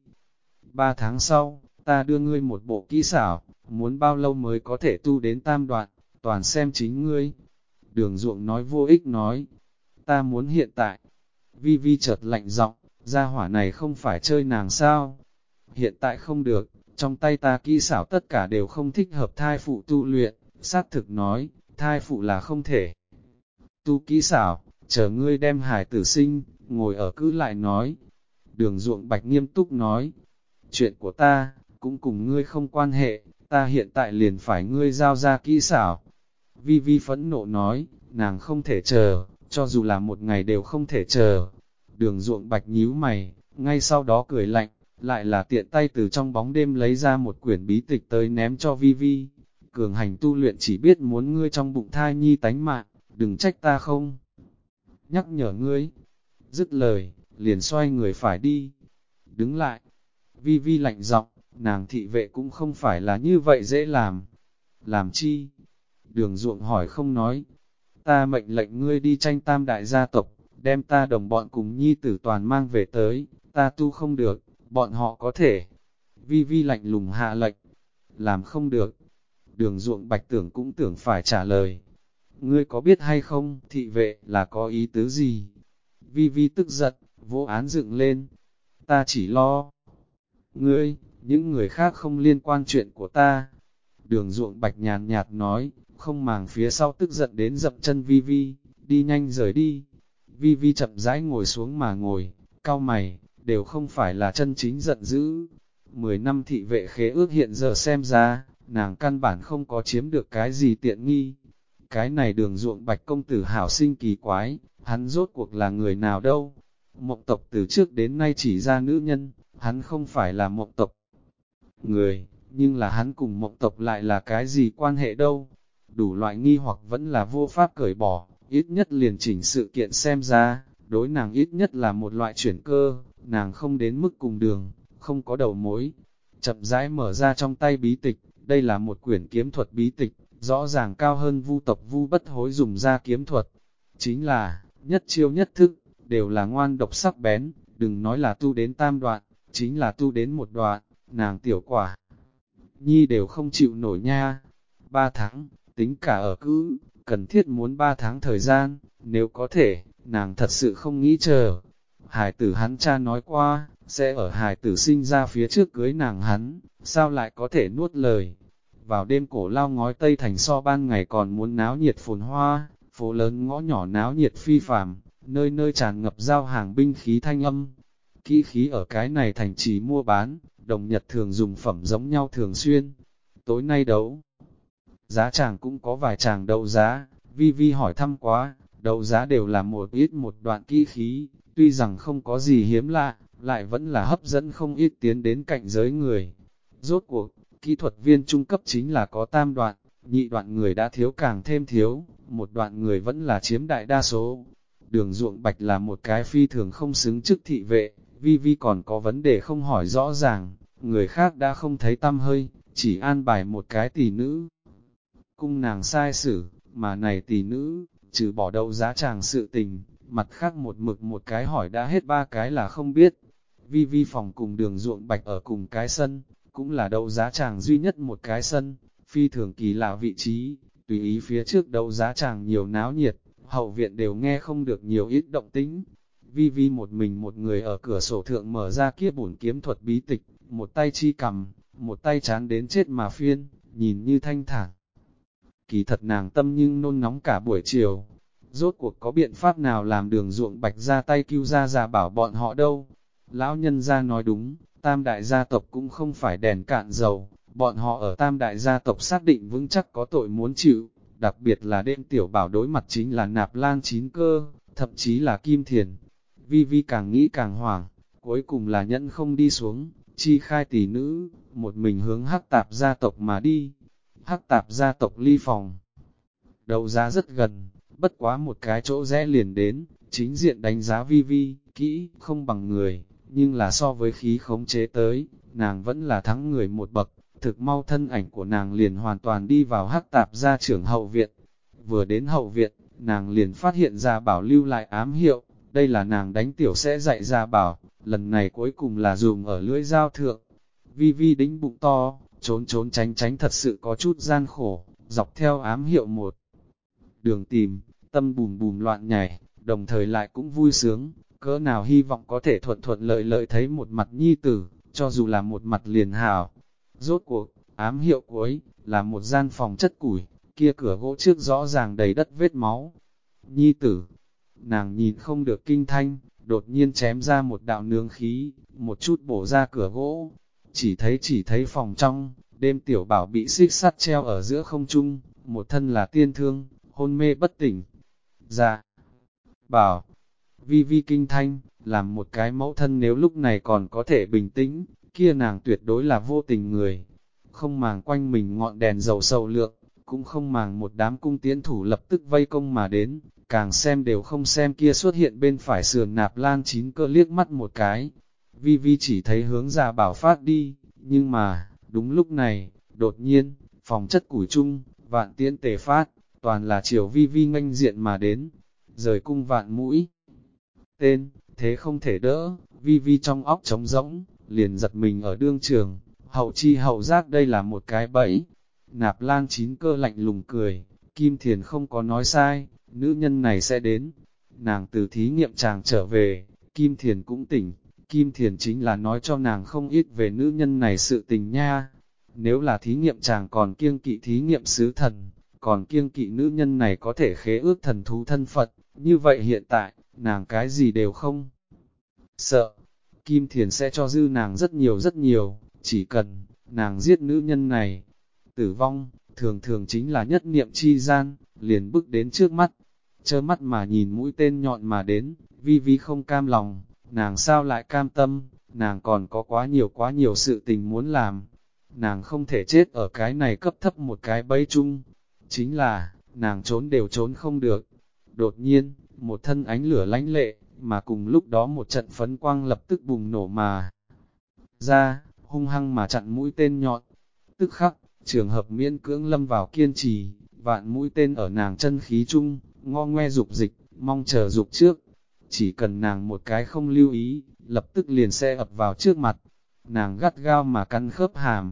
3 tháng sau, ta đưa ngươi một bộ kỹ xảo, muốn bao lâu mới có thể tu đến tam đoạn, toàn xem chính ngươi. Đường Ruộng nói vô ích nói, ta muốn hiện tại. Vi Vi chợt lạnh giọng, gia hỏa này không phải chơi nàng sao? Hiện tại không được, trong tay ta kỹ xảo tất cả đều không thích hợp thai phụ tu luyện, xác thực nói, thai phụ là không thể. Tu kỹ xảo, chờ ngươi đem hải tử sinh, ngồi ở cứ lại nói. Đường Ruộng Bạch nghiêm túc nói, chuyện của ta, cũng cùng ngươi không quan hệ, ta hiện tại liền phải ngươi giao ra kỹ xảo. Vi Vi phẫn nộ nói, nàng không thể chờ, cho dù là một ngày đều không thể chờ. Đường Ruộng Bạch nhíu mày, ngay sau đó cười lạnh, lại là tiện tay từ trong bóng đêm lấy ra một quyển bí tịch tới ném cho Vi Vi. Cường hành tu luyện chỉ biết muốn ngươi trong bụng thai nhi tánh mạng, đừng trách ta không. Nhắc nhở ngươi, dứt lời, liền xoay người phải đi. Đứng lại, Vi Vi lạnh giọng, nàng thị vệ cũng không phải là như vậy dễ làm. Làm chi? Đường Ruộng hỏi không nói. Ta mệnh lệnh ngươi đi tranh tam đại gia tộc, đem ta đồng bọn cùng nhi tử toàn mang về tới, ta tu không được, bọn họ có thể. Vi Vi lạnh lùng hạ lệnh, làm không được. Đường Ruộng Bạch tưởng cũng tưởng phải trả lời. Ngươi có biết hay không, thị vệ là có ý tứ gì? Vi Vi tức giận, vô án dựng lên. Ta chỉ lo ngươi, những người khác không liên quan chuyện của ta. Đường Ruộng Bạch nhàn nhạt nói, không màng phía sau tức giận đến dậm chân Vi Vi, đi nhanh rời đi. Vi Vi chậm rãi ngồi xuống mà ngồi, cau mày, đều không phải là chân chính giận dữ. 10 năm thị vệ khế ước hiện giờ xem ra, nàng căn bản không có chiếm được cái gì tiện nghi. Cái này Đường Ruộng Bạch công tử hảo sinh kỳ quái, hắn rốt cuộc là người nào đâu? Mộng tộc từ trước đến nay chỉ ra nữ nhân, hắn không phải là mộng tộc người, nhưng là hắn cùng mộng tộc lại là cái gì quan hệ đâu? Đủ loại nghi hoặc vẫn là vô pháp cởi bỏ, ít nhất liền chỉnh sự kiện xem ra, đối nàng ít nhất là một loại chuyển cơ, nàng không đến mức cùng đường, không có đầu mối. Chậm rãi mở ra trong tay bí tịch, đây là một quyển kiếm thuật bí tịch, rõ ràng cao hơn Vu tộc Vu Bất Hối dùng ra kiếm thuật. Chính là, nhất chiêu nhất thức, đều là ngoan độc sắc bén, đừng nói là tu đến tam đoạn, chính là tu đến một đoạn, nàng tiểu quả. Nhi đều không chịu nổi nha. 3 tháng, tính cả ở cữ, cần thiết muốn 3 tháng thời gian, nếu có thể, nàng thật sự không nghĩ chờ. Hải tử hắn cha nói qua, sẽ ở hải tử sinh ra phía trước cưới nàng hắn, sao lại có thể nuốt lời. Vào đêm cổ lao ngói Tây Thành so ban ngày còn muốn náo nhiệt phồn hoa, phố lớn ngõ nhỏ náo nhiệt phi phàm, nơi nơi tràn ngập giao hàng binh khí thanh âm. Kỹ khí ở cái này thành trì mua bán, đồng nhật thường dùng phẩm giống nhau thường xuyên. Tối nay đấu giá chàng cũng có vài chàng đấu giá, Vi Vi hỏi thăm quá, đấu giá đều là một ít một đoạn kỹ khí, tuy rằng không có gì hiếm lạ, lại vẫn là hấp dẫn không ít tiến đến cạnh giới người. Rốt cuộc, kỹ thuật viên trung cấp chính là có tam đoạn, nhị đoạn người đã thiếu càng thêm thiếu, một đoạn người vẫn là chiếm đại đa số. Đường Ruộng Bạch là một cái phi thường không xứng chức thị vệ, Vi Vi còn có vấn đề không hỏi rõ ràng, người khác đã không thấy tâm hơi, chỉ an bài một cái tỷ nữ. Cung nàng sai xử, mà này tỷ nữ, trừ bỏ đấu giá chàng sự tình, mặt khác một mực một cái hỏi đã hết 3 cái là không biết. Vi Vi phòng cùng Đường Ruộng Bạch ở cùng cái sân, cũng là đấu giá chàng duy nhất một cái sân, phi thường kỳ lạ vị trí, tùy ý phía trước đấu giá chàng nhiều náo nhiệt, hậu viện đều nghe không được nhiều ít động tĩnh. Vi Vi một mình một người ở cửa sổ thượng mở ra kia bổn kiếm thuật bí tịch, một tay chi cầm, một tay chán đến chết mà phiên, nhìn như thanh thản. Kỳ thật nàng tâm nhưng nôn nóng cả buổi chiều. Rốt cuộc có biện pháp nào làm Đường Ruộng Bạch ra tay cứu ra già bảo bọn họ đâu? Lão nhân gia nói đúng, tam đại gia tộc cũng không phải đèn cạn dầu, bọn họ ở tam đại gia tộc xác định vững chắc có tội muốn chịu, đặc biệt là đêm tiểu bảo đối mặt chính là Nạp Lan Chín Cơ, thậm chí là Kim Thiền. Vi Vi càng nghĩ càng hoảng, cuối cùng là nhẫn không đi xuống, chi khai tỷ nữ, một mình hướng Hắc Tạp gia tộc mà đi. Hắc Tạp gia tộc ly phòng đấu giá rất gần, bất quá một cái chỗ rẽ liền đến, chính diện đánh giá Vi Vi, kỹ, không bằng người, nhưng là so với khí khống chế tới, nàng vẫn là thắng người một bậc, thực mau thân ảnh của nàng liền hoàn toàn đi vào Hắc Tạp gia trưởng hậu viện. Vừa đến hậu viện, nàng liền phát hiện ra bảo lưu lại ám hiệu, đây là nàng đánh tiểu sẽ dạy ra bảo, lần này cuối cùng là dùng ở lưỡi dao thượng. Vi Vi đĩnh bụng to, trốn trốn tránh tránh thật sự có chút gian khổ, dọc theo ám hiệu một đường tìm, tâm bùm bùm loạn nhảy, đồng thời lại cũng vui sướng, cỡ nào hy vọng có thể thuận thuận lợi lợi thấy một mặt nhi tử, cho dù là một mặt liền hảo. Rốt cuộc, ám hiệu cuối, là một gian phòng chất củi, kia cửa gỗ trước rõ ràng đầy đất vết máu. Nhi tử, nàng nhìn không được kinh thanh, đột nhiên chém ra một đạo nướng khí, một chút bổ ra cửa gỗ. Chỉ thấy phòng trong, đêm tiểu bảo bị xích sắt treo ở giữa không trung, một thân là tiên thương, hôn mê bất tỉnh. Dạ, bảo, Vi Vi kinh thanh, làm một cái mẫu thân nếu lúc này còn có thể bình tĩnh, kia nàng tuyệt đối là vô tình người. Không màng quanh mình ngọn đèn dầu sầu lượng, cũng không màng một đám cung tiễn thủ lập tức vây công mà đến, càng xem đều không xem kia xuất hiện bên phải sườn Nạp Lan Chín Cơ liếc mắt một cái. Vi Vi chỉ thấy hướng ra bảo phát đi, nhưng mà, đúng lúc này, đột nhiên, phòng chất củi chung, vạn tiễn tề phát, toàn là chiều Vi Vi nghênh diện mà đến, rời cung vạn mũi. tên, thế không thể đỡ, vi vi trong óc trống rỗng, liền giật mình ở đương trường, hậu chi hậu giác đây là một cái bẫy. Nạp Lan Chín Cơ lạnh lùng cười, Kim Thiền không có nói sai, nữ nhân này sẽ đến. Nàng từ thí nghiệm chàng trở về, Kim Thiền cũng tỉnh, Kim Thiền chính là nói cho nàng không ít về nữ nhân này sự tình nha. Nếu là thí nghiệm chàng còn kiêng kỵ thí nghiệm sứ thần, còn kiêng kỵ nữ nhân này có thể khế ước thần thú thân Phật, như vậy hiện tại, nàng cái gì đều không sợ. Kim Thiền sẽ cho dư nàng rất nhiều, chỉ cần, nàng giết nữ nhân này. Tử vong, thường thường chính là nhất niệm chi gian, liền bước đến trước mắt. Chơ mắt mà nhìn mũi tên nhọn mà đến, vi vi không cam lòng, nàng sao lại cam tâm, nàng còn có quá nhiều sự tình muốn làm. Nàng không thể chết ở cái này cấp thấp một cái bẫy chung. Chính là, nàng trốn đều trốn không được. Đột nhiên, một thân ánh lửa lánh lệ, mà cùng lúc đó một trận phấn quang lập tức bùng nổ mà ra, hung hăng mà chặn mũi tên nhọn. Tức khắc, trường hợp miễn cưỡng lâm vào kiên trì, vạn mũi tên ở nàng chân khí chung, ngo ngoe dục dịch, mong chờ dục trước. Chỉ cần nàng một cái không lưu ý, lập tức liền sẽ ập vào trước mặt. Nàng gắt gao mà cắn khớp hàm,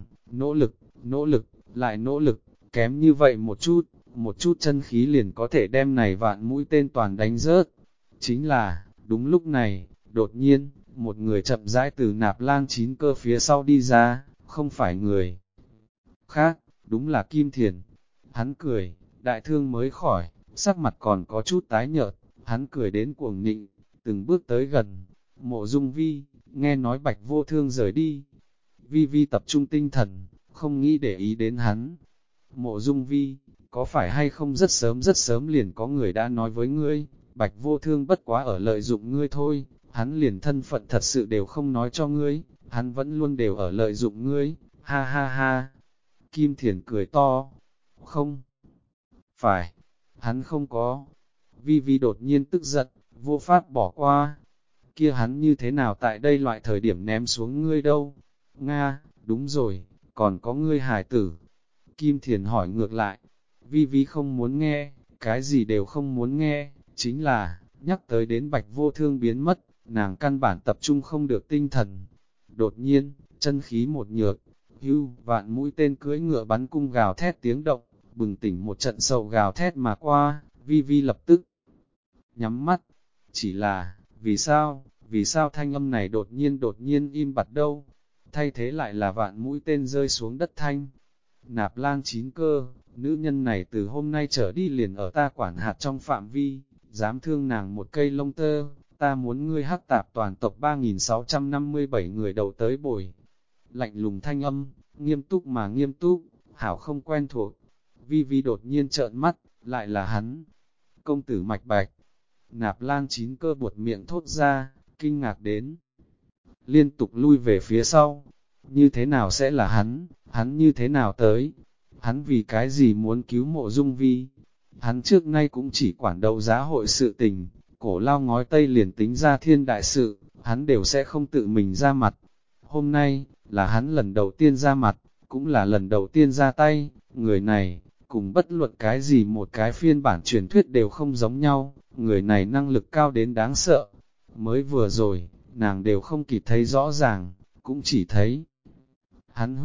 nỗ lực, lại nỗ lực, kém như vậy một chút chân khí liền có thể đem này vạn mũi tên toàn đánh rớt. Chính là, đúng lúc này, đột nhiên, một người chậm rãi từ Nạp Lan Chín Cơ phía sau đi ra, không phải người khác, đúng là Kim Thiền. Hắn cười, đại thương mới khỏi, sắc mặt còn có chút tái nhợt, hắn cười đến cuồng nịnh, từng bước tới gần. Mộ Dung Vi, nghe nói Bạch Vô Thương rời đi. Vi Vi tập trung tinh thần, không nghĩ để ý đến hắn. Mộ Dung Vi, có phải hay không rất sớm liền có người đã nói với ngươi, Bạch Vô Thương bất quá ở lợi dụng ngươi thôi, hắn liền thân phận thật sự đều không nói cho ngươi, hắn vẫn luôn đều ở lợi dụng ngươi, ha ha ha. Kim Thiền cười to, không, phải, hắn không có. Vi Vi đột nhiên tức giận, vô pháp bỏ qua. Kia hắn như thế nào tại đây loại thời điểm ném xuống ngươi đâu? Nga, đúng rồi, còn có ngươi hài tử. Kim Thiền hỏi ngược lại, Vi Vi không muốn nghe, cái gì đều không muốn nghe, chính là, nhắc tới đến Bạch Vô Thương biến mất, nàng căn bản tập trung không được tinh thần. Đột nhiên, chân khí một nhược, vạn mũi tên cưỡi ngựa bắn cung gào thét tiếng động, bừng tỉnh một trận sầu gào thét mà qua, Vi Vi lập tức nhắm mắt. Chỉ là, vì sao thanh âm này đột nhiên im bặt đâu? Thay thế lại là vạn mũi tên rơi xuống đất thanh. Nạp Lan Chín Cơ, nữ nhân này từ hôm nay trở đi liền ở ta quản hạt trong phạm vi, dám thương nàng một cây lông tơ, ta muốn ngươi hắc tạp toàn tộc 3657 người đầu tới bồi. Lạnh lùng thanh âm, nghiêm túc mà nghiêm túc, hảo không quen thuộc. Vi Vi đột nhiên trợn mắt, lại là hắn. Công tử Mạch Bạch. Nạp Lan Chín Cơ buột miệng thốt ra, kinh ngạc đến. Liên tục lui về phía sau. Như thế nào sẽ là hắn như thế nào tới? Hắn vì cái gì muốn cứu Mộ Dung Vi? Hắn trước nay cũng chỉ quản đấu giá hội sự tình, cổ lao ngói tây liền tính ra thiên đại sự, hắn đều sẽ không tự mình ra mặt. Hôm nay, là hắn lần đầu tiên ra mặt, cũng là lần đầu tiên ra tay, người này, cùng bất luận cái gì một cái phiên bản truyền thuyết đều không giống nhau, người này năng lực cao đến đáng sợ. Mới vừa rồi, nàng đều không kịp thấy rõ ràng, cũng chỉ thấy hắn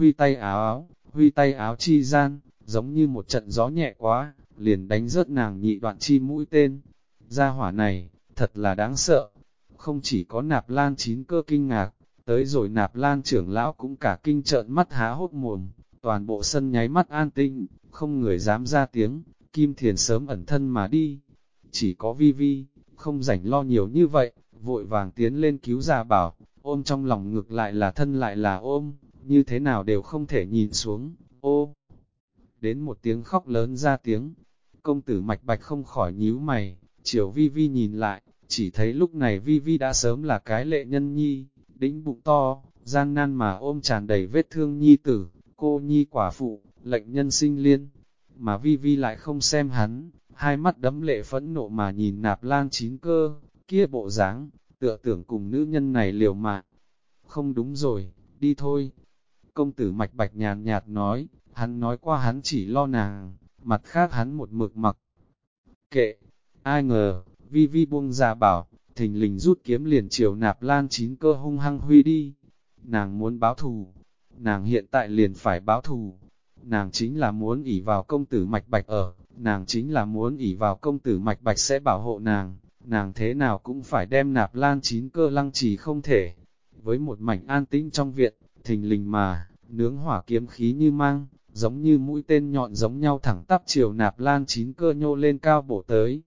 huy tay áo chi gian, giống như một trận gió nhẹ quá, liền đánh rớt nàng nhị đoạn chi mũi tên. Gia hỏa này, thật là đáng sợ. Không chỉ có Nạp Lan Chín Cơ kinh ngạc, tới rồi Nạp Lan trưởng lão cũng cả kinh trợn mắt há hốc mồm, toàn bộ sân nháy mắt an tinh, không người dám ra tiếng. Kim Thiền sớm ẩn thân mà đi, chỉ có Vi Vi, không rảnh lo nhiều như vậy, vội vàng tiến lên cứu Gia Bảo, ôm trong lòng ngược lại là thân lại là ôm, như thế nào đều không thể nhìn xuống, ô. Đến một tiếng khóc lớn ra tiếng, công tử Mạch Bạch không khỏi nhíu mày, chiều Vi Vi nhìn lại, chỉ thấy lúc này Vi Vi đã sớm là cái lệ nhân nhi, đĩnh bụng to, gian nan mà ôm tràn đầy vết thương nhi tử, cô nhi quả phụ, lệnh nhân sinh liên, mà Vi Vi lại không xem hắn, hai mắt đấm lệ phẫn nộ mà nhìn Nạp Lan Chín Cơ, kia bộ dáng, tựa tưởng cùng nữ nhân này liều mạng. Không đúng rồi, đi thôi. Công tử Mạch Bạch nhàn nhạt nói, hắn nói qua hắn chỉ lo nàng, mặt khác hắn một mực mặc. Kệ, ai ngờ, Vi Vi buông ra bảo, thình lình rút kiếm liền chiều Nạp Lan Chín Cơ hung hăng huy đi. Nàng muốn báo thù, nàng hiện tại liền phải báo thù. Nàng chính là muốn ỷ vào công tử Mạch Bạch ở, nàng chính là muốn ỷ vào công tử Mạch Bạch sẽ bảo hộ nàng thế nào cũng phải đem Nạp Lan Chín Cơ lăng trì không thể. Với một mảnh an tĩnh trong viện, thình lình mà, nướng hỏa kiếm khí như mang, giống như mũi tên nhọn giống nhau thẳng tắp chiều Nạp Lan Chín Cơ nhô lên cao bổ tới.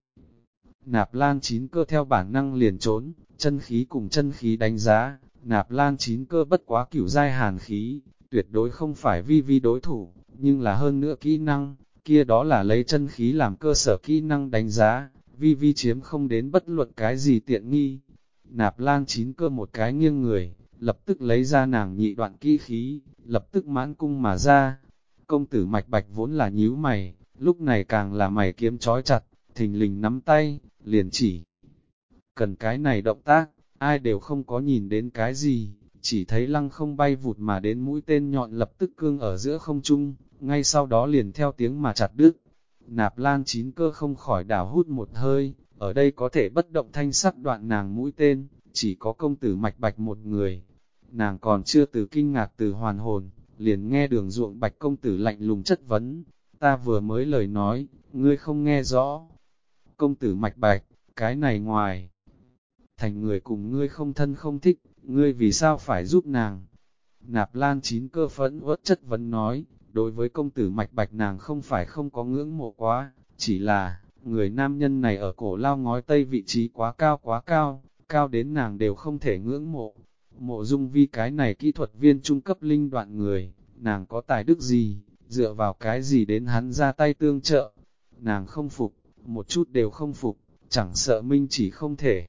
Nạp Lan Chín Cơ theo bản năng liền trốn, chân khí cùng chân khí đánh giá, Nạp Lan Chín Cơ bất quá cửu giai hàn khí, tuyệt đối không phải vi vi đối thủ, nhưng là hơn nữa kỹ năng, kia đó là lấy chân khí làm cơ sở kỹ năng đánh giá, vi vi chiếm không đến bất luận cái gì tiện nghi. Nạp Lan Chín Cơ một cái nghiêng người, lập tức lấy ra nàng nhị đoạn kỹ khí, lập tức mãn cung mà ra. Công tử Mạch Bạch vốn là nhíu mày, lúc này càng là mày kiếm trói chặt, thình lình nắm tay, liền chỉ. Cần cái này động tác, ai đều không có nhìn đến cái gì, chỉ thấy lăng không bay vụt mà đến mũi tên nhọn lập tức cương ở giữa không trung, ngay sau đó liền theo tiếng mà chặt đứt. Nạp Lan Chín Cơ không khỏi đảo hút một hơi, ở đây có thể bất động thanh sắc đoạn nàng mũi tên, chỉ có công tử Mạch Bạch một người. Nàng còn chưa từ kinh ngạc từ hoàn hồn, liền nghe Đường Ruộng Bạch công tử lạnh lùng chất vấn, ta vừa mới lời nói, ngươi không nghe rõ. Công tử Mạch Bạch, cái này ngoài thành người cùng ngươi không thân không thích, ngươi vì sao phải giúp nàng? Nạp Lan Chín Cơ phẫn uất chất vấn nói, đối với công tử Mạch Bạch nàng không phải không có ngưỡng mộ quá, chỉ là, người nam nhân này ở cổ lao ngói tây vị trí quá cao, cao đến nàng đều không thể ngưỡng mộ. Mộ Dung Vi cái này kỹ thuật viên trung cấp linh đoạn người, nàng có tài đức gì, dựa vào cái gì đến hắn ra tay tương trợ? Nàng không phục, một chút đều không phục, chẳng sợ Minh chỉ không thể.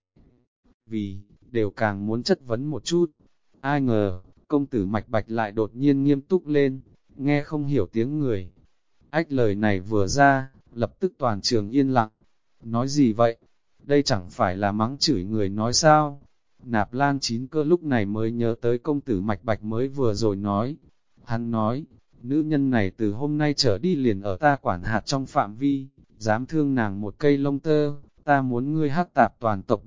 Vì, đều càng muốn chất vấn một chút. Ai ngờ, công tử Mạch Bạch lại đột nhiên nghiêm túc lên, nghe không hiểu tiếng người. Ách lời này vừa ra, lập tức toàn trường yên lặng. Nói gì vậy? Đây chẳng phải là mắng chửi người nói sao? Nạp Lan Chín Cơ lúc này mới nhớ tới công tử Mạch Bạch mới vừa rồi nói. Hắn nói, nữ nhân này từ hôm nay trở đi liền ở ta quản hạt trong phạm vi, dám thương nàng một cây lông tơ, ta muốn ngươi hắc tạp toàn tộc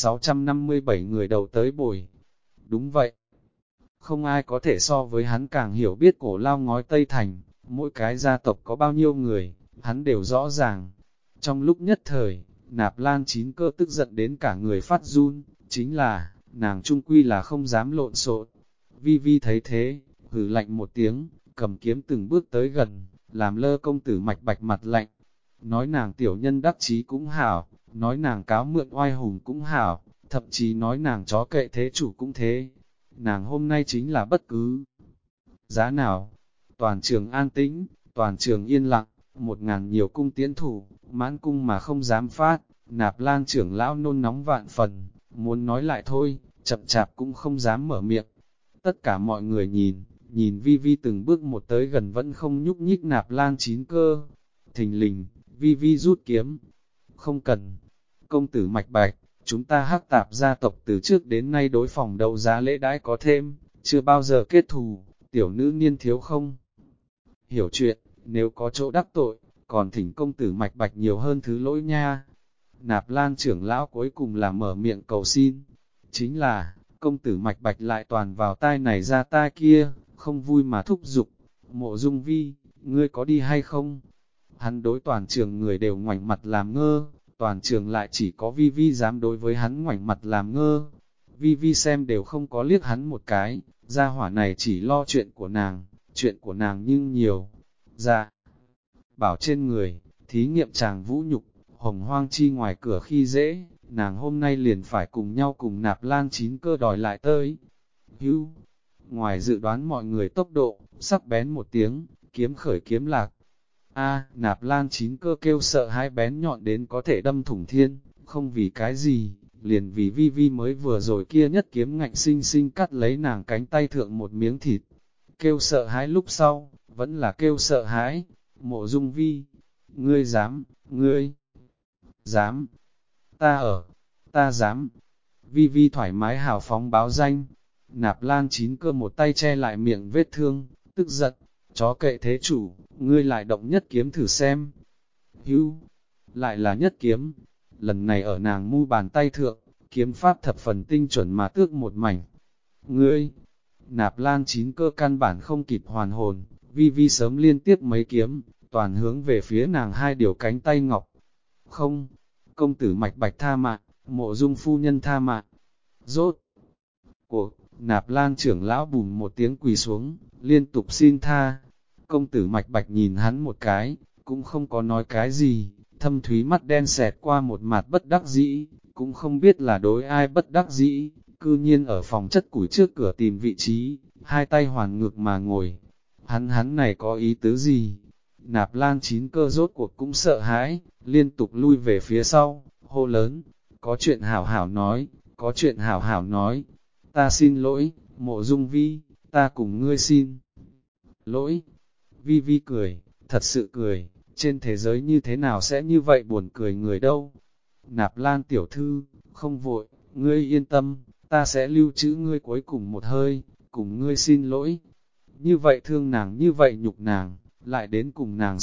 3.657 người đầu tới bồi. Đúng vậy. Không ai có thể so với hắn càng hiểu biết cổ lao ngói Tây Thành, mỗi cái gia tộc có bao nhiêu người, hắn đều rõ ràng. Trong lúc nhất thời, Nạp Lan Chín Cơ tức giận đến cả người phát run, chính là, nàng trung quy là không dám lộn xộn. Vi Vi thấy thế, hừ lạnh một tiếng, cầm kiếm từng bước tới gần, làm lơ công tử Mạch Bạch mặt lạnh. Nói nàng tiểu nhân đắc chí cũng hảo, nói nàng cáo mượn oai hùng cũng hảo, thậm chí nói nàng chó kệ thế chủ cũng thế. Nàng hôm nay chính là bất cứ giá nào. Toàn trường an tĩnh, toàn trường yên lặng, 1000 nhiều cung tiễn thủ, mãn cung mà không dám phát. Nạp Lan trưởng lão nôn nóng vạn phần, muốn nói lại thôi, chậm chạp cũng không dám mở miệng. Tất cả mọi người nhìn Vi Vi từng bước một tới gần vẫn không nhúc nhích Nạp Lan Chín Cơ. Thình lình, Vi Vi rút kiếm. Không cần. Công tử Mạch Bạch, chúng ta hắc tạp gia tộc từ trước đến nay đối phòng đấu giá lễ đãi có thêm, chưa bao giờ kết thù, tiểu nữ niên thiếu không? Hiểu chuyện, nếu có chỗ đắc tội, còn thỉnh công tử Mạch Bạch nhiều hơn thứ lỗi nha. Nạp Lan trưởng lão cuối cùng là mở miệng cầu xin. Chính là, công tử Mạch Bạch lại toàn vào tai này ra tai kia, không vui mà thúc giục. Mộ Dung Vi, ngươi có đi hay không? Hắn đối toàn trường người đều ngoảnh mặt làm ngơ, toàn trường lại chỉ có Vi Vi dám đối với hắn ngoảnh mặt làm ngơ. Vi Vi xem đều không có liếc hắn một cái, gia hỏa này chỉ lo chuyện của nàng nhưng nhiều. Dạ, bảo trên người, thí nghiệm chàng vũ nhục, Hồng Hoang Chi ngoài cửa khi dễ, nàng hôm nay liền phải cùng nhau cùng Nạp Lan Chín Cơ đòi lại tới. Hưu, ngoài dự đoán mọi người tốc độ, sắc bén một tiếng, kiếm khởi kiếm lạc. Nạp Lan Chín Cơ kêu sợ hãi bén nhọn đến có thể đâm thủng thiên, không vì cái gì, liền vì Vi Vi mới vừa rồi kia nhất kiếm ngạnh sinh sinh cắt lấy nàng cánh tay thượng một miếng thịt. Kêu sợ hãi lúc sau, vẫn là kêu sợ hãi. Mộ Dung Vi, ngươi dám, ta dám. Vi Vi thoải mái hào phóng báo danh. Nạp Lan Chín Cơ một tay che lại miệng vết thương, tức giận, chó kệ thế chủ, ngươi lại động nhất kiếm thử xem. Hưu, lại là nhất kiếm, lần này ở nàng mu bàn tay thượng, kiếm pháp thập phần tinh chuẩn mà tước một mảnh. Ngươi, Nạp Lan Chín Cơ căn bản không kịp hoàn hồn, Vi Vi sớm liên tiếp mấy kiếm, toàn hướng về phía nàng hai điều cánh tay ngọc. Không, công tử Mạch Bạch tha mạng, Mộ Dung phu nhân tha mạng. Rốt cuộc, Nạp Lan trưởng lão bùm một tiếng quỳ xuống, liên tục xin tha. Công tử Mạch Bạch nhìn hắn một cái, cũng không có nói cái gì, thâm thúy mắt đen xẹt qua một mặt bất đắc dĩ, cũng không biết là đối ai bất đắc dĩ, cư nhiên ở phòng chất củi trước cửa tìm vị trí, hai tay hoàn ngược mà ngồi. Hắn này có ý tứ gì? Nạp Lan Chín Cơ rốt cuộc cũng sợ hãi, liên tục lui về phía sau, hô lớn, có chuyện hảo hảo nói, có chuyện hảo hảo nói, ta xin lỗi, Mộ Dung Vi, ta cùng ngươi xin lỗi. Vi Vi cười, thật sự cười, trên thế giới như thế nào sẽ như vậy buồn cười người đâu. Nạp Lan tiểu thư, không vội, ngươi yên tâm, ta sẽ lưu trữ ngươi cuối cùng một hơi, cùng ngươi xin lỗi. Như vậy thương nàng, như vậy nhục nàng, lại đến cùng nàng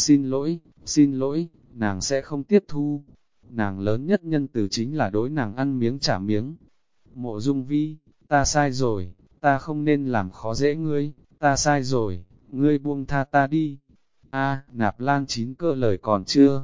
xin lỗi, nàng sẽ không tiếp thu. Nàng lớn nhất nhân từ chính là đối nàng ăn miếng trả miếng. Mộ Dung Vi, ta sai rồi, ta không nên làm khó dễ ngươi, ta sai rồi, ngươi buông tha ta đi. Nạp Lan Chín Cơ lời còn chưa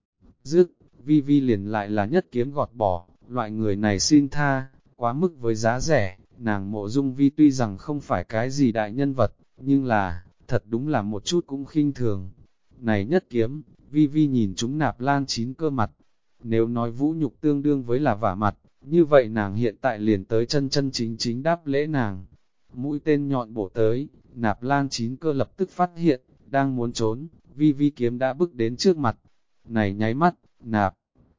dứt, Vi Vi liền lại là nhất kiếm gọt bỏ, loại người này xin tha, quá mức với giá rẻ. Nàng Mộ Dung Vi tuy rằng không phải cái gì đại nhân vật, nhưng là, thật đúng là một chút cũng khinh thường. Này nhất kiếm, Vi Vi nhìn chúng Nạp Lan Chín Cơ mặt. Nếu nói vũ nhục tương đương với là vả mặt, như vậy nàng hiện tại liền tới chân chân chính chính đáp lễ nàng. Mũi tên nhọn bổ tới, Nạp Lan Chín Cơ lập tức phát hiện, đang muốn trốn, Vi Vi kiếm đã bước đến trước mặt. Này nháy mắt, Nạp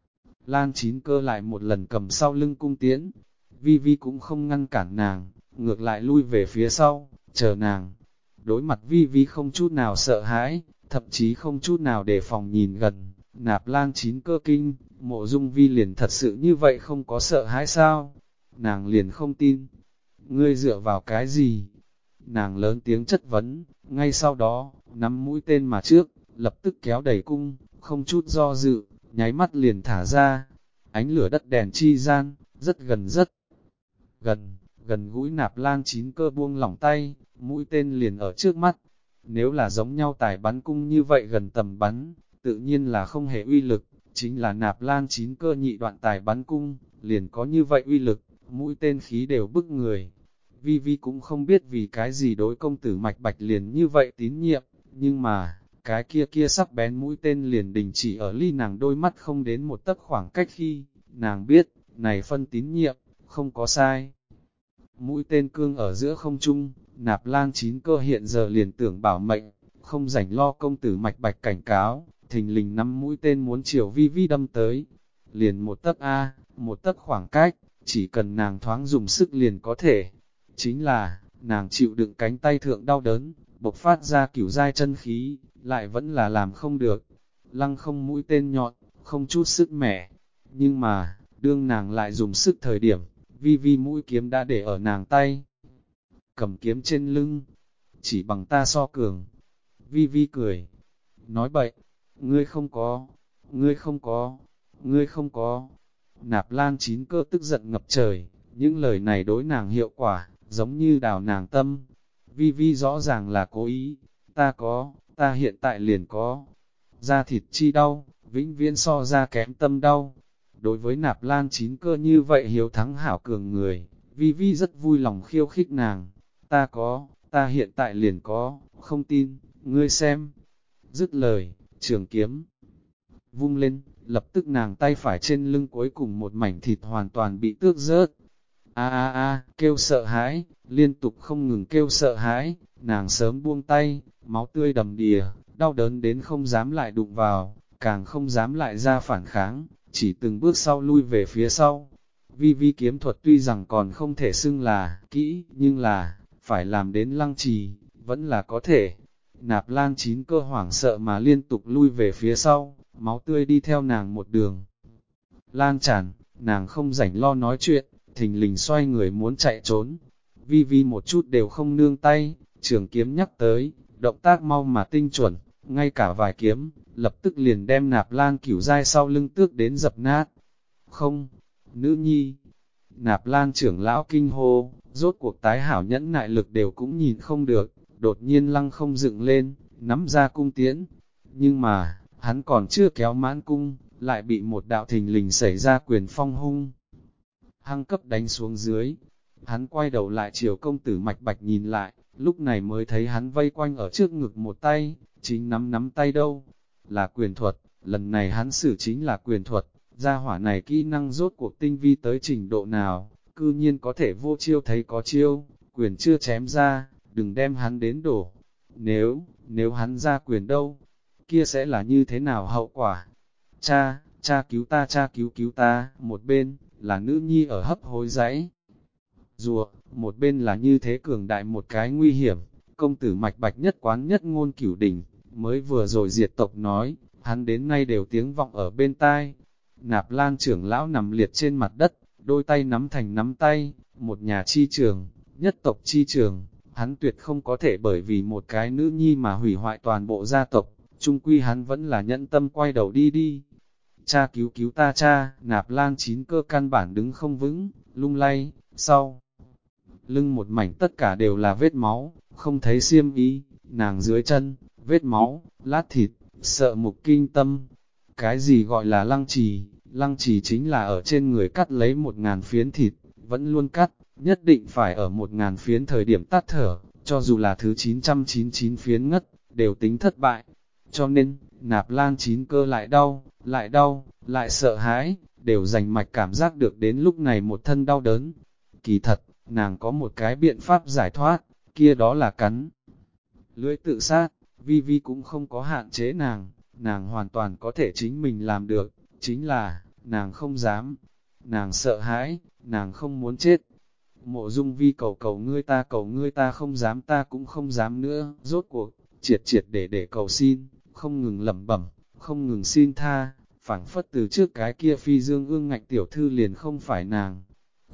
Lan Chín Cơ lại một lần cầm sau lưng cung tiễn. Vi Vi cũng không ngăn cản nàng, ngược lại lui về phía sau, chờ nàng. Đối mặt Vi Vi không chút nào sợ hãi, thậm chí không chút nào đề phòng nhìn gần. Nạp Lan Chín Cơ kinh, Mộ Dung Vi liền thật sự như vậy không có sợ hãi sao? Nàng liền không tin. Ngươi dựa vào cái gì? Nàng lớn tiếng chất vấn, ngay sau đó, nắm mũi tên mà trước, lập tức kéo đẩy cung, không chút do dự, nháy mắt liền thả ra. Ánh lửa đất đèn chi gian, rất gần gũi Nạp Lan Chín Cơ buông lỏng tay, mũi tên liền ở trước mắt. Nếu là giống nhau tài bắn cung như vậy gần tầm bắn, tự nhiên là không hề uy lực, chính là Nạp Lan Chín Cơ nhị đoạn tài bắn cung, liền có như vậy uy lực, mũi tên khí đều bức người. Vi Vi cũng không biết vì cái gì đối công tử Mạch Bạch liền như vậy tín nhiệm, nhưng mà, cái kia sắc bén mũi tên liền đình chỉ ở ly nàng đôi mắt không đến một tấc khoảng cách khi, nàng biết, này phân tín nhiệm, không có sai. Mũi tên cương ở giữa không trung, Nạp Lan Chín Cơ hiện giờ liền tưởng bảo mệnh, không rảnh lo công tử Mạch Bạch cảnh cáo, thình lình nắm mũi tên muốn chiều Vi Vi đâm tới. Liền một tấc một tấc khoảng cách, chỉ cần nàng thoáng dùng sức liền có thể. Chính là, nàng chịu đựng cánh tay thượng đau đớn, bộc phát ra kiểu dai chân khí, lại vẫn là làm không được. Lăng không mũi tên nhọn, không chút sức mẻ. Nhưng mà, đương nàng lại dùng sức thời điểm, Vi Vi mũi kiếm đã để ở nàng tay. Cầm kiếm trên lưng, chỉ bằng ta so cường. Vi Vi cười, nói bậy, ngươi không có, ngươi không có, ngươi không có. Nạp Lan Chín Cơ tức giận ngập trời, những lời này đối nàng hiệu quả, giống như đào nàng tâm. Vi Vi rõ ràng là cố ý, ta hiện tại liền có. Da thịt chi đau, vĩnh viễn so ra kém tâm đau. Đối với Nạp Lan Chín Cơ như vậy hiếu thắng hảo cường người, Vi Vi rất vui lòng khiêu khích nàng. Ta hiện tại liền có, không tin, ngươi xem. Dứt lời, trường kiếm vung lên, lập tức nàng tay phải trên lưng cuối cùng một mảnh thịt hoàn toàn bị tước rớt. Kêu sợ hãi, liên tục không ngừng kêu sợ hãi, nàng sớm buông tay, máu tươi đầm đìa, đau đớn đến không dám lại đụng vào, càng không dám lại ra phản kháng, chỉ từng bước sau lui về phía sau. Vi Vi kiếm thuật tuy rằng còn không thể xưng là kỹ, nhưng là, phải làm đến lăng trì, vẫn là có thể. Nạp Lan Chín Cơ hoảng sợ mà liên tục lui về phía sau, máu tươi đi theo nàng một đường. Lan tràn, nàng không rảnh lo nói chuyện, thình lình xoay người muốn chạy trốn. Vi Vi một chút đều không nương tay, trường kiếm nhắc tới, động tác mau mà tinh chuẩn, ngay cả vài kiếm, lập tức liền đem Nạp Lan Cửu Giai sau lưng tước đến dập nát. Không, nữ nhi, Nạp Lan trưởng lão kinh hô, rốt cuộc tái hảo nhẫn nại lực đều cũng nhìn không được, đột nhiên lăng không dựng lên, nắm ra cung tiễn. Nhưng mà, hắn còn chưa kéo mãn cung, lại bị một đạo thình lình xảy ra quyền phong hung hăng cấp đánh xuống dưới. Hắn quay đầu lại chiều công tử Mạch Bạch nhìn lại, lúc này mới thấy hắn vây quanh ở trước ngực một tay, chính nắm tay đâu. Là quyền thuật, lần này hắn xử chính là quyền thuật, gia hỏa này kỹ năng rốt cuộc tinh vi tới trình độ nào, cư nhiên có thể vô chiêu thấy có chiêu, quyền chưa chém ra, đừng đem hắn đến đổ. Nếu hắn ra quyền đâu, kia sẽ là như thế nào hậu quả? Cha cứu ta, một bên, là nữ nhi ở hấp hối giãy rùa, một bên là như thế cường đại một cái nguy hiểm. Công tử Mạch Bạch nhất quán nhất ngôn cửu đỉnh, mới vừa rồi diệt tộc nói, hắn đến nay đều tiếng vọng ở bên tai. Nạp Lan trưởng lão nằm liệt trên mặt đất, đôi tay nắm thành nắm tay, một nhà chi trường, nhất tộc chi trường, hắn tuyệt không có thể bởi vì một cái nữ nhi mà hủy hoại toàn bộ gia tộc, chung quy hắn vẫn là nhẫn tâm quay đầu đi. Cha cứu ta cha, Nạp Lan chín cơ căn bản đứng không vững, lung lay, sau lưng một mảnh tất cả đều là vết máu, không thấy xiêm y, nàng dưới chân, vết máu, lát thịt, sợ mục kinh tâm. Cái gì gọi là lăng trì? Lăng trì chính là ở trên người cắt lấy 1000 phiến thịt, vẫn luôn cắt, nhất định phải ở 1000 phiến thời điểm tắt thở, cho dù là thứ 999 phiến ngất, đều tính thất bại. Cho nên, Nạp Lan chín cơ lại sợ hãi, đều dành mạch cảm giác được đến lúc này một thân đau đớn. Kỳ thật, nàng có một cái biện pháp giải thoát, kia đó là cắn lưỡi tự sát. Vi Vi cũng không có hạn chế nàng hoàn toàn có thể chính mình làm được, chính là, nàng không dám, nàng sợ hãi, nàng không muốn chết. Mộ Dung Vi cầu ngươi ta không dám, ta cũng không dám nữa, rốt cuộc, triệt để cầu xin, không ngừng lẩm bẩm, không ngừng xin tha, phảng phất từ trước cái kia phi dương ương ngạnh tiểu thư liền không phải nàng.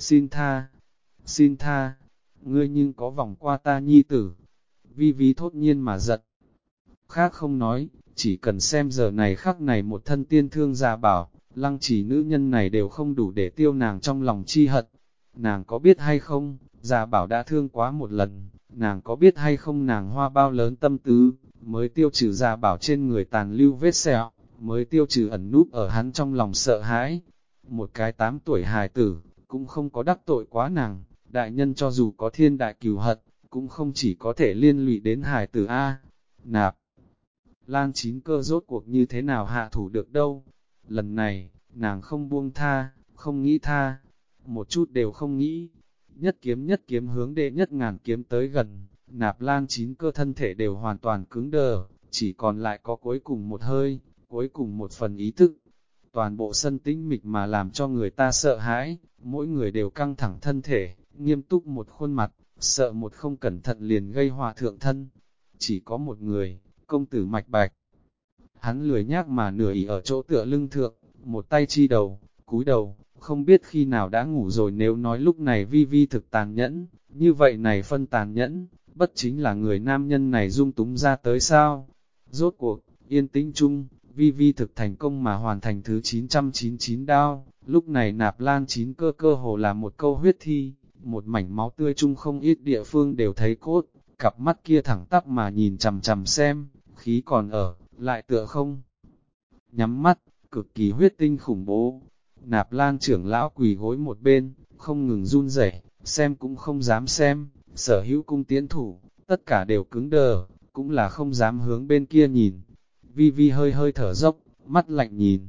Xin tha, ngươi nhưng có vòng qua ta nhi tử. Vi Vi thốt nhiên mà giận. Khác không nói, chỉ cần xem giờ này khắc này một thân tiên thương Gia Bảo, Lăng Trì nữ nhân này đều không đủ để tiêu nàng trong lòng chi hận. Nàng có biết hay không, Gia Bảo đã thương quá một lần, nàng có biết hay không nàng hoa bao lớn tâm tư, mới tiêu trừ Gia Bảo trên người tàn lưu vết sẹo, mới tiêu trừ ẩn núp ở hắn trong lòng sợ hãi. Một cái 8 tuổi hài tử, cũng không có đắc tội quá nàng, đại nhân cho dù có thiên đại cừu hận, cũng không chỉ có thể liên lụy đến hài tử A. Nạp Lan chín cơ rốt cuộc như thế nào hạ thủ được đâu. Lần này, nàng không buông tha, không nghĩ tha, một chút đều không nghĩ. Nhất kiếm hướng đệ nhất ngàn kiếm tới gần, Nạp Lan chín cơ thân thể đều hoàn toàn cứng đờ, chỉ còn lại có cuối cùng một hơi, cuối cùng một phần ý thức. Toàn bộ sân tĩnh mịch mà làm cho người ta sợ hãi, mỗi người đều căng thẳng thân thể, nghiêm túc một khuôn mặt, sợ một không cẩn thận liền gây họa thượng thân. Chỉ có một người, công tử Mạch Bạch. Hắn lười nhác mà nửa ỉ ở chỗ tựa lưng thượng, một tay chi đầu, cúi đầu, không biết khi nào đã ngủ rồi. Nếu nói lúc này Vi Vi thực tàn nhẫn, như vậy này phân tàn nhẫn, bất chính là người nam nhân này dung túng ra tới sao? Rốt cuộc, yên tĩnh chung, Vi Vi thực thành công mà hoàn thành thứ 999 đao, lúc này Nạp Lan chín cơ hồ là một câu huyết thi, một mảnh máu tươi chung không ít địa phương đều thấy cốt, cặp mắt kia thẳng tắp mà nhìn chằm chằm xem, khí còn ở, lại tựa không. Nhắm mắt, cực kỳ huyết tinh khủng bố. Nạp Lan trưởng lão quỳ gối một bên, không ngừng run rẩy, xem cũng không dám xem, sở hữu cung tiễn thủ, tất cả đều cứng đờ, cũng là không dám hướng bên kia nhìn. Vi Vi hơi thở dốc, mắt lạnh nhìn,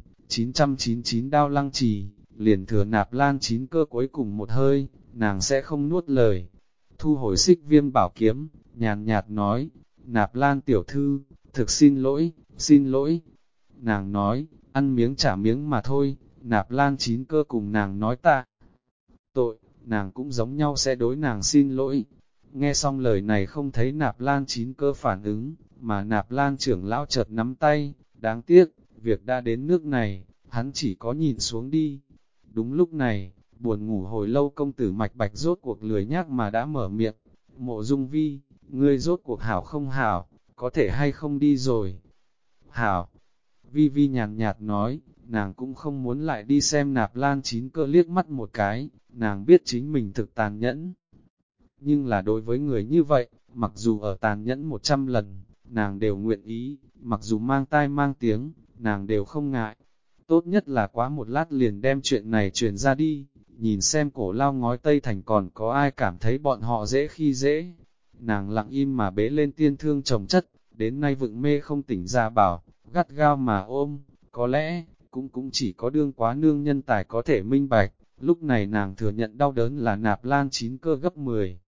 999 đao Lăng Trì, liền thừa Nạp Lan chín cơ cuối cùng một hơi, nàng sẽ không nuốt lời. Thu hồi Xích Viêm bảo kiếm, nhàn nhạt nói, Nạp Lan tiểu thư, thực xin lỗi. Nàng nói, ăn miếng trả miếng mà thôi. Nạp Lan chín cơ cùng nàng nói tạ tội, nàng cũng giống nhau sẽ đối nàng xin lỗi. Nghe xong lời này không thấy Nạp Lan chín cơ phản ứng, mà Nạp Lan trưởng lão chợt nắm tay, đáng tiếc, việc đã đến nước này, hắn chỉ có nhìn xuống đi. Đúng lúc này, buồn ngủ hồi lâu công tử Mạch Bạch rốt cuộc lười nhác mà đã mở miệng. Mộ Dung Vi, ngươi rốt cuộc hảo không hảo, có thể hay không đi rồi? Hảo. Vi nhàn nhạt nói, nàng cũng không muốn lại đi xem Nạp Lan chín cơ liếc mắt một cái, nàng biết chính mình thực tàn nhẫn. Nhưng là đối với người như vậy, mặc dù ở tàn nhẫn 100 lần, nàng đều nguyện ý, mặc dù mang tai mang tiếng, nàng đều không ngại. Tốt nhất là quá một lát liền đem chuyện này truyền ra đi, nhìn xem Cổ Lao ngói Tây Thành còn có ai cảm thấy bọn họ dễ khi dễ. Nàng lặng im mà bế lên tiên thương chồng chất, đến nay vựng mê không tỉnh ra bảo, gắt gao mà ôm, có lẽ, cũng chỉ có đương quá nương nhân tài có thể minh bạch. Lúc này nàng thừa nhận đau đớn là nạp lan 9 cơ gấp 10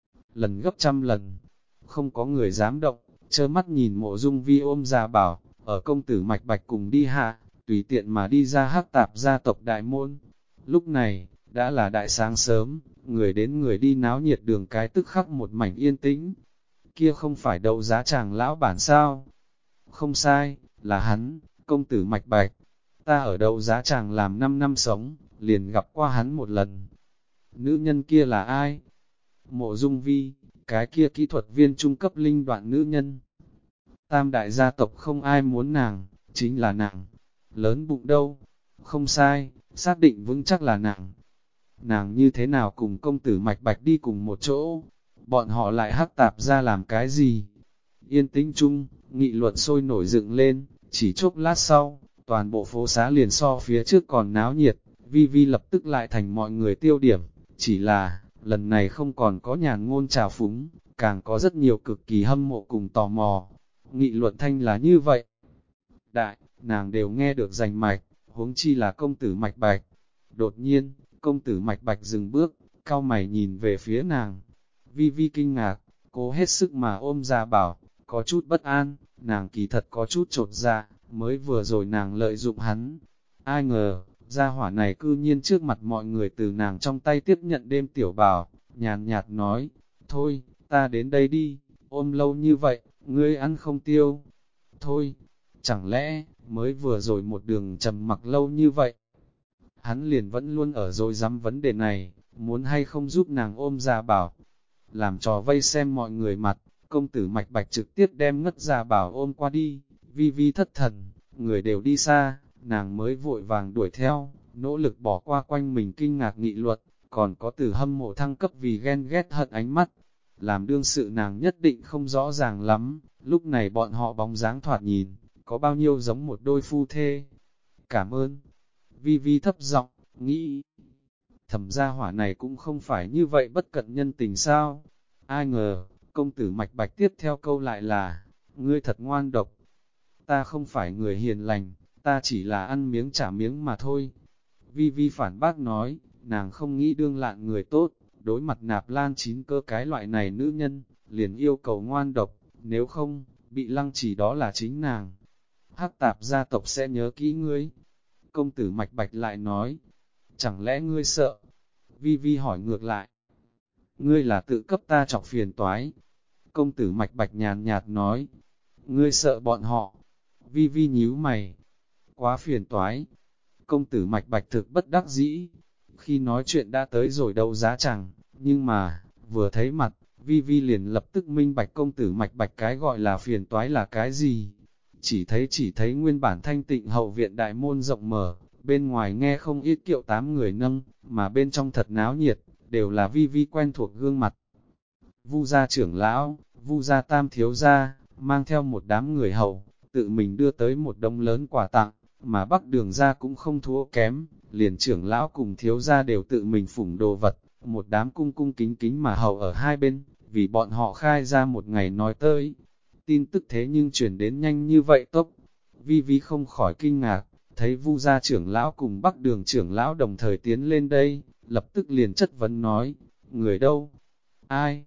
lần gấp trăm lần. Không có người dám động, trơ mắt nhìn Mộ Dung Vi ôm ra bảo, ở công tử mạch bạch cùng đi hạ, tùy tiện mà đi ra hắc tạp gia tộc đại môn. Lúc này, đã là đại sáng sớm, người đến người đi náo nhiệt đường cái tức khắc một mảnh yên tĩnh. Kia không phải đấu giá chàng lão bản sao? Không sai, là hắn, công tử mạch bạch. Ta ở đấu giá chàng làm 5 năm sống, liền gặp qua hắn một lần. Nữ nhân kia là ai? Mộ Dung Vi, cái kia kỹ thuật viên trung cấp linh đoạn nữ nhân. Tam đại gia tộc không ai muốn nàng, chính là nàng. Lớn bụng đâu? Không sai, xác định vững chắc là nàng. Nàng như thế nào cùng công tử mạch bạch đi cùng một chỗ? Bọn họ lại hắc tạp ra làm cái gì? Yên tĩnh chung, nghị luận sôi nổi dựng lên, chỉ chốc lát sau, toàn bộ phố xá liền so phía trước còn náo nhiệt, Vi Vi lập tức lại thành mọi người tiêu điểm, chỉ là, lần này không còn có nhàn ngôn trào phúng, càng có rất nhiều cực kỳ hâm mộ cùng tò mò. Nghị luận thanh là như vậy. Đại, nàng đều nghe được rành mạch, huống chi là công tử mạch bạch. Đột nhiên, công tử mạch bạch dừng bước, cau mày nhìn về phía nàng. Vi Vi kinh ngạc, cố hết sức mà ôm ra bảo, có chút bất an, nàng kỳ thật có chút trột dạ, mới vừa rồi nàng lợi dụng hắn. Ai ngờ, gia hỏa này cư nhiên trước mặt mọi người từ nàng trong tay tiếp nhận đêm tiểu bảo, nhàn nhạt nói, thôi, ta đến đây đi, ôm lâu như vậy, ngươi ăn không tiêu. Thôi, chẳng lẽ, mới vừa rồi một đường trầm mặc lâu như vậy. Hắn liền vẫn luôn ở rồi dám vấn đề này, muốn hay không giúp nàng ôm ra bảo. Làm trò vây xem mọi người mặt, công tử mạch bạch trực tiếp đem ngất ra bảo ôm qua đi, Vi Vi thất thần, người đều đi xa, nàng mới vội vàng đuổi theo, nỗ lực bỏ qua quanh mình kinh ngạc nghị luật, còn có từ hâm mộ thăng cấp vì ghen ghét hận ánh mắt. Làm đương sự nàng nhất định không rõ ràng lắm, lúc này bọn họ bóng dáng thoạt nhìn, có bao nhiêu giống một đôi phu thê. Cảm ơn. Vi Vi thấp giọng, nghĩ, thẩm gia hỏa này cũng không phải như vậy bất cận nhân tình sao. Ai ngờ, công tử mạch bạch tiếp theo câu lại là, ngươi thật ngoan độc. Ta không phải người hiền lành, ta chỉ là ăn miếng trả miếng mà thôi. Vi Vi phản bác nói, nàng không nghĩ đương lạn người tốt, đối mặt nạp lan 9 cơ cái loại này nữ nhân, liền yêu cầu ngoan độc, nếu không, bị lăng chỉ đó là chính nàng. Hắc tạp gia tộc sẽ nhớ kỹ ngươi. Công tử mạch bạch lại nói, chẳng lẽ ngươi sợ? Vi Vi hỏi ngược lại, ngươi là tự cấp ta chọc phiền toái. Công tử mạch bạch nhàn nhạt nói, ngươi sợ bọn họ. Vi Vi nhíu mày, quá phiền toái. Công tử mạch bạch thực bất đắc dĩ, khi nói chuyện đã tới rồi đấu giá chẳng, nhưng mà, vừa thấy mặt, Vi Vi liền lập tức minh bạch công tử mạch bạch cái gọi là phiền toái là cái gì. Chỉ thấy nguyên bản thanh tịnh hậu viện đại môn rộng mở, bên ngoài nghe không ít kiệu 8 người nâng, mà bên trong thật náo nhiệt, đều là Vi Vi quen thuộc gương mặt. Vu gia trưởng lão, Vu gia tam thiếu gia, mang theo một đám người hậu, tự mình đưa tới một đống lớn quà tặng, mà Bắc Đường gia cũng không thua kém, liền trưởng lão cùng thiếu gia đều tự mình phủng đồ vật, một đám cung cung kính kính mà hậu ở hai bên, vì bọn họ khai ra một ngày nói tới. Tin tức thế nhưng chuyển đến nhanh như vậy tốc, Vi Vi không khỏi kinh ngạc, thấy Vu gia trưởng lão cùng Bắc Đường trưởng lão đồng thời tiến lên đây, lập tức liền chất vấn nói, người đâu? Ai?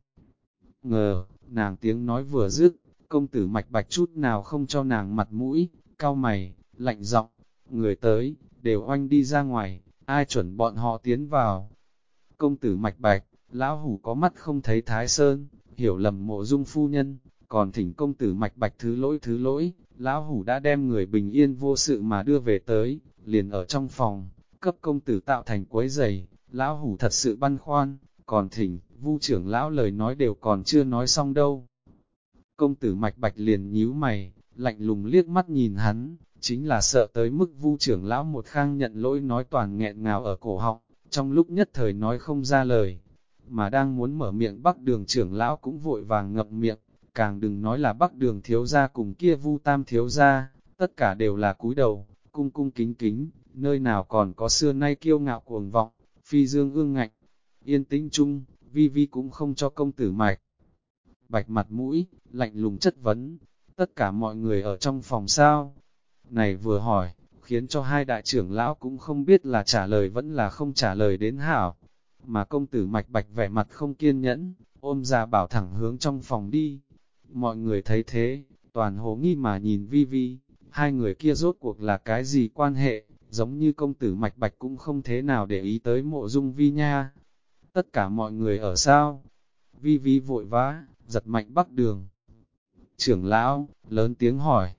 Ngờ, nàng tiếng nói vừa dứt, công tử mạch bạch chút nào không cho nàng mặt mũi, cau mày, lạnh giọng, người tới, đều oanh đi ra ngoài, ai chuẩn bọn họ tiến vào. Công tử mạch bạch, lão hủ có mắt không thấy Thái Sơn, hiểu lầm Mộ Dung phu nhân, còn thỉnh công tử mạch bạch thứ lỗi, lão hủ đã đem người bình yên vô sự mà đưa về tới, liền ở trong phòng, cấp công tử tạo thành quấy giày, lão hủ thật sự băn khoăn, còn thỉnh, Vu trưởng lão lời nói đều còn chưa nói xong đâu. Công tử mạch bạch liền nhíu mày, lạnh lùng liếc mắt nhìn hắn, chính là sợ tới mức Vu trưởng lão một khang nhận lỗi nói toàn nghẹn ngào ở cổ họng, trong lúc nhất thời nói không ra lời, mà đang muốn mở miệng Bắc Đường trưởng lão cũng vội vàng ngậm miệng, càng đừng nói là Bắc Đường thiếu gia cùng kia Vu Tam thiếu gia, tất cả đều là cúi đầu, cung cung kính kính, nơi nào còn có xưa nay kiêu ngạo cuồng vọng, phi dương ương ngạnh. Yên tĩnh chung, Vi Vi cũng không cho công tử Mạch Bạch mặt mũi, lạnh lùng chất vấn, tất cả mọi người ở trong phòng sao? Này vừa hỏi, khiến cho hai đại trưởng lão cũng không biết là trả lời vẫn là không trả lời đến hảo. Mà công tử Mạch Bạch vẻ mặt không kiên nhẫn, ôm ra bảo thẳng hướng trong phòng đi. Mọi người thấy thế, toàn hồ nghi mà nhìn Vi Vi, hai người kia rốt cuộc là cái gì quan hệ, giống như công tử Mạch Bạch cũng không thế nào để ý tới Mộ Dung Vi nha. Tất cả mọi người ở sao? Vi Vi vội vã, giật mạnh Bắc Đường. Trưởng lão, lớn tiếng hỏi,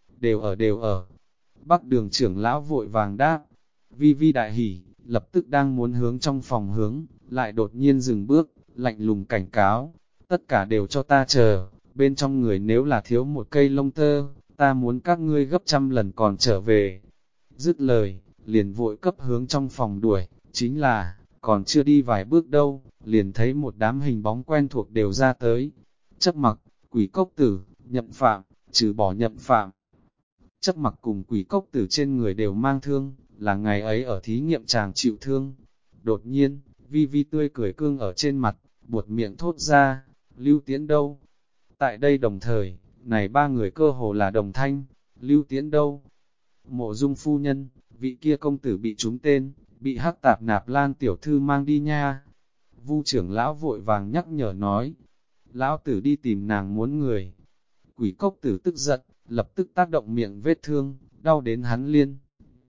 đều ở. Bắc Đường trưởng lão vội vàng đáp, Vi Vi đại hỉ, lập tức đang muốn hướng trong phòng hướng, lại đột nhiên dừng bước, lạnh lùng cảnh cáo, tất cả đều cho ta chờ, bên trong người nếu là thiếu một cây lông tơ, ta muốn các ngươi gấp trăm lần còn trở về. Dứt lời, liền vội cấp hướng trong phòng đuổi, chính là, còn chưa đi vài bước đâu, liền thấy một đám hình bóng quen thuộc đều ra tới. Chấp mặc, quỷ cốc tử, nhậm phạm, trừ bỏ nhậm phạm. Chấp mặc cùng quỷ cốc tử trên người đều mang thương, là ngày ấy ở thí nghiệm chàng chịu thương. Đột nhiên, Vi Vi tươi cười cương ở trên mặt, buột miệng thốt ra, Lưu Tiễn đâu? Tại đây đồng thời, này ba người cơ hồ là đồng thanh, Lưu Tiễn đâu? Mộ Dung phu nhân, vị kia công tử bị trúng tên, bị hắc tạp nạp lan tiểu thư mang đi nha. Vu trưởng lão vội vàng nhắc nhở nói, lão tử đi tìm nàng muốn người. Quỷ cốc tử tức giận, lập tức tác động miệng vết thương, đau đến hắn liên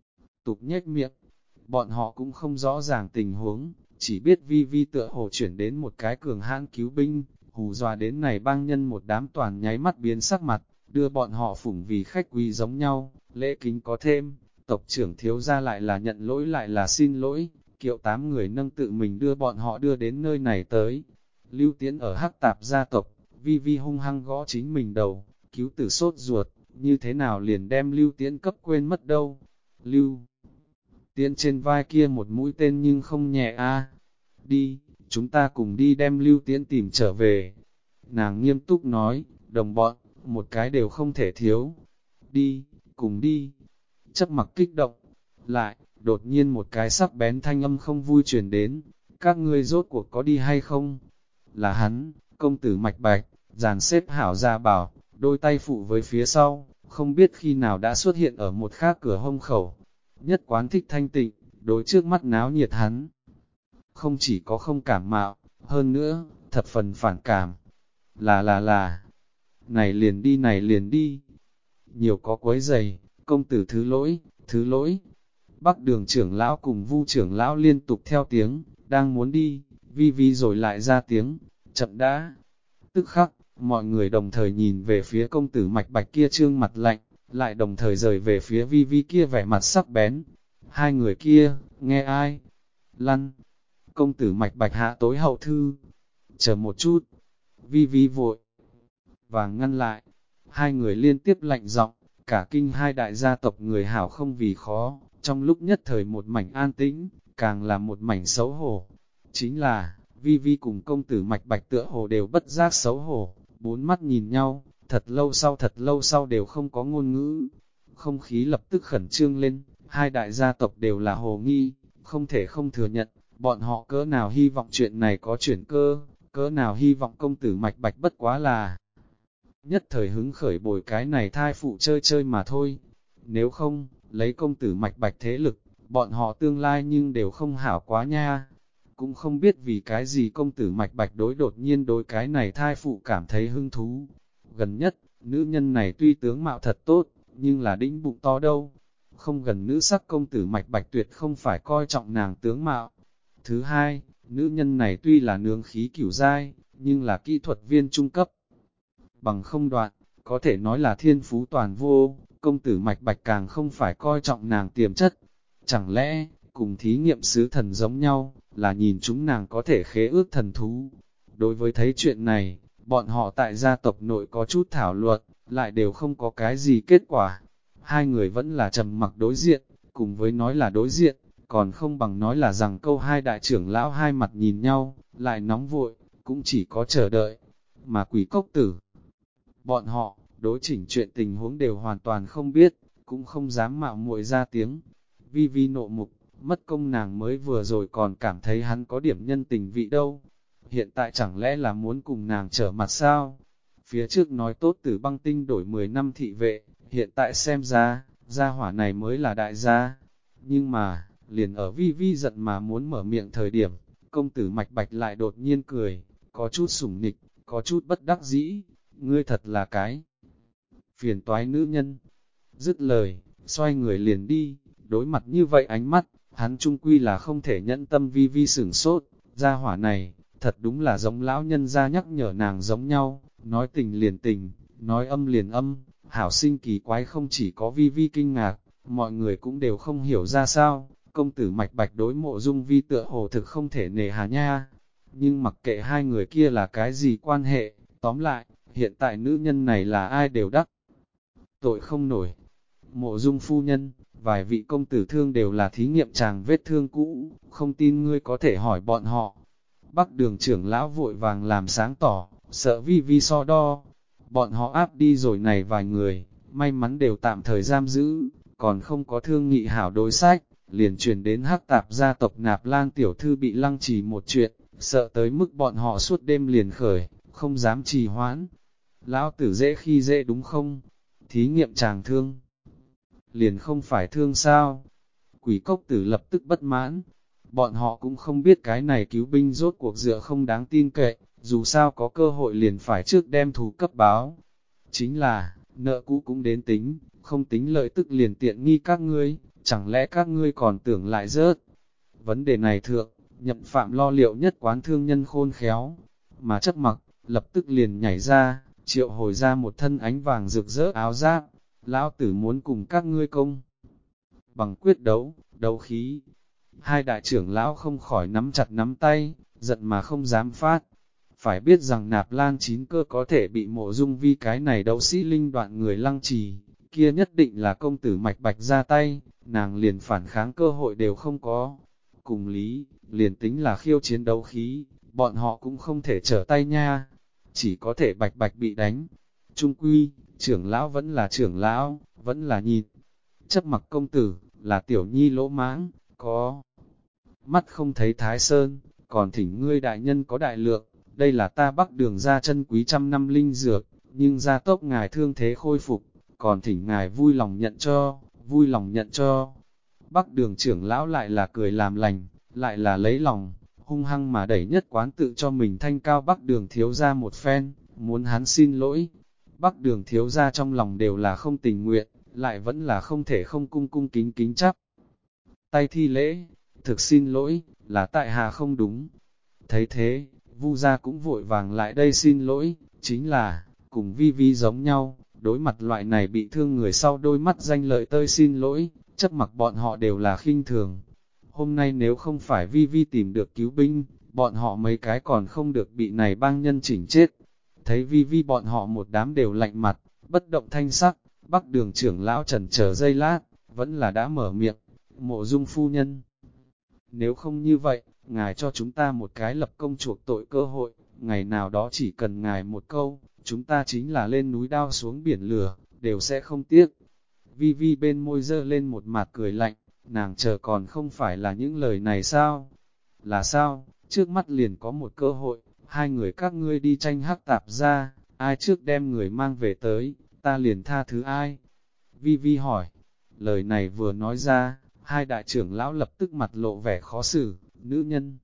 tục nhếch miệng. Bọn họ cũng không rõ ràng tình huống, chỉ biết Vi Vi tựa hồ chuyển đến một cái cường hãn cứu binh, hù dọa đến này bang nhân một đám toàn nháy mắt biến sắc mặt, đưa bọn họ phủng vì khách quý giống nhau, lễ kính có thêm, tộc trưởng thiếu gia lại là nhận lỗi lại là xin lỗi, kiệu 8 người nâng tự mình đưa bọn họ đưa đến nơi này tới. Lưu Tiễn ở hắc tạp gia tộc, Vi Vi hung hăng gõ chính mình đầu, cứu tử sốt ruột, như thế nào liền đem Lưu Tiễn cấp quên mất đâu. Lưu Tiễn trên vai kia một mũi tên nhưng không nhẹ a. Đi, chúng ta cùng đi đem Lưu Tiễn tìm trở về. Nàng nghiêm túc nói, đồng bọn, một cái đều không thể thiếu. Đi, cùng đi. Chấp mặc kích động. Lại, đột nhiên một cái sắc bén thanh âm không vui truyền đến. Các ngươi rốt cuộc có đi hay không? Là hắn, công tử Mạch Bạch, dàn xếp hảo ra bảo, đôi tay phụ với phía sau, không biết khi nào đã xuất hiện ở một khác cửa hông khẩu. Nhất quán thích thanh tịnh, đối trước mắt náo nhiệt hắn. Không chỉ có không cảm mạo, hơn nữa, thập phần phản cảm. Là, này liền đi. Nhiều có quấy giày, công tử thứ lỗi. Bắc Đường trưởng lão cùng Vu trưởng lão liên tục theo tiếng, đang muốn đi, Vi Vi rồi lại ra tiếng, chậm đã. Tức khắc, mọi người đồng thời nhìn về phía công tử Mạch Bạch kia trương mặt lạnh, lại đồng thời rời về phía Vi Vi kia vẻ mặt sắc bén. Hai người kia, nghe ai? Lăn! Công tử Mạch Bạch hạ tối hậu thư. Chờ một chút. Vi Vi vội vàng ngăn lại. Hai người liên tiếp lạnh giọng, cả kinh hai đại gia tộc người hảo không vì khó, trong lúc nhất thời một mảnh an tĩnh, càng là một mảnh xấu hổ. Chính là, Vi Vi cùng công tử Mạch Bạch tựa hồ đều bất giác xấu hổ, bốn mắt nhìn nhau, thật lâu sau đều không có ngôn ngữ. Không khí lập tức khẩn trương lên, hai đại gia tộc đều là hồ nghi, không thể không thừa nhận, bọn họ cỡ nào hy vọng chuyện này có chuyển cơ, cỡ nào hy vọng công tử Mạch Bạch bất quá là nhất thời hứng khởi bồi cái này thai phụ chơi chơi mà thôi. Nếu không, lấy công tử Mạch Bạch thế lực, bọn họ tương lai nhưng đều không hảo quá nha. Cũng không biết vì cái gì công tử Mạch Bạch đột nhiên đối cái này thai phụ cảm thấy hứng thú. Gần nhất, nữ nhân này tuy tướng mạo thật tốt, nhưng là đĩnh bụng to đâu. Không gần nữ sắc công tử Mạch Bạch tuyệt không phải coi trọng nàng tướng mạo. Thứ hai, nữ nhân này tuy là nương khí cửu giai, nhưng là kỹ thuật viên trung cấp. Bằng không đoạn, có thể nói là thiên phú toàn vô, công tử Mạch Bạch càng không phải coi trọng nàng tiềm chất. Chẳng lẽ, cùng thí nghiệm sứ thần giống nhau, là nhìn chúng nàng có thể khế ước thần thú. Đối với thấy chuyện này, bọn họ tại gia tộc nội có chút thảo luận, lại đều không có cái gì kết quả. Hai người vẫn là trầm mặc đối diện, cùng với nói là đối diện, còn không bằng nói là rằng câu hai đại trưởng lão hai mặt nhìn nhau, lại nóng vội, cũng chỉ có chờ đợi, mà Quỷ Cốc Tử. Bọn họ, đối chỉnh chuyện tình huống đều hoàn toàn không biết, cũng không dám mạo muội ra tiếng. Vi Vi nộ mục, mất công nàng mới vừa rồi còn cảm thấy hắn có điểm nhân tình vị đâu. Hiện tại chẳng lẽ là muốn cùng nàng trở mặt sao? Phía trước nói tốt Tử Băng Tinh đổi 10 năm thị vệ, hiện tại xem ra, gia hỏa này mới là đại gia. Nhưng mà, liền ở Vi Vi giận mà muốn mở miệng thời điểm, công tử Mạch Bạch lại đột nhiên cười, có chút sủng nịch, có chút bất đắc dĩ, ngươi thật là cái phiền toái nữ nhân. Dứt lời, xoay người liền đi, đối mặt như vậy ánh mắt, hắn trung quy là không thể nhẫn tâm. Vi Vi sửng sốt, gia hỏa này, thật đúng là giống lão nhân gia nhắc nhở nàng giống nhau, nói tình liền tình, nói âm liền âm, hảo sinh kỳ quái. Không chỉ có Vi Vi kinh ngạc, mọi người cũng đều không hiểu ra sao, công tử Mạch Bạch đối Mộ Dung Vi tựa hồ thực không thể nề hà nha. Nhưng mặc kệ hai người kia là cái gì quan hệ, tóm lại, hiện tại nữ nhân này là ai đều đắc tội không nổi. Mộ Dung phu nhân, vài vị công tử thương đều là thí nghiệm chàng vết thương cũ, không tin ngươi có thể hỏi bọn họ. Bắc Đường trưởng lão vội vàng làm sáng tỏ, sợ Vi Vi so đo. Bọn họ áp đi rồi này vài người, may mắn đều tạm thời giam giữ, còn không có thương nghị hảo đối sách, liền truyền đến Hắc Tạp gia tộc Nạp Lan tiểu thư bị lăng trì một chuyện, sợ tới mức bọn họ suốt đêm liền khởi, không dám trì hoãn. Lão tử dễ khi dễ đúng không? Thí nghiệm chàng thương, liền không phải thương sao? Quỷ Cốc Tử lập tức bất mãn. Bọn họ cũng không biết cái này cứu binh rốt cuộc dựa không đáng tin cậy, dù sao có cơ hội liền phải trước đem thù cấp báo. Chính là, nợ cũ cũng đến tính, không tính lợi tức liền tiện nghi các ngươi, chẳng lẽ các ngươi còn tưởng lại rớt? Vấn đề này thượng, Nhậm Phạm lo liệu nhất quán thương nhân khôn khéo, mà Chấp Mặc lập tức liền nhảy ra, triệu hồi ra một thân ánh vàng rực rỡ áo giáp. Lão tử muốn cùng các ngươi công bằng quyết đấu, đấu khí. Hai đại trưởng lão không khỏi nắm chặt nắm tay, giận mà không dám phát. Phải biết rằng Nạp Lan Chín Cơ có thể bị Mộ Dung Vi cái này đấu sĩ linh đoạn người lăng trì, kia nhất định là công tử Mạch Bạch ra tay, nàng liền phản kháng cơ hội đều không có. Cùng lý, liền tính là khiêu chiến đấu khí, bọn họ cũng không thể trở tay nha, chỉ có thể Bạch Bạch bị đánh. Trung quy, trưởng lão vẫn là trưởng lão, vẫn là nhìn. Chấp Mặc công tử, là tiểu nhi lỗ mãng, có mắt không thấy Thái Sơn, còn thỉnh ngươi đại nhân có đại lượng, đây là ta Bắc Đường ra chân quý trăm năm linh dược, nhưng gia tốc ngài thương thế khôi phục, còn thỉnh ngài vui lòng nhận cho, vui lòng nhận cho. Bắc Đường trưởng lão lại là cười làm lành, lại là lấy lòng, hung hăng mà đẩy nhất quán tự cho mình thanh cao Bắc Đường thiếu ra một phen, muốn hắn xin lỗi. Bắc Đường thiếu ra trong lòng đều là không tình nguyện, lại vẫn là không thể không cung cung kính kính chắp tay thi lễ, thực xin lỗi, là tại hạ không đúng. Thấy thế, Vu gia cũng vội vàng lại đây xin lỗi, chính là, cùng Vi Vi giống nhau, đối mặt loại này bị thương người sau đôi mắt danh lợi tơi xin lỗi, Chấp Mặc bọn họ đều là khinh thường. Hôm nay nếu không phải Vi Vi tìm được cứu binh, bọn họ mấy cái còn không được bị này bang nhân chỉnh chết. Thấy Vi Vi bọn họ một đám đều lạnh mặt, bất động thanh sắc, Bắc Đường trưởng lão chần chờ giây lát, vẫn là đã mở miệng. Mộ Dung phu nhân, nếu không như vậy, ngài cho chúng ta một cái lập công chuộc tội cơ hội, ngày nào đó chỉ cần ngài một câu, chúng ta chính là lên núi đao xuống biển lửa, đều sẽ không tiếc. Vi Vi bên môi dơ lên một mặt cười lạnh, nàng chờ còn không phải là những lời này sao? Là sao? Trước mắt liền có một cơ hội, hai người các ngươi đi tranh Hắc Tạp ra, ai trước đem người mang về tới, ta liền tha thứ ai? Vi Vi hỏi, lời này vừa nói ra, hai đại trưởng lão lập tức mặt lộ vẻ khó xử, nữ nhân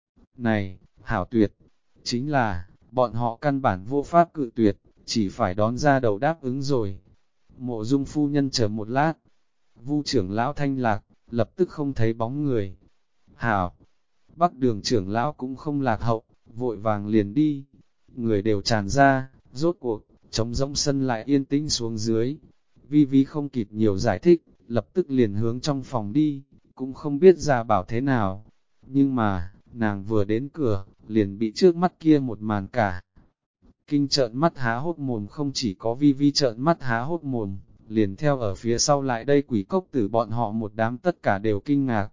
này, hảo tuyệt, chính là, bọn họ căn bản vô pháp cự tuyệt, chỉ phải đón ra đầu đáp ứng rồi. Mộ Dung phu nhân chờ một lát, Vu trưởng lão thanh lạc, lập tức không thấy bóng người. Hảo, Bắc Đường trưởng lão cũng không lạc hậu, vội vàng liền đi, người đều tràn ra, rốt cuộc, trống rỗng sân lại yên tĩnh xuống dưới. Vi Vi không kịp nhiều giải thích, lập tức liền hướng trong phòng đi, cũng không biết ra bảo thế nào. Nhưng mà, nàng vừa đến cửa, liền bị trước mắt kia một màn cả. Kinh trợn mắt há hốt mồm, không chỉ có Vi Vi trợn mắt há hốt mồm, liền theo ở phía sau lại đây Quỷ Cốc Tử bọn họ một đám tất cả đều kinh ngạc.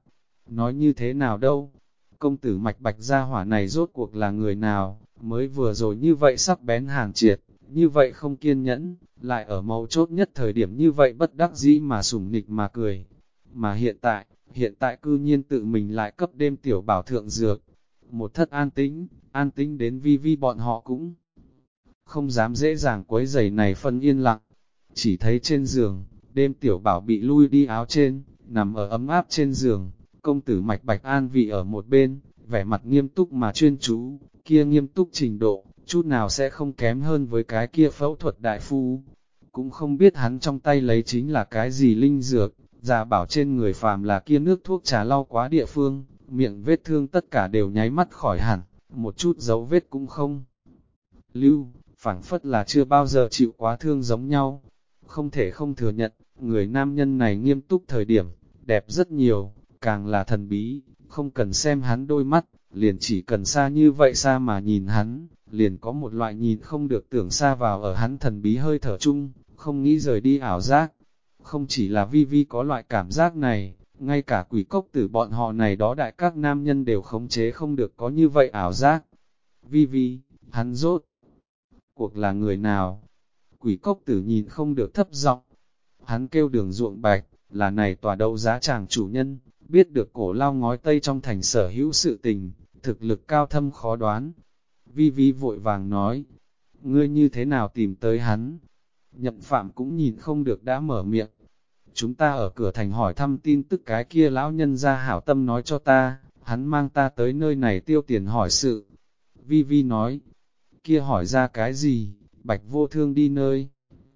nói như thế nào đâu? Công tử Mạch Bạch gia hỏa này rốt cuộc là người nào, mới vừa rồi như vậy sắc bén hàng triệt, như vậy không kiên nhẫn, lại ở mấu chốt nhất thời điểm như vậy bất đắc dĩ mà sủng nịch mà cười. Mà hiện tại cư nhiên tự mình lại cấp đêm tiểu bảo thượng dược. Một thất an tĩnh đến vi vi bọn họ cũng không dám dễ dàng quấy rầy này phân yên lặng. Chỉ thấy trên giường, đêm tiểu bảo bị lui đi áo trên, nằm ở ấm áp trên giường, công tử Mạch Bạch an vị ở một bên, vẻ mặt nghiêm túc mà chuyên chú, kia nghiêm túc trình độ, chút nào sẽ không kém hơn với cái kia phẫu thuật đại phu. Cũng không biết hắn trong tay lấy chính là cái gì linh dược, giả bảo trên người phàm là kia nước thuốc trà lau quá địa phương, miệng vết thương tất cả đều nháy mắt khỏi hẳn, một chút dấu vết cũng không lưu, phảng phất là chưa bao giờ chịu quá thương giống nhau. Không thể không thừa nhận, người nam nhân này nghiêm túc thời điểm, đẹp rất nhiều, càng là thần bí, không cần xem hắn đôi mắt, liền chỉ cần xa như vậy xa mà nhìn hắn, liền có một loại nhìn không được tưởng xa vào ở hắn thần bí hơi thở chung, không nghĩ rời đi ảo giác. Không chỉ là vi vi có loại cảm giác này, ngay cả quỷ cốc tử bọn họ này đó đại các nam nhân đều khống chế không được có như vậy ảo giác. Vi vi, hắn rốt cuộc là người nào? Quỷ cốc tử nhìn không được thấp giọng. Hắn kêu Đường Ruộng Bạch, là này tòa đấu giá chàng chủ nhân, biết được cổ lao ngói tây trong thành sở hữu sự tình, thực lực cao thâm khó đoán. Vi vi vội vàng nói, ngươi như thế nào tìm tới hắn? Nhậm Phạm cũng nhìn không được đã mở miệng. Chúng ta ở cửa thành hỏi thăm tin tức cái kia lão nhân ra hảo tâm nói cho ta, hắn mang ta tới nơi này tiêu tiền hỏi sự. Vi vi nói, kia hỏi ra cái gì, Bạch Vô Thương đi nơi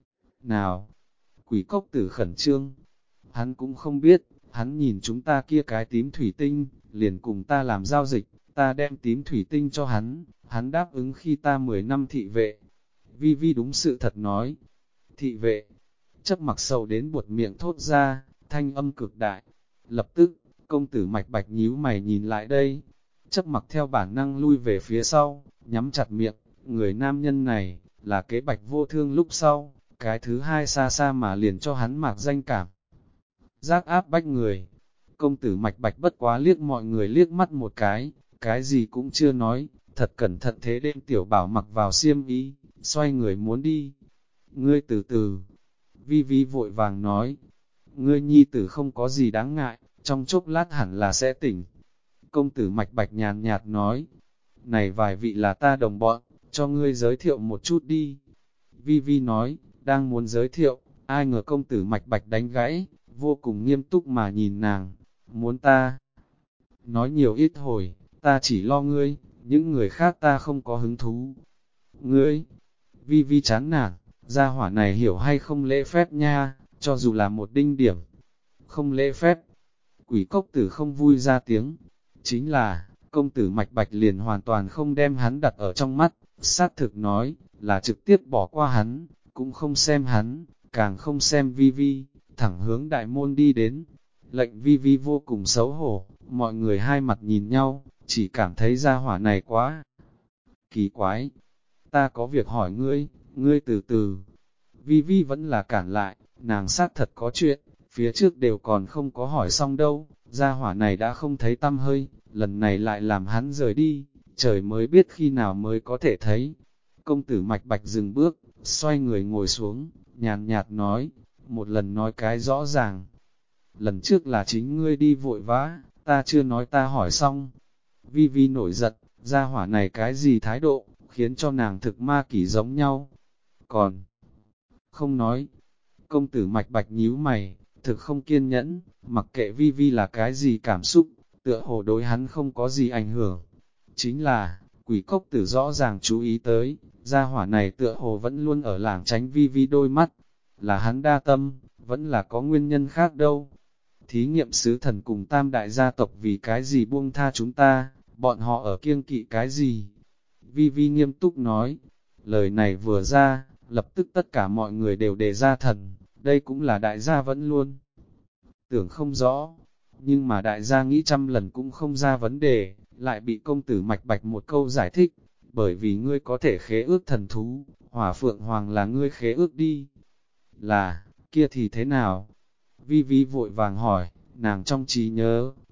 nào? Quỷ cốc tử khẩn trương, hắn cũng không biết, hắn nhìn chúng ta kia cái tím thủy tinh, liền cùng ta làm giao dịch, ta đem tím thủy tinh cho hắn đáp ứng khi ta 10 năm thị vệ. Vi vi đúng sự thật nói, thị vệ, chấp mặc sầu đến buột miệng thốt ra, thanh âm cực đại. Lập tức, công tử Mạch Bạch nhíu mày nhìn lại đây, chấp mặc theo bản năng lui về phía sau, nhắm chặt miệng, người nam nhân này, là kế Bạch Vô Thương lúc sau, cái thứ hai xa xa mà liền cho hắn mạc danh cảm. Giác áp bách người, công tử Mạch Bạch bất quá liếc mọi người liếc mắt một cái gì cũng chưa nói, thật cẩn thận thế đêm tiểu bảo mặc vào xiêm y, xoay người muốn đi. Ngươi từ từ, vi vi vội vàng nói, ngươi nhi tử không có gì đáng ngại, trong chốc lát hẳn là sẽ tỉnh. Công tử Mạch Bạch nhàn nhạt nói, này vài vị là ta đồng bọn, cho ngươi giới thiệu một chút đi. Vi vi nói, đang muốn giới thiệu, ai ngờ công tử Mạch Bạch đánh gãy, vô cùng nghiêm túc mà nhìn nàng, muốn ta. Nói nhiều ít hồi, ta chỉ lo ngươi, những người khác ta không có hứng thú. Ngươi, vi vi chán nản, gia hỏa này hiểu hay không lễ phép nha, cho dù là một đinh điểm. Không lễ phép, quỷ cốc tử không vui ra tiếng, chính là, công tử Mạch Bạch liền hoàn toàn không đem hắn đặt ở trong mắt, xác thực nói, là trực tiếp bỏ qua hắn, cũng không xem hắn, càng không xem vi vi, thẳng hướng đại môn đi đến. Lệnh vi vi vô cùng xấu hổ, mọi người hai mặt nhìn nhau, chỉ cảm thấy gia hỏa này quá kỳ quái. Ta có việc hỏi ngươi, ngươi từ từ. Vi vi vẫn là cản lại, nàng xác thật có chuyện, phía trước đều còn không có hỏi xong đâu, gia hỏa này đã không thấy tâm hơi, lần này lại làm hắn rời đi, trời mới biết khi nào mới có thể thấy. Công tử Mạch Bạch dừng bước, xoay người ngồi xuống, nhàn nhạt nói, một lần nói cái rõ ràng. Lần trước là chính ngươi đi vội vã, ta chưa nói ta hỏi xong. Vi vi nổi giận, gia hỏa này cái gì thái độ, khiến cho nàng thực ma kỷ giống nhau. Còn không nói, công tử Mạch Bạch nhíu mày, thực không kiên nhẫn, mặc kệ vi vi là cái gì cảm xúc, tựa hồ đối hắn không có gì ảnh hưởng. Chính là, quỷ cốc tử rõ ràng chú ý tới, gia hỏa này tựa hồ vẫn luôn ở lảng tránh vi vi đôi mắt, là hắn đa tâm, vẫn là có nguyên nhân khác đâu. Thí nghiệm sứ thần cùng tam đại gia tộc vì cái gì buông tha chúng ta, bọn họ ở kiêng kỵ cái gì? Vi vi nghiêm túc nói, lời này vừa ra, lập tức tất cả mọi người đều đề ra thần, đây cũng là đại gia vẫn luôn tưởng không rõ, nhưng mà đại gia nghĩ trăm lần cũng không ra vấn đề, lại bị công tử Mạch Bạch một câu giải thích, bởi vì ngươi có thể khế ước thần thú, Hỏa Phượng Hoàng là ngươi khế ước đi. Là, kia thì thế nào? Vi vi vội vàng hỏi, nàng trong trí nhớ,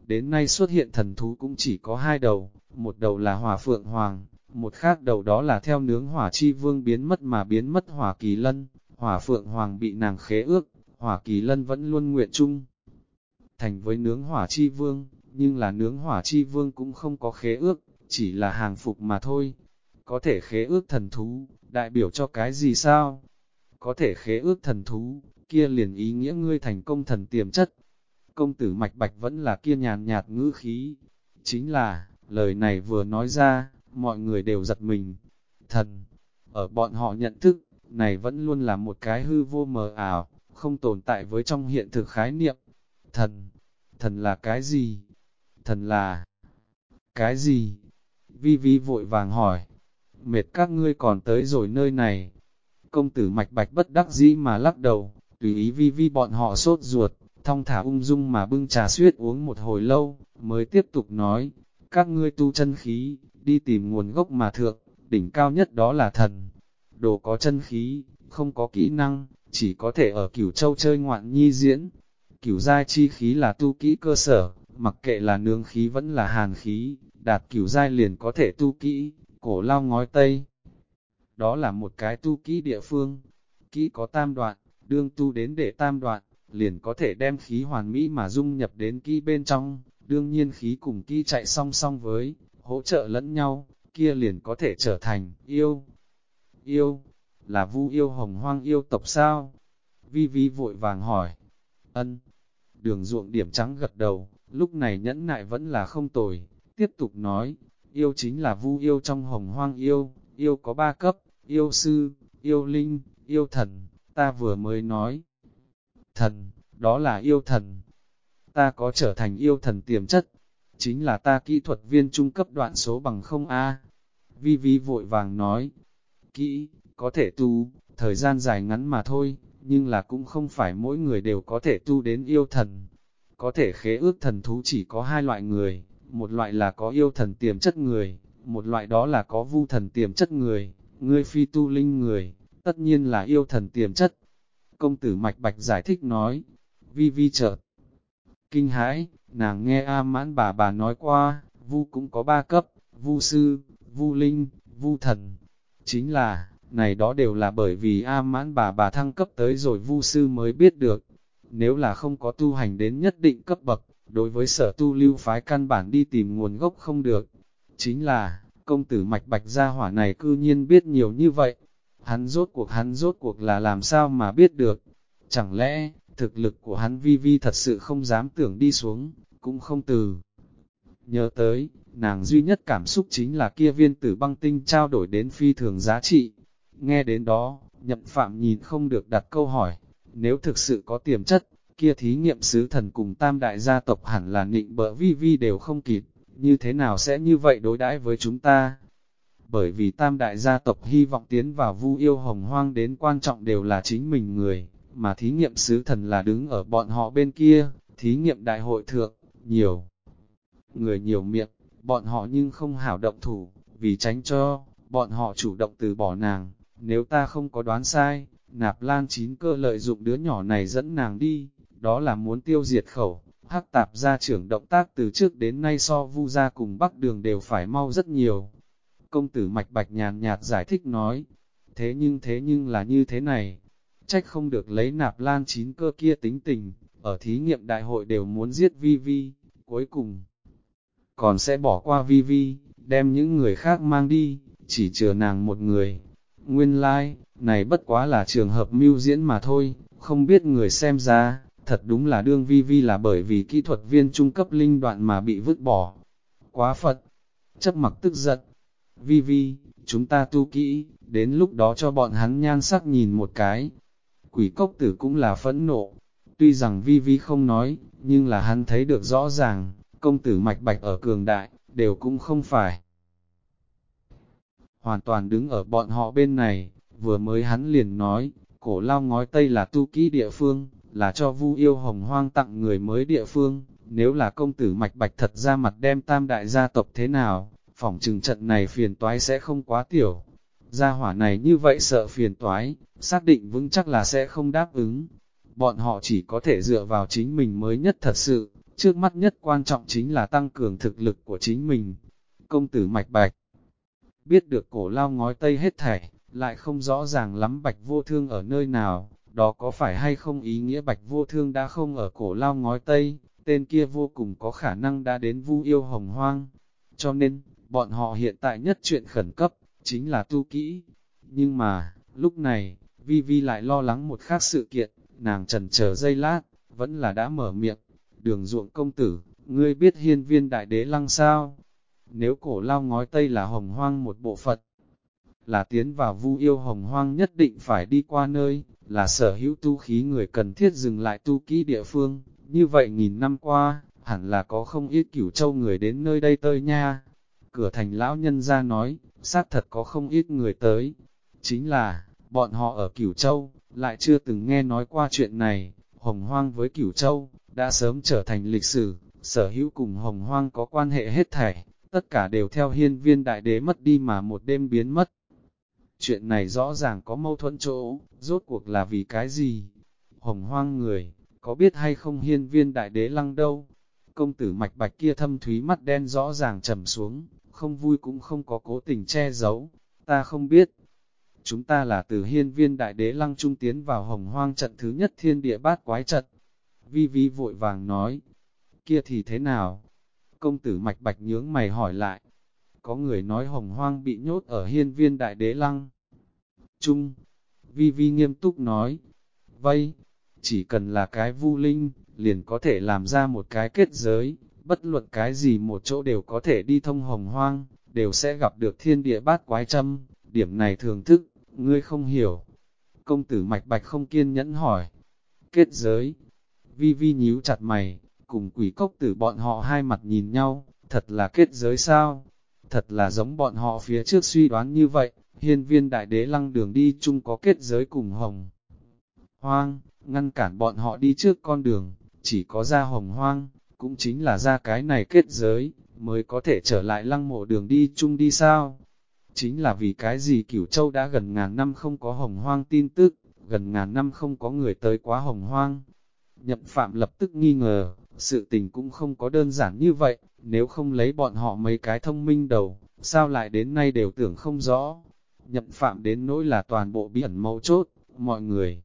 đến nay xuất hiện thần thú cũng chỉ có hai đầu, một đầu là hỏa phượng hoàng, một khác đầu đó là theo nướng hỏa chi vương biến mất mà biến mất hỏa kỳ lân. Hỏa phượng hoàng bị nàng khế ước, hỏa kỳ lân vẫn luôn nguyện chung thành với nướng hỏa chi vương, nhưng là nướng hỏa chi vương cũng không có khế ước, chỉ là hàng phục mà thôi. Có thể khế ước thần thú, đại biểu cho cái gì sao? Có thể khế ước thần thú, kia liền ý nghĩa ngươi thành công thần tiềm chất. Công tử Mạch Bạch vẫn là kia nhàn nhạt ngữ khí. Chính là, lời này vừa nói ra, mọi người đều giật mình. Thần, ở bọn họ nhận thức, này vẫn luôn là một cái hư vô mờ ảo, không tồn tại với trong hiện thực khái niệm. Thần, thần là cái gì? Thần là cái gì? Vi Vi vội vàng hỏi. Mệt các ngươi còn tới rồi nơi này. Công tử Mạch Bạch bất đắc dĩ mà lắc đầu, tùy ý Vi Vi bọn họ sốt ruột, thong thả ung dung mà bưng trà suyết uống một hồi lâu, mới tiếp tục nói, các ngươi tu chân khí, đi tìm nguồn gốc mà thượng, đỉnh cao nhất đó là thần. Đồ có chân khí, không có kỹ năng, chỉ có thể ở Cửu Châu chơi ngoạn nhi diễn. Cửu giai chi khí là tu kỹ cơ sở, mặc kệ là nương khí vẫn là hàn khí, đạt cửu giai liền có thể tu kỹ, cổ lao ngói tây. Đó là một cái tu kỹ địa phương, kỹ có tam đoạn, đương tu đến để tam đoạn, liền có thể đem khí hoàn mỹ mà dung nhập đến kỹ bên trong, đương nhiên khí cùng kỹ chạy song song với, hỗ trợ lẫn nhau, kia liền có thể trở thành yêu. Yêu, là Vu yêu Hồng Hoang yêu tộc sao? Vi Vi vội vàng hỏi. Ân. Đường Ruộng điểm trắng gật đầu, lúc này nhẫn nại vẫn là không tồi, tiếp tục nói, yêu chính là Vu yêu trong Hồng Hoang yêu, yêu có 3 cấp, yêu sư, yêu linh, yêu thần, ta vừa mới nói. Thần, đó là yêu thần. Ta có trở thành yêu thần tiềm chất, chính là ta kỹ thuật viên trung cấp đoạn số bằng không a. Vi Vi vội vàng nói, kỹ, có thể tu, thời gian dài ngắn mà thôi, nhưng là cũng không phải mỗi người đều có thể tu đến yêu thần. Có thể khế ước thần thú chỉ có hai loại người, một loại là có yêu thần tiềm chất người, một loại đó là có vu thần tiềm chất người, ngươi phi tu linh người, tất nhiên là yêu thần tiềm chất. Công tử Mạch Bạch giải thích nói, Vi Vi chợt kinh hãi, nàng nghe A Mãn bà nói qua, vu cũng có 3 cấp, vu sư, vu linh, vu thần. Chính là, này đó đều là bởi vì A Mãn bà thăng cấp tới rồi vu sư mới biết được. Nếu là không có tu hành đến nhất định cấp bậc, đối với sở tu lưu phái căn bản đi tìm nguồn gốc không được. Chính là, công tử Mạch Bạch gia hỏa này cư nhiên biết nhiều như vậy. Hắn rốt cuộc là làm sao mà biết được. Chẳng lẽ, thực lực của hắn Vi Vi thật sự không dám tưởng đi xuống, cũng không từ. Nhớ tới, nàng duy nhất cảm xúc chính là kia viên tử băng tinh trao đổi đến phi thường giá trị. Nghe đến đó, Nhậm Phạm nhìn không được đặt câu hỏi, nếu thực sự có tiềm chất, kia thí nghiệm sứ thần cùng tam đại gia tộc hẳn là nịnh bợ Vi Vi đều không kịp, như thế nào sẽ như vậy đối đãi với chúng ta? Bởi vì tam đại gia tộc hy vọng tiến vào Vu yêu Hồng Hoang đến quan trọng đều là chính mình người, mà thí nghiệm sứ thần là đứng ở bọn họ bên kia, thí nghiệm đại hội thượng, nhiều người nhiều miệng, bọn họ nhưng không hảo động thủ, vì tránh cho, bọn họ chủ động từ bỏ nàng. Nếu ta không có đoán sai, Nạp Lan Chín Cơ lợi dụng đứa nhỏ này dẫn nàng đi, đó là muốn tiêu diệt khẩu. Hắc Tạp gia trưởng động tác từ trước đến nay so Vu gia cùng Bắc Đường đều phải mau rất nhiều. Công tử Mạch Bạch nhàn nhạt giải thích nói, thế nhưng là như thế này, trách không được lấy Nạp Lan Chín Cơ kia tính tình, ở thí nghiệm đại hội đều muốn giết Vi Vi, cuối cùng còn sẽ bỏ qua Vi Vi, đem những người khác mang đi, chỉ chừa nàng một người. Nguyên lai, này bất quá là trường hợp mưu diễn mà thôi, không biết người xem ra, thật đúng là đương Vi Vi là bởi vì kỹ thuật viên trung cấp linh đoạn mà bị vứt bỏ. Quá Phật, chấp mặc tức giận. Vi Vi, chúng ta tu kỹ, đến lúc đó cho bọn hắn nhan sắc nhìn một cái. Quỷ cốc tử cũng là phẫn nộ, tuy rằng Vi Vi không nói, nhưng là hắn thấy được rõ ràng, công tử Mạch Bạch ở cường đại, đều cũng không phải hoàn toàn đứng ở bọn họ bên này. Vừa mới hắn liền nói, cổ lao ngói Tây là tu kỹ địa phương, là cho Vu yêu Hồng Hoang tặng người mới địa phương. Nếu là công tử Mạch Bạch thật ra mặt đem tam đại gia tộc thế nào, phỏng chừng trận này phiền toái sẽ không quá tiểu. Gia hỏa này như vậy sợ phiền toái, xác định vững chắc là sẽ không đáp ứng. Bọn họ chỉ có thể dựa vào chính mình mới nhất thật sự, trước mắt nhất quan trọng chính là tăng cường thực lực của chính mình. Công tử Mạch Bạch biết được Cổ Lao ngói Tây hết thảy, lại không rõ ràng lắm Bạch Vô Thương ở nơi nào, đó có phải hay không ý nghĩa Bạch Vô Thương đã không ở Cổ Lao ngói Tây, tên kia vô cùng có khả năng đã đến Vu Yêu Hồng Hoang. Cho nên, bọn họ hiện tại nhất chuyện khẩn cấp, chính là tu kỹ. Nhưng mà, lúc này, Vi Vi lại lo lắng một khác sự kiện, nàng chần chờ giây lát, vẫn là đã mở miệng. Đường Ruộng công tử, ngươi biết Hiên Viên Đại Đế Lăng sao? Nếu Cổ Lao ngói Tây là Hồng Hoang một bộ phận, là tiến vào Vu Yêu Hồng Hoang nhất định phải đi qua nơi, là sở hữu tu khí người cần thiết dừng lại tu kỹ địa phương. Như vậy nghìn năm qua, hẳn là có không ít Cửu Châu người đến nơi đây tơi nha. Cửa thành lão nhân ra nói, xác thật có không ít người tới. Chính là, bọn họ ở Cửu Châu, lại chưa từng nghe nói qua chuyện này. Hồng Hoang với Cửu Châu, đã sớm trở thành lịch sử, sở hữu cùng Hồng Hoang có quan hệ hết thảy, tất cả đều theo Hiên Viên Đại Đế mất đi mà một đêm biến mất. Chuyện này rõ ràng có mâu thuẫn chỗ, rốt cuộc là vì cái gì? Hồng Hoang người, có biết hay không Hiên Viên Đại Đế Lăng đâu? Công tử Mạch Bạch kia thâm thúy mắt đen rõ ràng trầm xuống, không vui cũng không có cố tình che giấu. Ta không biết. Chúng ta là từ Hiên Viên Đại Đế Lăng trung tiến vào Hồng Hoang trận thứ nhất thiên địa bát quái trận. Vi Vi vội vàng nói, kia thì thế nào? Công tử Mạch Bạch nhướng mày hỏi lại. Có người nói Hồng Hoang bị nhốt ở Hiên Viên Đại Đế Lăng trung. Vi Vi nghiêm túc nói, vây, chỉ cần là cái vu linh, liền có thể làm ra một cái kết giới, bất luận cái gì một chỗ đều có thể đi thông Hồng Hoang, đều sẽ gặp được thiên địa bát quái châm, điểm này thường thức, ngươi không hiểu. Công tử Mạch Bạch không kiên nhẫn hỏi, kết giới. Vi Vi nhíu chặt mày, cùng Quỷ Cốc Tử bọn họ hai mặt nhìn nhau, thật là kết giới sao? Thật là giống bọn họ phía trước suy đoán như vậy, Hiên Viên Đại Đế Lăng đường đi chung có kết giới cùng Hồng Hoang, ngăn cản bọn họ đi trước con đường, chỉ có ra Hồng Hoang, cũng chính là ra cái này kết giới, mới có thể trở lại lăng mộ đường đi chung đi sao? Chính là vì cái gì Cửu Châu đã gần ngàn năm không có Hồng Hoang tin tức, gần ngàn năm không có người tới quá Hồng Hoang. Nhậm Phạm lập tức nghi ngờ, sự tình cũng không có đơn giản như vậy, nếu không lấy bọn họ mấy cái thông minh đầu, sao lại đến nay đều tưởng không rõ. Nhậm Phạm đến nỗi là toàn bộ bí ẩn mấu chốt, mọi người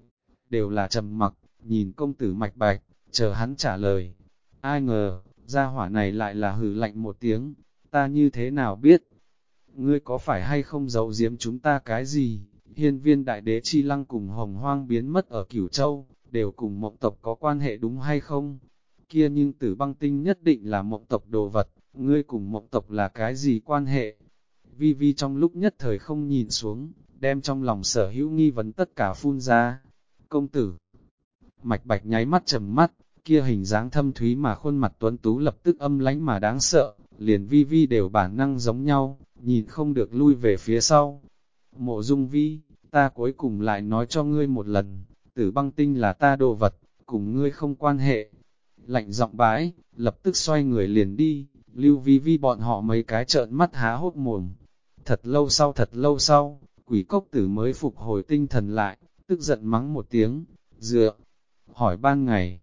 đều là trầm mặc, nhìn công tử Mạch Bạch, chờ hắn trả lời. Ai ngờ, gia hỏa này lại là hừ lạnh một tiếng, ta như thế nào biết? Ngươi có phải hay không giấu giếm chúng ta cái gì? Hiên Viên Đại Đế Chi Lăng cùng Hồng Hoang biến mất ở Cửu Châu, đều cùng Mộng tộc có quan hệ đúng hay không? Kia nhưng Tử Băng Tinh nhất định là Mộng tộc đồ vật, ngươi cùng Mộng tộc là cái gì quan hệ? Vi Vi trong lúc nhất thời không nhìn xuống, đem trong lòng sở hữu nghi vấn tất cả phun ra. Công tử Mạch Bạch nháy mắt trầm mắt, kia hình dáng thâm thúy mà khuôn mặt tuấn tú lập tức âm lánh mà đáng sợ, liền Vi Vi đều bản năng giống nhau, nhìn không được lui về phía sau. Mộ Dung Vi, ta cuối cùng lại nói cho ngươi một lần, Tử Băng Tinh là ta đồ vật, cùng ngươi không quan hệ. Lạnh giọng bái, lập tức xoay người liền đi, lưu Vi Vi bọn họ mấy cái trợn mắt há hốt mồm. Thật lâu sau, Quỷ Cốc Tử mới phục hồi tinh thần lại, tức giận mắng một tiếng, dựa, hỏi ban ngày.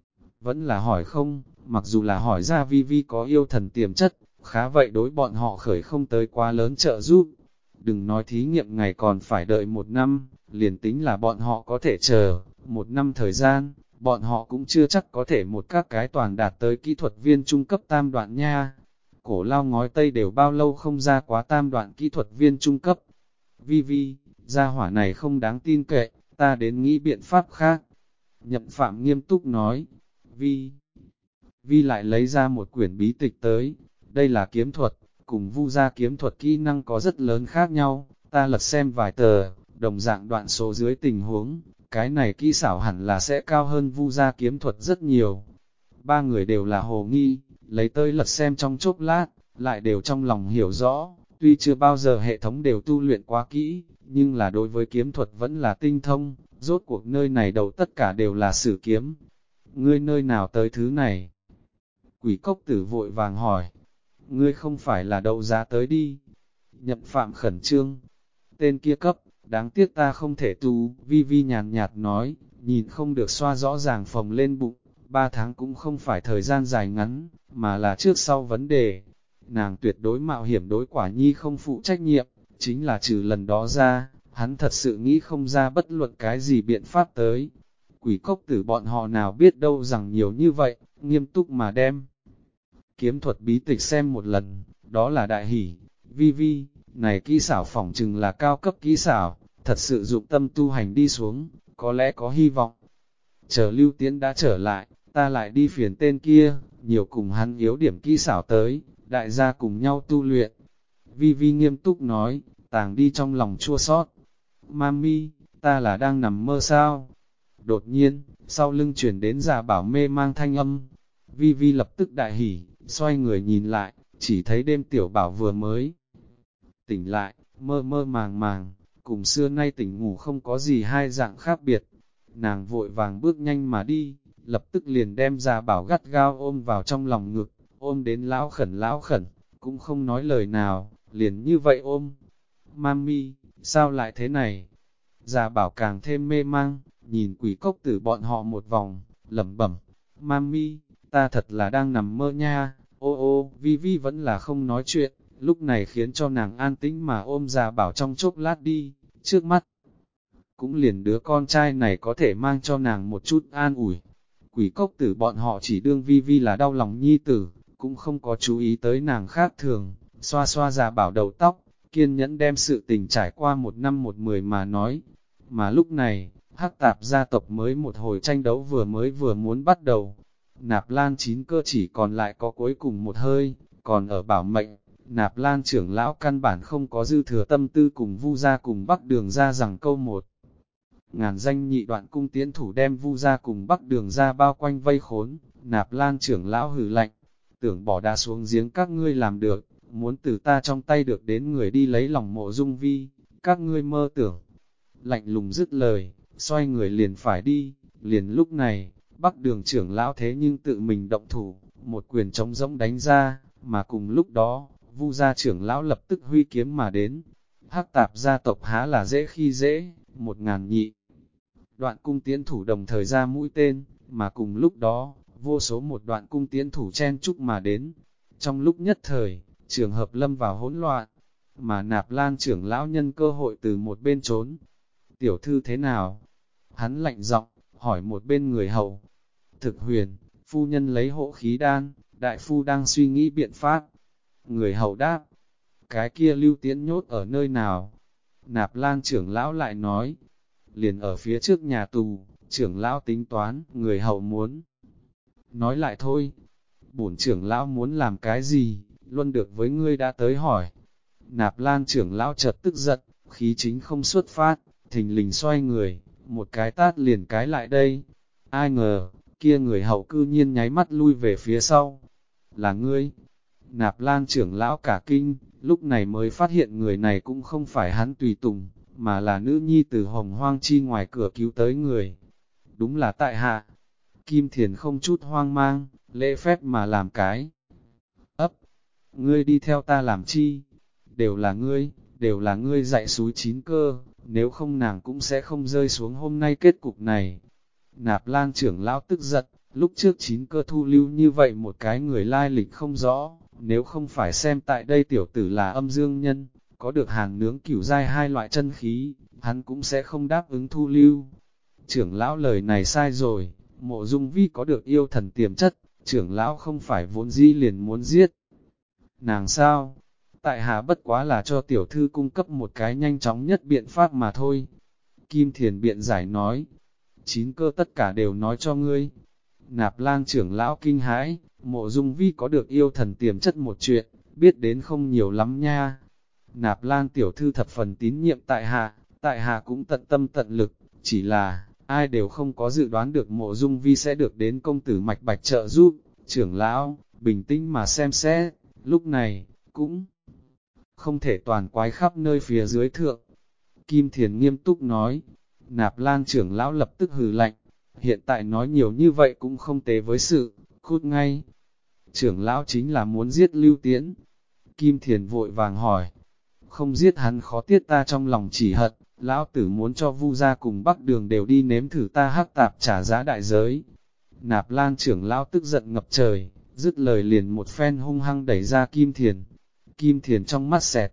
Vẫn là hỏi không, mặc dù là hỏi ra Vi Vi có yêu thần tiềm chất, khá vậy đối bọn họ khởi không tới quá lớn trợ giúp. Đừng nói thí nghiệm ngày còn phải đợi 1 năm, liền tính là bọn họ có thể chờ, 1 năm thời gian, bọn họ cũng chưa chắc có thể một các cái toàn đạt tới kỹ thuật viên trung cấp tam đoạn nha. Cổ Lao ngói Tây đều bao lâu không ra quá tam đoạn kỹ thuật viên trung cấp. Vi Vi, gia hỏa này không đáng tin cậy, ta đến nghĩ biện pháp khác. Nhậm Phạm nghiêm túc nói, Vi lại lấy ra một quyển bí tịch tới, đây là kiếm thuật, cùng Vu gia kiếm thuật kỹ năng có rất lớn khác nhau, ta lật xem vài tờ, đồng dạng đoạn số dưới tình huống, cái này kỹ xảo hẳn là sẽ cao hơn Vu gia kiếm thuật rất nhiều. Ba người đều là hồ nghi, lấy tới lật xem trong chốc lát, lại đều trong lòng hiểu rõ, tuy chưa bao giờ hệ thống đều tu luyện quá kỹ, nhưng là đối với kiếm thuật vẫn là tinh thông, rốt cuộc nơi này đầu tất cả đều là sử kiếm. Ngươi nơi nào tới thứ này? Quỷ Cốc Tử vội vàng hỏi, ngươi không phải là đấu giá tới đi. Nhậm Phạm khẩn trương, tên kia cấp, đáng tiếc ta không thể tu. Vi Vi nhàn nhạt nói, nhìn không được xoa rõ ràng phồng lên bụng, 3 tháng cũng không phải thời gian dài ngắn, mà là trước sau vấn đề. Nàng tuyệt đối mạo hiểm đối quả nhi không phụ trách nhiệm, chính là trừ lần đó ra, hắn thật sự nghĩ không ra bất luận cái gì biện pháp tới. Quỷ cốc tử bọn họ nào biết đâu rằng nhiều như vậy, nghiêm túc mà đem. Kiếm thuật bí tịch xem một lần, đó là đại hỷ, vi vi, này kỹ xảo phỏng chừng là cao cấp kỹ xảo, thật sự dụng tâm tu hành đi xuống, có lẽ có hy vọng. Chờ Lưu Tiễn đã trở lại, ta lại đi phiền tên kia, nhiều cùng hắn yếu điểm kỹ xảo tới, đại gia cùng nhau tu luyện. Vi vi nghiêm túc nói, tàng đi trong lòng chua xót. Mami, ta là đang nằm mơ sao? Đột nhiên, sau lưng chuyển đến Già Bảo mê mang thanh âm. Vi vi lập tức đại hỉ, xoay người nhìn lại, chỉ thấy đêm tiểu bảo vừa mới tỉnh lại, mơ mơ màng màng, cùng xưa nay tỉnh ngủ không có gì hai dạng khác biệt. Nàng vội vàng bước nhanh mà đi, lập tức liền đem Già Bảo gắt gao ôm vào trong lòng ngực, ôm đến lão khẩn, cũng không nói lời nào, liền như vậy ôm. Mami, sao lại thế này? Già Bảo càng thêm mê mang, nhìn quỷ cốc tử bọn họ một vòng, lẩm bẩm, Mami, ta thật là đang nằm mơ nha. Ô ô, Vi Vi vẫn là không nói chuyện, lúc này khiến cho nàng an tĩnh mà ôm Già Bảo trong chốc lát đi, trước mắt. Cũng liền đứa con trai này có thể mang cho nàng một chút an ủi. Quỷ cốc tử bọn họ chỉ đương Vi Vi là đau lòng nhi tử, cũng không có chú ý tới nàng khác thường, xoa xoa Già Bảo đầu tóc, kiên nhẫn đem sự tình trải qua 1 năm 1 10 mà nói. Mà lúc này, Hắc Tạp gia tộc mới một hồi tranh đấu vừa muốn bắt đầu. Nạp Lan Chín Cơ chỉ còn lại có cuối cùng một hơi, còn ở bảo mệnh, Nạp Lan trưởng lão căn bản không có dư thừa tâm tư cùng Vu gia cùng Bắc Đường gia rằng câu 1.000 danh nhị đoạn cung tiễn thủ đem Vu gia cùng Bắc Đường gia bao quanh vây khốn. Nạp Lan trưởng lão hừ lạnh, tưởng bỏ đá xuống giếng các ngươi làm được, muốn từ ta trong tay được đến người đi lấy lòng Mộ Dung Vi, các ngươi mơ tưởng. Lạnh lùng dứt lời, xoay người liền phải đi, liền lúc này, Bắc Đường trưởng lão thế nhưng tự mình động thủ, một quyền trống rỗng đánh ra, mà cùng lúc đó, Vu gia trưởng lão lập tức huy kiếm mà đến. Hắc Tạp gia tộc há là dễ khi dễ, 1.000 nhị đoạn cung tiễn thủ đồng thời ra mũi tên, mà cùng lúc đó, vô số một đoạn cung tiễn thủ chen chúc mà đến. Trong lúc nhất thời, trường hợp lâm vào hỗn loạn, mà Nạp Lan trưởng lão nhân cơ hội từ một bên trốn. Tiểu thư thế nào? Hắn lạnh giọng hỏi một bên người hầu. Thực huyền, phu nhân lấy hộ khí đan, đại phu đang suy nghĩ biện pháp. Người hầu đáp, cái kia Lưu Tiễn nhốt ở nơi nào? Nạp Lan trưởng lão lại nói, liền ở phía trước nhà tù, trưởng lão tính toán, người hầu muốn. Nói lại thôi, bổn trưởng lão muốn làm cái gì, luôn được với ngươi đã tới hỏi. Nạp Lan trưởng lão chợt tức giận, khí chính không xuất phát, thình lình xoay người, một cái tát liền cái lại đây. Ai ngờ, kia người hậu cư nhiên nháy mắt lui về phía sau. Là ngươi. Nạp Lan trưởng lão cả kinh, lúc này mới phát hiện người này cũng không phải hắn tùy tùng, mà là nữ nhi từ Hồng Hoang Chi ngoài cửa cứu tới người. Đúng là tại hạ. Kim Thiền không chút hoang mang, lễ phép mà làm cái. Ấp, ngươi đi theo ta làm chi? Đều là ngươi dạy súi Chín Cơ, nếu không nàng cũng sẽ không rơi xuống hôm nay kết cục này. Nạp Lan trưởng lão tức giận, lúc trước Chín Cơ thu lưu như vậy một cái người lai lịch không rõ, nếu không phải xem tại đây tiểu tử là âm dương nhân, có được hàng nướng cửu giai 2 loại chân khí, hắn cũng sẽ không đáp ứng thu lưu. Trưởng lão lời này sai rồi, Mộ Dung Vi có được yêu thần tiềm chất, trưởng lão không phải vốn dĩ liền muốn giết. Nàng sao? Tại hạ bất quá là cho tiểu thư cung cấp một cái nhanh chóng nhất biện pháp mà thôi. Kim Thiền biện giải nói, Chín Cơ tất cả đều nói cho ngươi. Nạp Lan trưởng lão kinh hãi, Mộ Dung Vi có được yêu thần tiềm chất một chuyện, biết đến không nhiều lắm nha. Nạp Lan tiểu thư thập phần tín nhiệm tại hạ cũng tận tâm tận lực, chỉ là, ai đều không có dự đoán được Mộ Dung Vi sẽ được đến công tử Mạch Bạch trợ giúp. Trưởng lão, bình tĩnh mà xem xét, lúc này, cũng không thể toàn quái khắp nơi phía dưới thượng. Kim Thiền nghiêm túc nói, Nạp Lan trưởng lão lập tức hừ lạnh, hiện tại nói nhiều như vậy cũng không tế với sự, cút ngay. Trưởng lão chính là muốn giết Lưu Tiễn. Kim Thiền vội vàng hỏi, không giết hắn khó tiết ta trong lòng chỉ hận, lão tử muốn cho Vu gia cùng Bắc Đường đều đi nếm thử ta Hắc Tạp trả giá đại giới. Nạp Lan trưởng lão tức giận ngập trời, dứt lời liền một phen hung hăng đẩy ra Kim Thiền. Kim Thiền trong mắt xẹt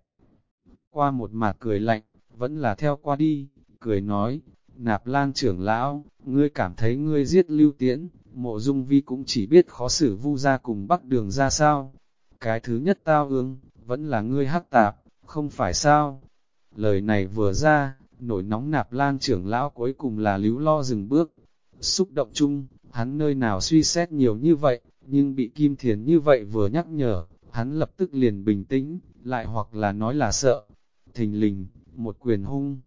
qua một mạt cười lạnh, vẫn là theo qua đi, cười nói, Nạp Lan trưởng lão, ngươi cảm thấy ngươi giết Lưu Tiễn, Mộ Dung Vi cũng chỉ biết khó xử Vu gia cùng Bắc Đường ra sao. Cái thứ nhất tao ương, vẫn là ngươi Hắc Tạp, không phải sao? Lời này vừa ra, nổi nóng Nạp Lan trưởng lão cuối cùng là líu lo dừng bước. Xúc động chung, hắn nơi nào suy xét nhiều như vậy, nhưng bị Kim Thiền như vậy vừa nhắc nhở, hắn lập tức liền bình tĩnh, lại hoặc là nói là sợ. Thình lình, một quyền hung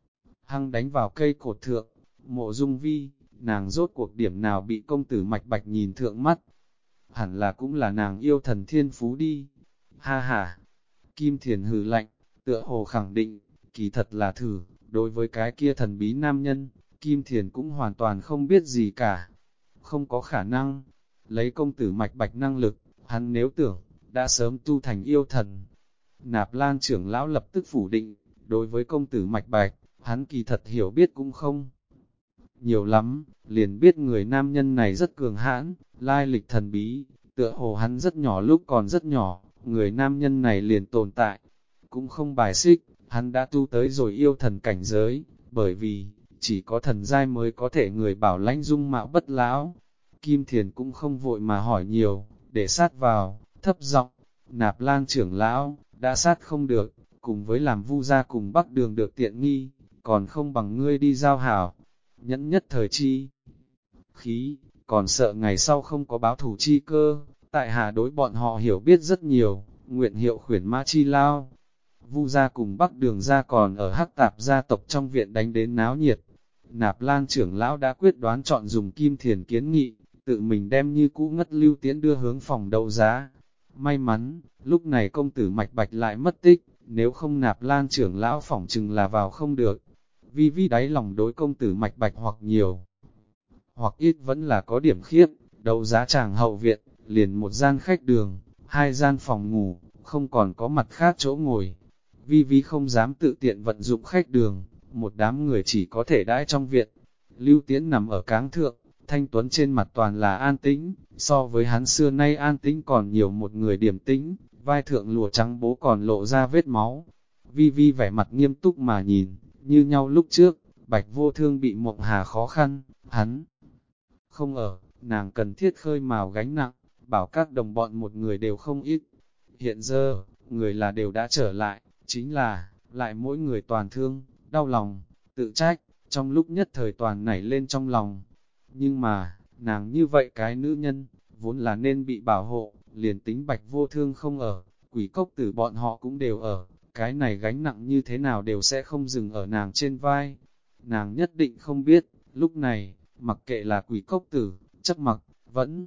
hăng đánh vào cây cột thượng. Mộ Dung Vi, nàng rốt cuộc điểm nào bị công tử Mạch Bạch nhìn thượng mắt? Hẳn là cũng là nàng yêu thần thiên phú đi. Ha ha, Kim Thiền hừ lạnh, tựa hồ khẳng định, kỳ thật là thử, đối với cái kia thần bí nam nhân, Kim Thiền cũng hoàn toàn không biết gì cả. Không có khả năng, lấy công tử Mạch Bạch năng lực, hắn nếu tưởng, đã sớm tu thành yêu thần. Nạp Lan trưởng lão lập tức phủ định, đối với công tử Mạch Bạch, hắn kỳ thật hiểu biết cũng không nhiều lắm, liền biết người nam nhân này rất cường hãn, lai lịch thần bí, tựa hồ hắn rất nhỏ lúc còn rất nhỏ, người nam nhân này liền tồn tại, cũng không bài xích, hắn đã tu tới rồi yêu thần cảnh giới, bởi vì, chỉ có thần giai mới có thể người bảo lãnh dung mạo bất lão. Kim Thiền cũng không vội mà hỏi nhiều, để sát vào, thấp giọng, Nạp Lan trưởng lão, đã sát không được, cùng với làm Vu gia cùng Bắc Đường được tiện nghi, còn không bằng ngươi đi giao hảo, nhẫn nhất thời chi khí, còn sợ ngày sau không có báo thủ chi cơ, tại hạ đối bọn họ hiểu biết rất nhiều, nguyện hiệu khuyển mã chi lao. Vu gia cùng Bắc Đường gia còn ở Hắc Tạp gia tộc trong viện đánh đến náo nhiệt. Nạp Lan trưởng lão đã quyết đoán chọn dùng Kim Thiền kiến nghị, tự mình đem như cũ ngất Lưu Tiễn đưa hướng phòng đấu giá. May mắn, lúc này công tử Mạch Bạch lại mất tích, nếu không Nạp Lan trưởng lão phỏng chừng là vào không được. Vi Vi đáy lòng đối công tử Mạch Bạch hoặc nhiều, hoặc ít vẫn là có điểm khiếp, đấu giá tràng hậu viện, liền một gian khách đường, hai gian phòng ngủ, không còn có mặt khác chỗ ngồi. Vi Vi không dám tự tiện vận dụng khách đường, một đám người chỉ có thể đãi trong viện. Lưu Tiễn nằm ở cáng thượng, thanh tuấn trên mặt toàn là an tĩnh, so với hắn xưa nay an tĩnh còn nhiều một người điềm tĩnh, vai thượng lụa trắng bố còn lộ ra vết máu. Vi Vi vẻ mặt nghiêm túc mà nhìn, như nhau lúc trước, Bạch Vô Thương bị Mộng Hà khó khăn, hắn không ở, nàng cần thiết khơi mào gánh nặng, bảo các đồng bọn một người đều không ít. Hiện giờ, người là đều đã trở lại, chính là, lại mỗi người toàn thương, đau lòng, tự trách, trong lúc nhất thời toàn nảy lên trong lòng. Nhưng mà, nàng như vậy cái nữ nhân, vốn là nên bị bảo hộ, liền tính Bạch Vô Thương không ở, Quỷ Cốc Tử bọn họ cũng đều ở, cái này gánh nặng như thế nào đều sẽ không dừng ở nàng trên vai. Nàng nhất định không biết, lúc này, mặc kệ là Quỷ Cốc Tử, chấp mặc, vẫn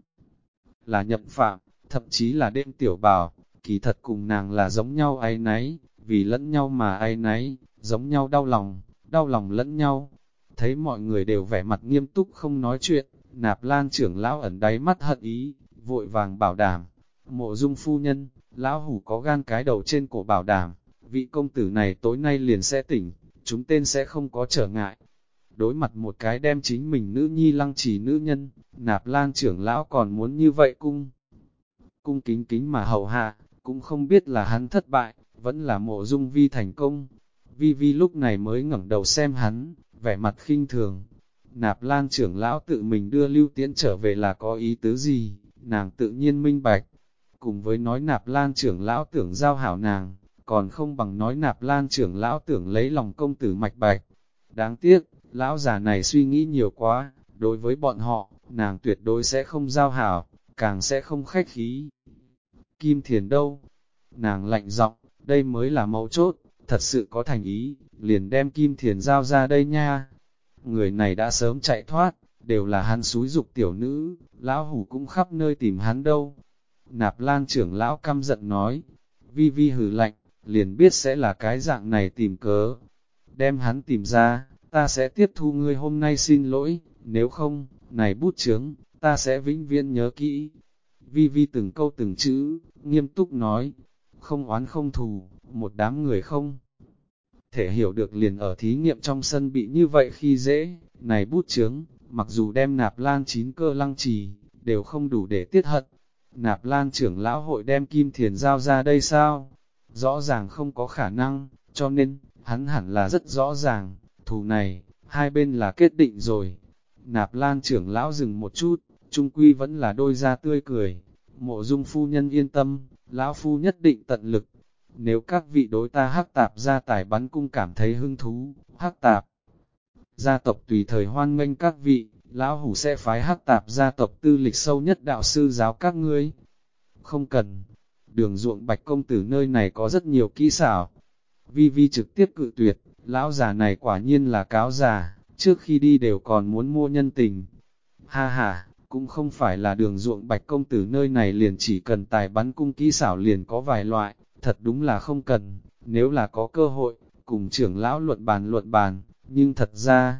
là Nhậm Phạm, thậm chí là Đêm Tiểu Bảo, kỳ thật cùng nàng là giống nhau áy náy, vì lẫn nhau mà áy náy, giống nhau đau lòng lẫn nhau. Thấy mọi người đều vẻ mặt nghiêm túc không nói chuyện, Nạp Lan trưởng lão ẩn đáy mắt hận ý, vội vàng bảo đảm. Mộ Dung phu nhân, lão hủ có gan cái đầu trên cổ bảo đảm, vị công tử này tối nay liền sẽ tỉnh, chúng tên sẽ không có trở ngại. Đối mặt một cái đem chính mình nữ nhi lăng trì nữ nhân, Nạp Lan trưởng lão còn muốn như vậy cung kính kính mà hầu hạ, cũng không biết là hắn thất bại, vẫn là Mộ Dung Vi thành công. Vi Vi lúc này mới ngẩng đầu xem hắn, vẻ mặt khinh thường. Nạp Lan trưởng lão tự mình đưa Lưu Tiễn trở về là có ý tứ gì, nàng tự nhiên minh bạch. Cùng với nói Nạp Lan trưởng lão tưởng giao hảo nàng, còn không bằng nói Nạp Lan trưởng lão tưởng lấy lòng công tử Mạch Bạch. Đáng tiếc, lão già này suy nghĩ nhiều quá, đối với bọn họ, nàng tuyệt đối sẽ không giao hảo, càng sẽ không khách khí. Kim Thiền đâu? Nàng lạnh giọng, đây mới là mấu chốt, thật sự có thành ý, liền đem Kim Thiền giao ra đây nha. Người này đã sớm chạy thoát, đều là hắn xúi dục tiểu nữ, lão hủ cũng khắp nơi tìm hắn đâu. Nạp Lan trưởng lão căm giận nói, Vi Vi hừ lạnh, liền biết sẽ là cái dạng này tìm cớ. Đem hắn tìm ra, ta sẽ tiếp thu ngươi hôm nay xin lỗi, nếu không, này bút chướng, ta sẽ vĩnh viễn nhớ kỹ. Vi Vi từng câu từng chữ, nghiêm túc nói, không oán không thù, một đám người không thể hiểu được liền ở thí nghiệm trong sân bị như vậy khi dễ, này bút chướng, mặc dù đem Nạp Lan chín cơ lăng trì, đều không đủ để tiết hận. Nạp Lan trưởng lão hội đem Kim Thiền giao ra đây sao? Rõ ràng không có khả năng, cho nên, hắn hẳn là rất rõ ràng, thù này, hai bên là kết định rồi. Nạp Lan trưởng lão dừng một chút, trung quy vẫn là đôi da tươi cười. Mộ Dung phu nhân yên tâm, lão phu nhất định tận lực. Nếu các vị đối ta Hắc Tạp gia tài bắn cung cảm thấy hứng thú, Hắc Tạp gia tộc tùy thời hoan nghênh các vị, lão hủ sẽ phái Hắc Tạp gia tộc tư lịch sâu nhất đạo sư giáo các ngươi. Không cần, Đường Ruộng Bạch công tử nơi này có rất nhiều kỹ xảo. Vi Vi trực tiếp cự tuyệt, lão già này quả nhiên là cáo già, trước khi đi đều còn muốn mua nhân tình. Ha ha, cũng không phải là Đường Ruộng Bạch công tử nơi này liền chỉ cần tài bắn cung kỹ xảo liền có vài loại, thật đúng là không cần, nếu là có cơ hội, cùng trưởng lão luận bàn, nhưng thật ra,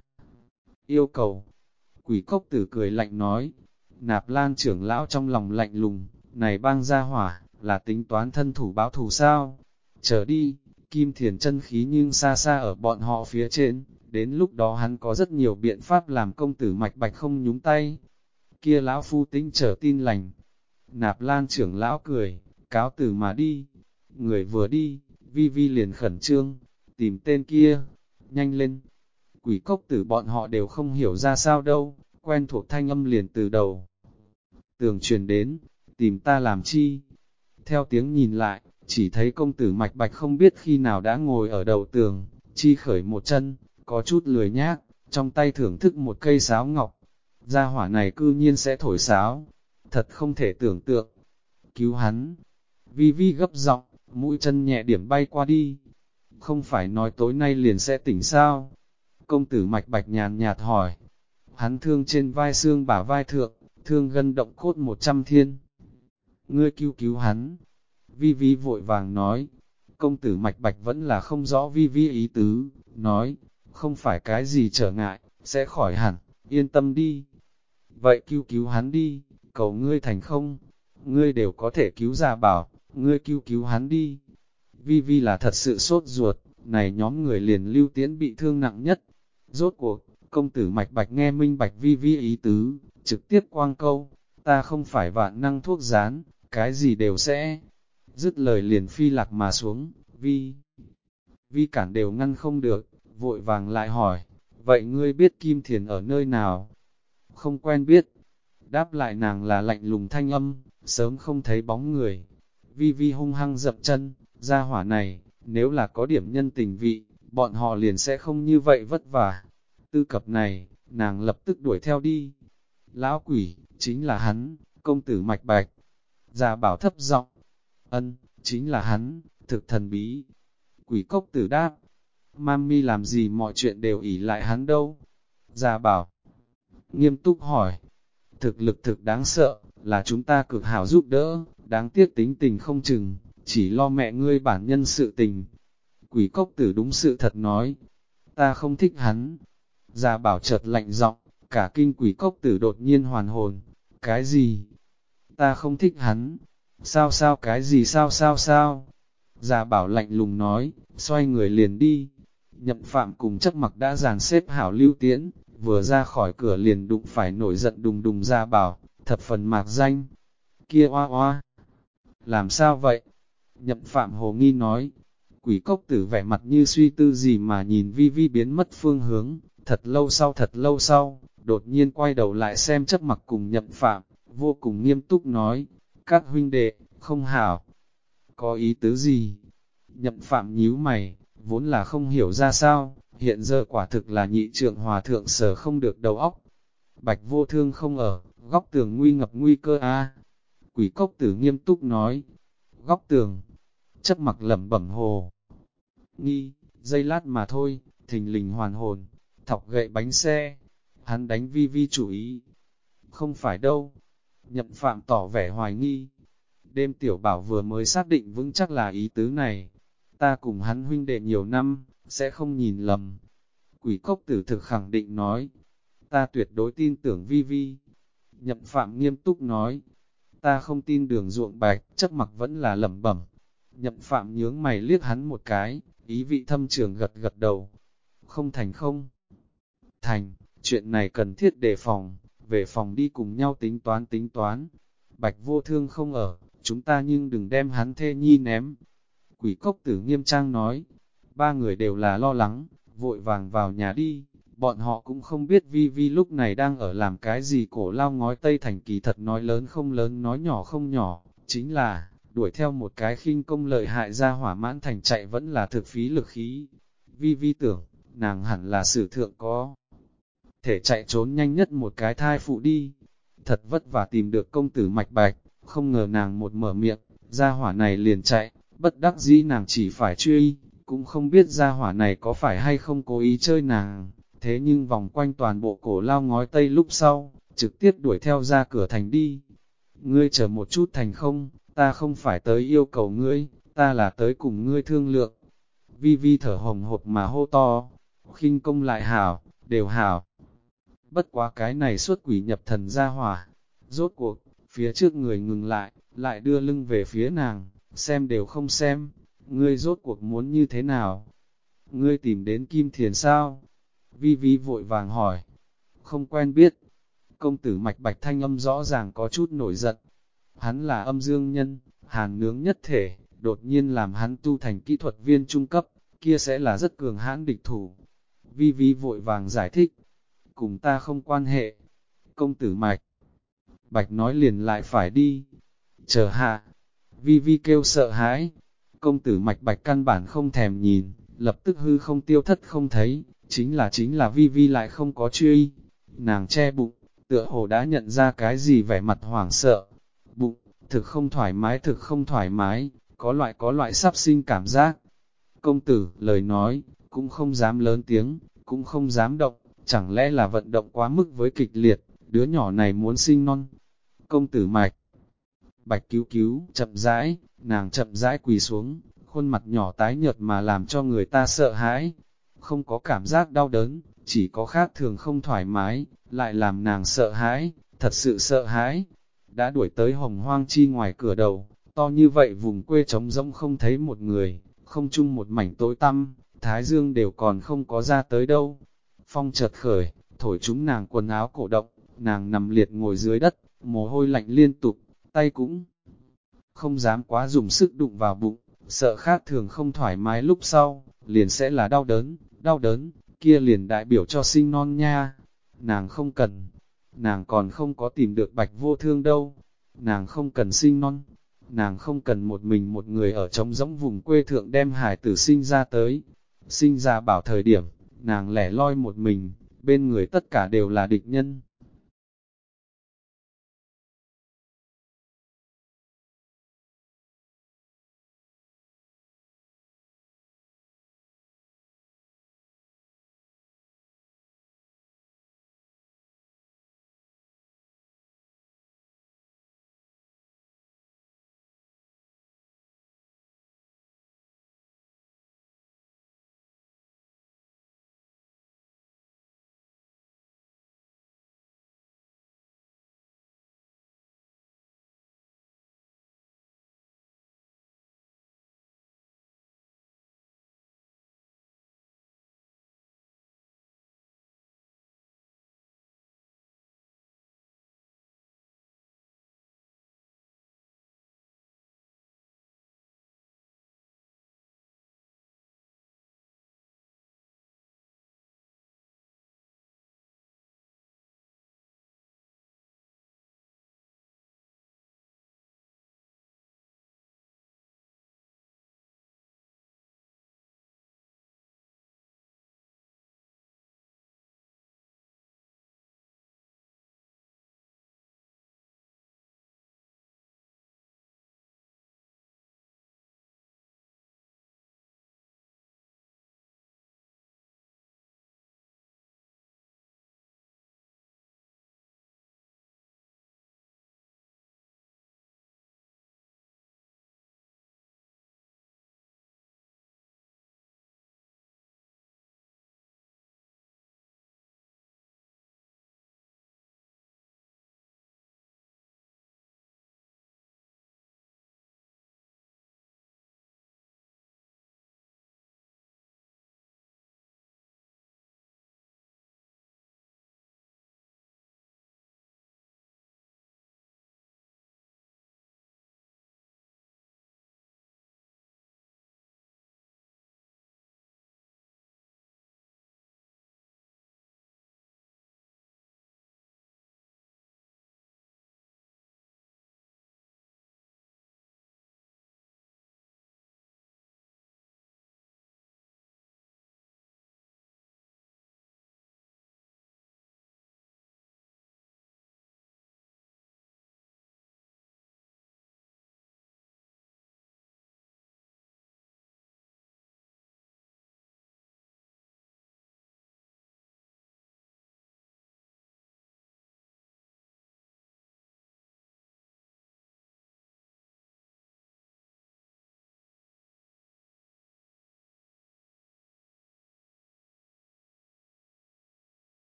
yêu cầu. Quỷ cốc tử cười lạnh nói, Nạp Lan trưởng lão trong lòng lạnh lùng, này bang gia hỏa, là tính toán thân thủ báo thù sao? Chờ đi, Kim Thiền chân khí nhưng xa xa ở bọn họ phía trên, đến lúc đó hắn có rất nhiều biện pháp làm công tử Mạch Bạch không nhúng tay. Kia lão phu tính trở tin lành. Nạp Lan trưởng lão cười, cáo từ mà đi. Người vừa đi, Vi Vi liền khẩn trương, tìm tên kia, nhanh lên. Quỷ cốc tử bọn họ đều không hiểu ra sao đâu, quen thuộc thanh âm liền từ đầu. Tường truyền đến, tìm ta làm chi? Theo tiếng nhìn lại, chỉ thấy công tử Mạch Bạch không biết khi nào đã ngồi ở đầu tường, chi khởi một chân, có chút lười nhác, trong tay thưởng thức một cây sáo ngọc. Gia hỏa này cư nhiên sẽ thổi sáo, thật không thể tưởng tượng. Cứu hắn! Vi Vi gấp giọng, mũi chân nhẹ điểm bay qua đi. Không phải nói tối nay liền sẽ tỉnh sao? Công tử Mạch Bạch nhàn nhạt hỏi. Hắn thương trên vai xương bả vai thượng, thương gân động cốt 100 thiên. Ngươi cứu hắn! Vi Vi vội vàng nói. Công tử Mạch Bạch vẫn là không rõ Vi Vi ý tứ, nói, không phải cái gì trở ngại, sẽ khỏi hẳn, yên tâm đi. Vậy cứu hắn đi, cầu ngươi thành không, ngươi đều có thể cứu Gia Bảo, ngươi cứu hắn đi. Vi Vi là thật sự sốt ruột, này nhóm người liền Lưu Tiễn bị thương nặng nhất. Rốt cuộc, công tử Mạch Bạch nghe minh bạch Vi Vi ý tứ, trực tiếp quang câu, ta không phải vạn năng thuốc rán, cái gì đều sẽ. Dứt lời liền phi lạc mà xuống, Vi cản đều ngăn không được, vội vàng lại hỏi, vậy ngươi biết Kim Thiền ở nơi nào? Không quen biết. Đáp lại nàng là lạnh lùng thanh âm, sớm không thấy bóng người. Vi hung hăng dậm chân, gia hỏa này, nếu là có điểm nhân tình vị, bọn họ liền sẽ không như vậy vất vả. Tư cập này, nàng lập tức đuổi theo đi. Lão quỷ, chính là hắn, công tử Mạch Bạch. Gia Bảo thấp giọng, ân, chính là hắn, thực thần bí. Quỷ cốc tử đáp, Mami làm gì mọi chuyện đều ỷ lại hắn đâu. Gia Bảo nghiêm túc hỏi, thực lực thực đáng sợ, là chúng ta cực hảo giúp đỡ, đáng tiếc tính tình không chừng, chỉ lo mẹ ngươi bản nhân sự tình. Quỷ cốc tử đúng sự thật nói, ta không thích hắn. Gia Bảo chợt lạnh giọng, cả kinh quỷ cốc tử đột nhiên hoàn hồn, cái gì? Ta không thích hắn, sao cái gì sao? Gia Bảo lạnh lùng nói, xoay người liền đi. Nhậm Phạm cùng Chấp Mặc đã dàn xếp hảo Lưu Tiễn, vừa ra khỏi cửa liền đụng phải nổi giận đùng đùng Gia Bảo, thập phần mạc danh. Kia oa oa, làm sao vậy? Nhậm Phạm hồ nghi nói. Quỷ cốc tử vẻ mặt như suy tư gì mà nhìn Vi Vi biến mất phương hướng, thật lâu sau, đột nhiên quay đầu lại xem Chấp Mặc cùng Nhậm Phạm, vô cùng nghiêm túc nói, các huynh đệ, không hảo. Có ý tứ gì? Nhậm Phạm nhíu mày, vốn là không hiểu ra sao, hiện giờ quả thực là nhị trượng hòa thượng sở không được đầu óc. Bạch vô thương không ở, góc tường nguy ngập nguy cơ a. Quỷ cốc tử nghiêm túc nói, góc tường, Chấp Mặc lẩm bẩm hồ. Nghi, giây lát mà thôi, thình lình hoàn hồn, thọc gậy bánh xe, hắn đánh Vi Vi chủ ý. Không phải đâu, Nhậm Phạm tỏ vẻ hoài nghi. Đêm tiểu bảo vừa mới xác định vững chắc là ý tứ này. Ta cùng hắn huynh đệ nhiều năm, sẽ không nhìn lầm. Quỷ cốc tử thực khẳng định nói. Ta tuyệt đối tin tưởng Vi Vi. Nhậm Phạm nghiêm túc nói. Ta không tin Đường Ruộng Bạch, Chấp Mặc vẫn là lẩm bẩm. Nhậm Phạm nhướng mày liếc hắn một cái, ý vị thâm trường gật gật đầu. Không thành không. Thành, chuyện này cần thiết đề phòng, về phòng đi cùng nhau tính toán tính toán. Bạch Vô Thương không ở, chúng ta nhưng đừng đem hắn thê nhi ném. Quỷ Cốc Tử nghiêm trang nói, ba người đều là lo lắng, vội vàng vào nhà đi. Bọn họ cũng không biết Vi Vi lúc này đang ở làm cái gì. Cổ Lao ngói Tây Thành kỳ thật nói lớn không lớn, nói nhỏ không nhỏ, chính là đuổi theo một cái khinh công lợi hại ra hỏa Mãn Thành chạy vẫn là thực phí lực khí. Vi Vi tưởng, nàng hẳn là sử thượng có thể chạy trốn nhanh nhất một cái thai phụ đi. Thật vất vả tìm được công tử Mạch Bạch, không ngờ nàng một mở miệng, gia hỏa này liền chạy, bất đắc dĩ nàng chỉ phải truy, cũng không biết gia hỏa này có phải hay không cố ý chơi nàng. Thế nhưng vòng quanh toàn bộ Cổ Lao ngói Tây lúc sau, trực tiếp đuổi theo ra cửa thành đi. Ngươi chờ một chút thành không, ta không phải tới yêu cầu ngươi, ta là tới cùng ngươi thương lượng. Vi Vi thở hồng hộc mà hô to, khinh công lại hảo, đều hảo. Bất quá cái này xuất quỷ nhập thần ra hỏa. Rốt cuộc, phía trước người ngừng lại, lại đưa lưng về phía nàng, xem đều không xem. Ngươi rốt cuộc muốn như thế nào? Ngươi tìm đến Kim Thiền sao? Vi Vi vội vàng hỏi. Không quen biết. Công tử Mạch Bạch thanh âm rõ ràng có chút nổi giận. Hắn là âm dương nhân, hàn nướng nhất thể, đột nhiên làm hắn tu thành kỹ thuật viên trung cấp, kia sẽ là rất cường hãn địch thủ. Vi Vi vội vàng giải thích. Cùng ta không quan hệ. Công tử Mạch Bạch nói liền lại phải đi. Chờ hạ. Vi Vi kêu sợ hãi. Công tử Mạch Bạch căn bản không thèm nhìn, lập tức hư không tiêu thất không thấy, chính là Vi Vi lại không có truy. Nàng che bụng, tựa hồ đã nhận ra cái gì vẻ mặt hoảng sợ. Bụng, thực không thoải mái, có loại sắp sinh cảm giác. Công tử, lời nói, cũng không dám lớn tiếng, cũng không dám động, chẳng lẽ là vận động quá mức với kịch liệt, đứa nhỏ này muốn sinh non. Công tử Mạch Bạch cứu, nàng chậm rãi quỳ xuống, khuôn mặt nhỏ tái nhợt mà làm cho người ta sợ hãi. Không có cảm giác đau đớn, chỉ có khác thường không thoải mái, lại làm nàng sợ hãi, thật sự sợ hãi. Đã đuổi tới Hồng Hoang Chi ngoài cửa đầu, to như vậy vùng quê trống rỗng không thấy một người, không chung một mảnh tối tăm, thái dương đều còn không có ra tới đâu. Phong chợt khởi, thổi chúng nàng quần áo cổ động, nàng nằm liệt ngồi dưới đất, mồ hôi lạnh liên tục, tay cũng không dám quá dùng sức đụng vào bụng, sợ khác thường không thoải mái lúc sau, liền sẽ là đau đớn, kia liền đại biểu cho sinh non nha. Nàng không cần, nàng còn không có tìm được Bạch Vô Thương đâu, nàng không cần sinh non, nàng không cần một mình một người ở trống rỗng vùng quê thượng đem hải tử sinh ra tới. Sinh ra bảo thời điểm, nàng lẻ loi một mình, bên người tất cả đều là địch nhân.